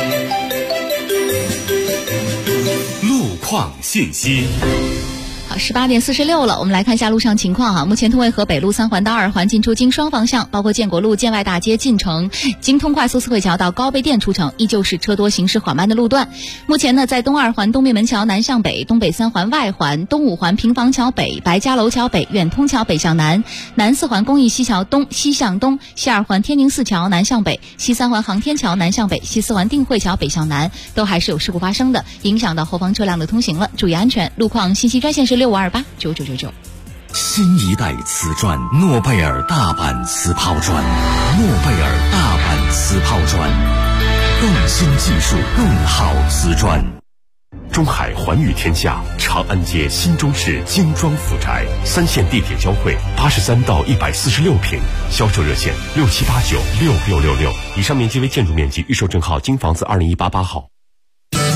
路况信息。
好，18点46了，我们来看一下路上情况哈。目前通渭河北路3环到2环进出京双方向，包括建国路建外大街进城、京通快速四惠桥到高碑店出城，依旧是车多行驶缓慢的路段。目前呢，在东2环东便门桥南向北、东北3环外环、东5环平房桥北、白家楼桥北、远通桥北向南、南4环公益西桥东西向东、西2环天宁寺桥南向北、西3环航天桥南向北、西4环定慧桥北向南，都还是有事故发生的，影响到后方车辆的通行了，注意安全。路况信息专线是65289999。
新一代瓷砖，诺贝尔大阪瓷抛砖，诺贝尔大阪瓷抛砖，更新技术，更好瓷砖。
中海寰宇天下，长安街新中式精装府宅，3线地铁交汇，83到146平，销售热线67896666。以上面积为建筑面积，预售证号京房子2018-8号。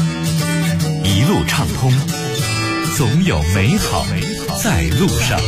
畅通，总有美好在路上。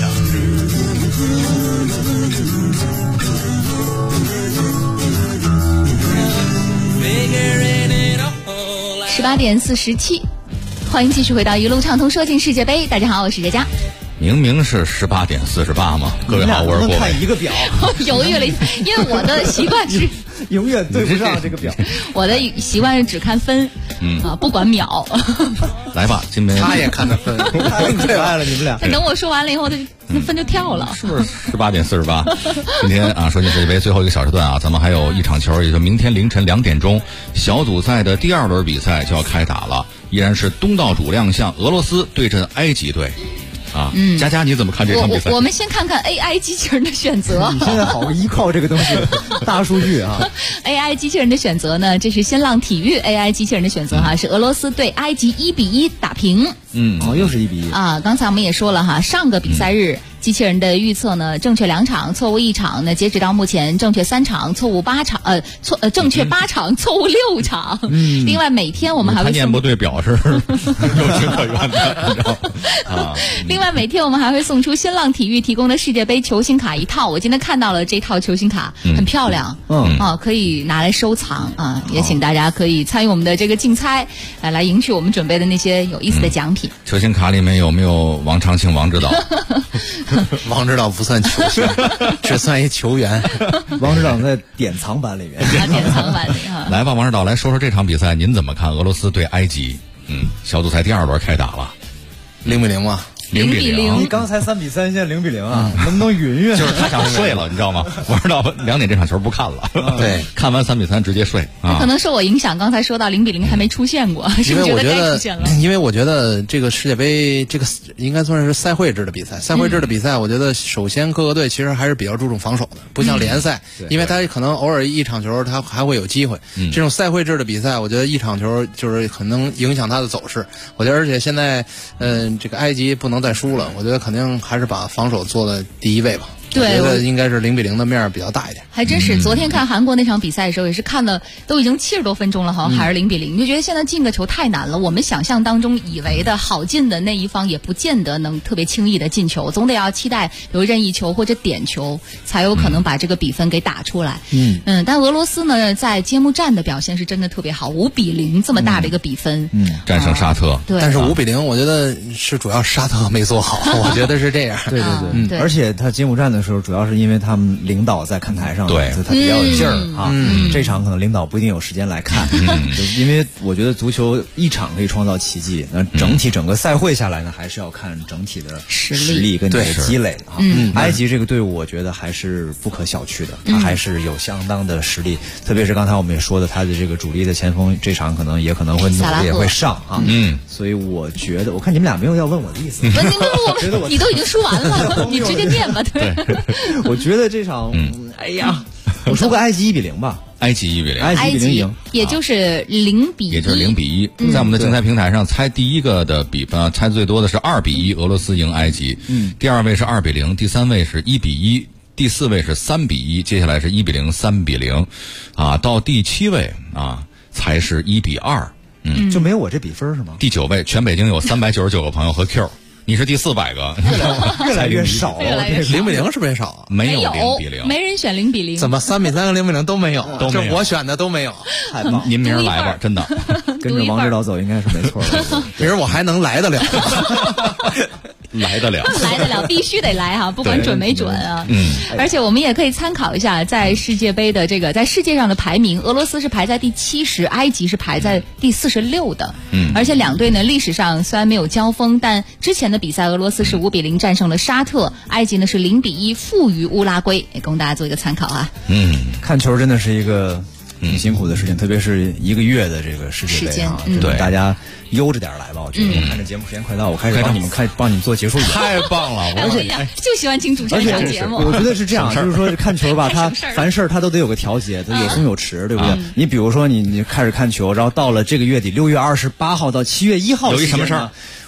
18:47，欢迎继续回到一路畅通说进世界杯。大家好，我是哲佳。
明明是18:48嘛，各位好，我是郭伟。
看一个表，
犹豫了一下，因为我的习惯是
永远对不上这个表。
我的习惯是只看分，不管秒。
来吧，今天
他也看的分，
太可爱了，你们俩。
等我说完了以后，那分就跳了。
是不是18:48？今天啊，说进世界杯最后一个小时段啊，咱们还有一场球，也就明天凌晨2点钟，小组赛的第2轮比赛就要开打了，依然是东道主亮相，俄罗斯对阵埃及队。佳佳你怎么看这场比赛？
我们先看看 AI 机器人的选择。
你现在好依靠这个东西，大数据啊。
AI 机器人的选择呢，这是新浪体育 AI 机器人的选择哈，是俄罗斯对埃及1-1打平。
又是1-1
啊。刚才我们也说了哈，上个比赛日。机器人的预测呢，正确2场，错误1场。那截止到目前，正确3场，错误8场，正确8场，错误6场。另外每天我们还会
念不对表示有情可原的啊。
另外每天我们还会送出新浪体育提供的世界杯球星卡1套。我今天看到了这套球星卡，很漂亮，可以拿来收藏啊。也请大家可以参与我们的这个竞猜，来赢取我们准备的那些有意思的奖品。
球星卡里面有没有王长庆、王指导？
王指导不算球星，只算一球员。
王指导在典藏版里面。
典藏版里哈。
来吧，王指导来说说这场比赛，您怎么看？俄罗斯对埃及，小组赛第2轮开打了
，0-0嘛。
0-0，
你刚才3-3，现在0-0啊，能不能匀匀？
就是他想睡了，你知道吗？我知道2点这场球不看了，
对，
看完3-3直接睡啊。
可能受我影响，刚才说到0-0还没出现过，是不是觉得该出现了？
因为我觉得这个世界杯这个应该算是赛会制的比赛，赛会制的比赛，我觉得首先各个队其实还是比较注重防守的，不像联赛，因为他可能偶尔一场球他还会有机会。这种赛会制的比赛，我觉得一场球就是很能影响他的走势。我觉得而且现在这个埃及不能再输了，我觉得肯定还是把防守做的第一位吧。
对，
我觉得应该是0-0的面比较大一点。
还真是，昨天看韩国那场比赛的时候，也是看了都已经70多分钟了，好像还是0-0，你就觉得现在进个球太难了。我们想象当中以为的好进的那一方，也不见得能特别轻易的进球，总得要期待比如任意球或者点球，才有可能把这个比分给打出来。但俄罗斯呢，在揭幕战的表现是真的特别好，5-0这么大的一个比分，
战胜沙特。
对，
但是5-0，我觉得是主要沙特没做好，我觉得是这样。
对，而且他揭幕战的时候，主要是因为他们领导在看台上，
对，
所以他比较有劲儿啊。这场可能领导不一定有时间来看，因为我觉得足球一场可以创造奇迹，那整个赛会下来呢，还是要看整体的实力跟你的积累啊。埃及这个队伍，我觉得还是不可小觑的，他还是有相当的实力，特别是刚才我们也说的，他的这个主力的前锋，这场可能会努力也会上啊。所以我觉得，我看你们俩没有要问我的意思，
你都已经说完了，你直接念吧。对，
我觉得这场，哎呀，我说个埃及1-0吧。
埃及1-0，
埃及1-0赢，
也就是0-1，
也就是0-1。在我们的竞猜平台上，猜第一个的比分啊，猜最多的是2-1，俄罗斯赢埃及。第2位是2-0，第3位是1-1，第4位是3-1，接下来是1-0、3-0，啊，到第7位啊才是1-2。
就没有我这比分是吗？
第9位，全北京有399个朋友和 Q。你是第400个，
越来越少了。
0-0是不是也少啊？
没有0-0，
没人选0-0。
怎么3-3和0-0都没有？就我选的都没有。
太棒！
您明儿来吧，真的。
跟着王指导走应该是没错的。
明儿我还能来得了。
来得了，
必须得来哈，不管准没准啊。而且我们也可以参考一下，在世界杯的在世界上的排名，俄罗斯是排在第70，埃及是排在第46的。而且两队呢，历史上虽然没有交锋，但之前的比赛，俄罗斯是5-0战胜了沙特，埃及呢是0-1负于乌拉圭，也供大家做一个参考啊。
看球真的是一个挺辛苦的事情，特别是1个月的这个世界杯啊，对大家悠着点来吧。我觉得我看着节目时间快到，我开始帮你们做结束语。
太棒了！
而且就喜欢听主持人上节目。
我觉得是这样，就是说看球吧，他凡事他都得有个调节，他有松有弛，对不对？你比如说你开始看球，然后到了这个月底6月28号到7月1号，
有一什么事儿？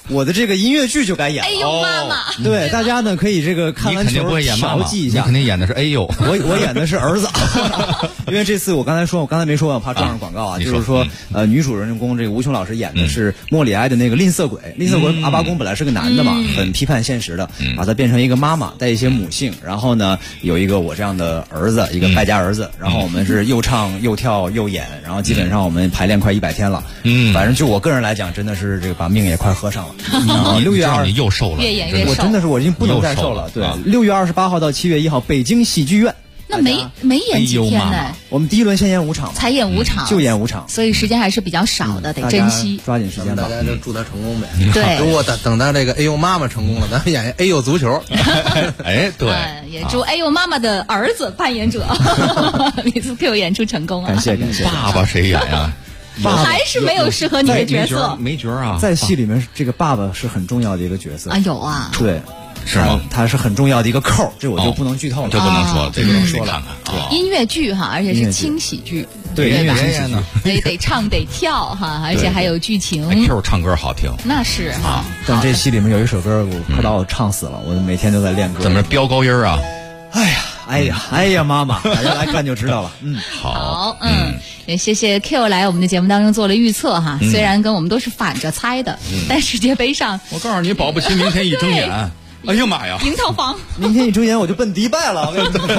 我的这个音乐剧就该演了。
哎呦妈妈！
对，大家呢可以这个看完球调剂一下。
你肯定演的是哎呦，
我演的是儿子，因为这次我刚才没说，我怕撞上广告啊。就是说女主人公这个吴琼老师演的是莫里埃的那个吝啬鬼。吝啬鬼阿巴公本来是个男的嘛，很批判现实的，把他变成一个妈妈，带一些母性。然后呢，有一个我这样的儿子，一个败家儿子。然后我们是又唱又跳又演，然后基本上我们排练快100天了。反正就我个人来讲，真的是这个把命也快喝上了。6月2日
你又瘦了，
越演越瘦，
我真的是我已经不能再瘦了。对，6月28号到7月1号，北京喜剧院。
那没演几天呢？
我们第一轮先演5场，
才演5场，
就演5场，
所以时间还是比较少的，得珍惜，
抓紧时间吧。
大家就祝他成功呗。
对，
如果等他这个哎呦妈妈成功了，咱们演哎呦足球。
哎，对，
也祝哎呦妈妈的儿子扮演者李子 Q 演出成功啊！
感谢。
爸爸谁演呀？
还是没有适合你的角色，
没角啊。
在戏里面，这个爸爸是很重要的一个角色
啊，有啊，
对。
是吗？
它是很重要的一个扣，这我就不能剧透了，
这不能说，这个说了。
音乐剧哈，而且是轻喜剧，
对音乐
剧呢，得唱得跳哈，而且还有剧情。
Q 唱歌好听，
那是啊。
但这戏里面有一首歌，我快把我唱死了，我每天都在练歌。
怎么飙高音啊？
哎呀，妈妈，大家来看就知道了。
好，也谢谢 Q 来我们的节目当中做了预测哈，虽然跟我们都是反着猜的，但世界杯上，
我告诉你，保不齐明天一睁眼。哎呀妈呀！
赢套房，
明天一睁眼我就奔迪拜了。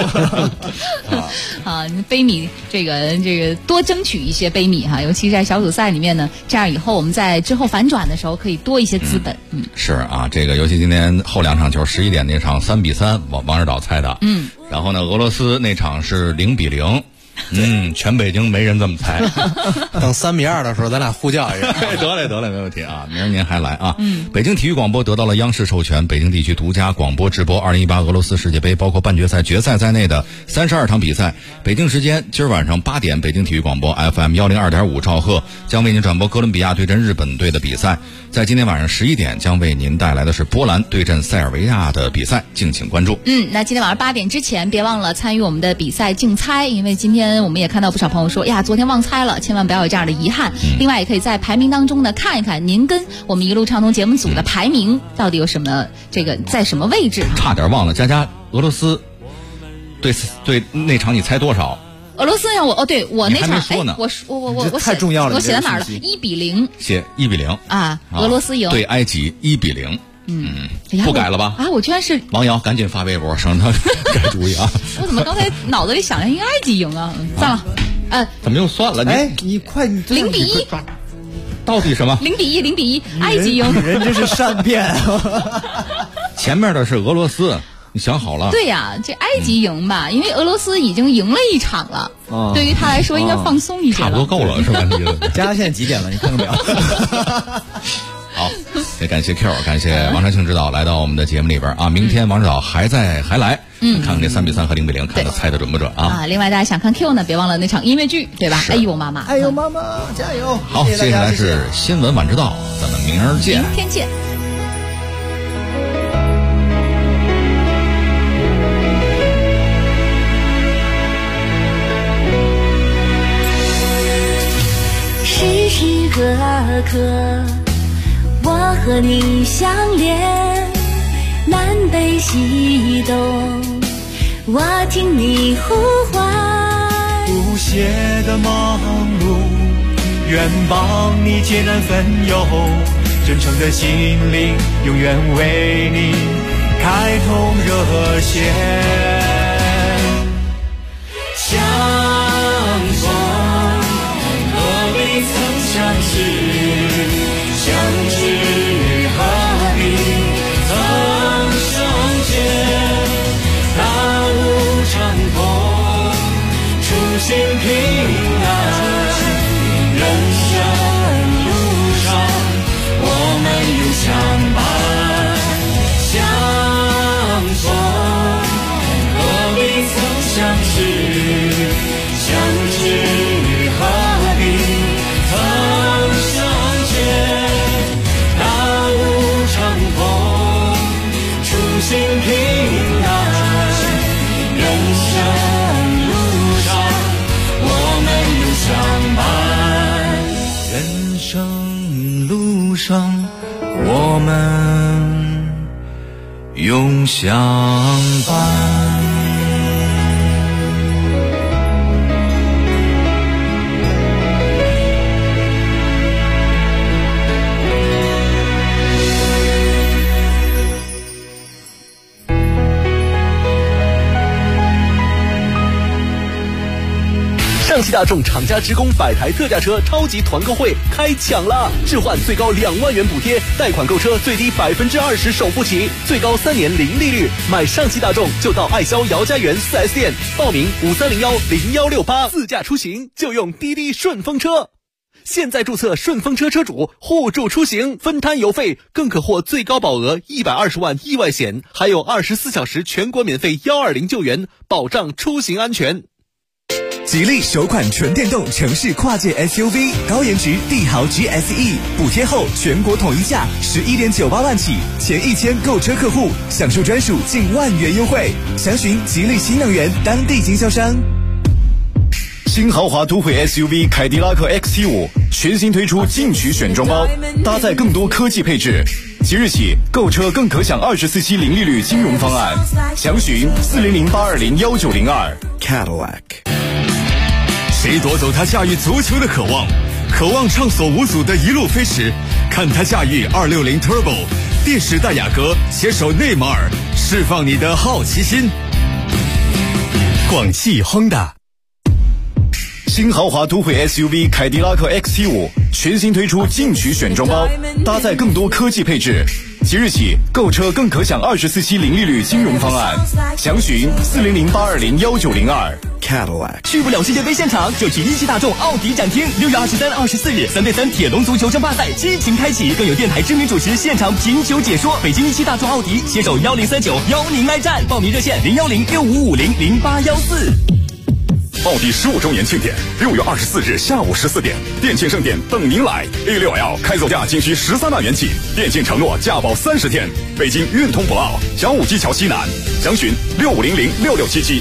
杯米这个多争取一些杯米哈，尤其是在小组赛里面呢，这样以后我们在之后反转的时候可以多一些资本。
是啊，这个尤其今天后2场球，11点那场3-3，王指导猜的。然后呢，俄罗斯那场是0-0。全北京没人这么猜。
等3-2的时候，咱俩互叫一下。
得嘞，没问题啊！明儿您还来啊！北京体育广播得到了央视授权，北京地区独家广播直播2018俄罗斯世界杯，包括半决赛、决赛在内的32场比赛。北京时间今儿晚上8点，北京体育广播 FM 102.5兆赫将为您转播哥伦比亚对阵日本队的比赛。在今天晚上11点，将为您带来的是波兰对阵塞尔维亚的比赛，敬请关注。
那今天晚上8点之前，别忘了参与我们的比赛竞猜，因为今天我们也看到不少朋友说呀，昨天忘猜了，千万不要有这样的遗憾。另外，也可以在排名当中呢看一看您跟我们一路畅通节目组的排名到底有什么，这个在什么位置。
差点忘了，佳俄罗斯对那场你猜多少？
俄罗斯让我对我那场
我太重要了，
我写在哪儿了？1-0，
写1-0
啊，俄罗斯赢
对埃及1-0。不改了吧？
我居然是
王瑶，赶紧发微博，省得他改主意啊！
我怎么刚才脑子里想着应该埃及赢啊？算了，
怎么又算了？
你快
0-1，
到底什么
？0-1，埃及赢。
人真是善变。
前面的是俄罗斯，你想好了？
对呀，这埃及赢吧，因为俄罗斯已经赢了1场了，对于他来说应该放松一些了。
差不多够了是吧？
家现在几点了？你看看表。
好，也感谢 Q， 感谢王长庆指导来到我们的节目里边啊。明天王指导还来，看看这3-3和0-0，看他猜的准不准啊？
另外大家想看 Q 呢，别忘了那场音乐剧，对吧？哎呦妈妈，
加油！
好，接下来是新闻晚知道，咱们明儿见，
明天见。
时时刻刻我和你相连，南北西东我听你呼唤，
不懈的忙碌愿帮你解难分忧，真诚的心灵永远为你开通热线，相逢何必曾相识，相知何必曾相见，大路长空初心平安，人生路上我们永相伴，相逢何必曾相识，相知何必曾相见，大路长空初心平安，人生路上我们永相伴，人生路上我
们永相伴。
上汽大众厂家职工百台特价车超级团购会开抢了！置换最高2万元补贴，贷款购车最低20%首付起，最高3年零利率。买上汽大众就到爱销姚家园 4S 店报名53010168，自驾出行就用滴滴顺风车。现在注册顺风车车主，互助出行，分摊油费，更可获最高保额120万意外险，还有24小时全国免费120救援，保障出行安全。
吉利首款纯电动城市跨界 SUV 高颜值帝豪 GSE， 补贴后全国统一价11.98万起，前1000购车客户享受专属近1万元优惠。详询吉利新能源当地经销商。
新豪华都会 SUV 凯迪拉克 XT5 全新推出进取选装包，搭载更多科技配置。即日起购车更可享24期零利率金融方案，详询40082019902 Cadillac。
谁夺走他驾驭足球的渴望？渴望畅所无阻的一路飞驰，看他驾驭260 Turbo， 电时代雅阁携手内马尔，释放你的好奇心。广汽 Honda。
新豪华都会 SUV 凯迪拉克 XT5 全新推出进取选装包，搭载更多科技配置。即日起购车更可享24期零利率金融方案，详询40082019902 Cadillac。
去不了世界杯现场，就去一汽大众奥迪展厅。6月23、24日3对3铁笼足球争霸赛激情开启，更有电台知名主持现场评球解说。北京一汽大众奥迪携手1039邀您来战，报名热线01065500814。
奥迪15周年庆典，6月24日下午14点，电竞盛典等您来。A6L 开走价仅需13万元起，电竞承诺价保30天。北京运通博奥小武基桥西南，详询65006677。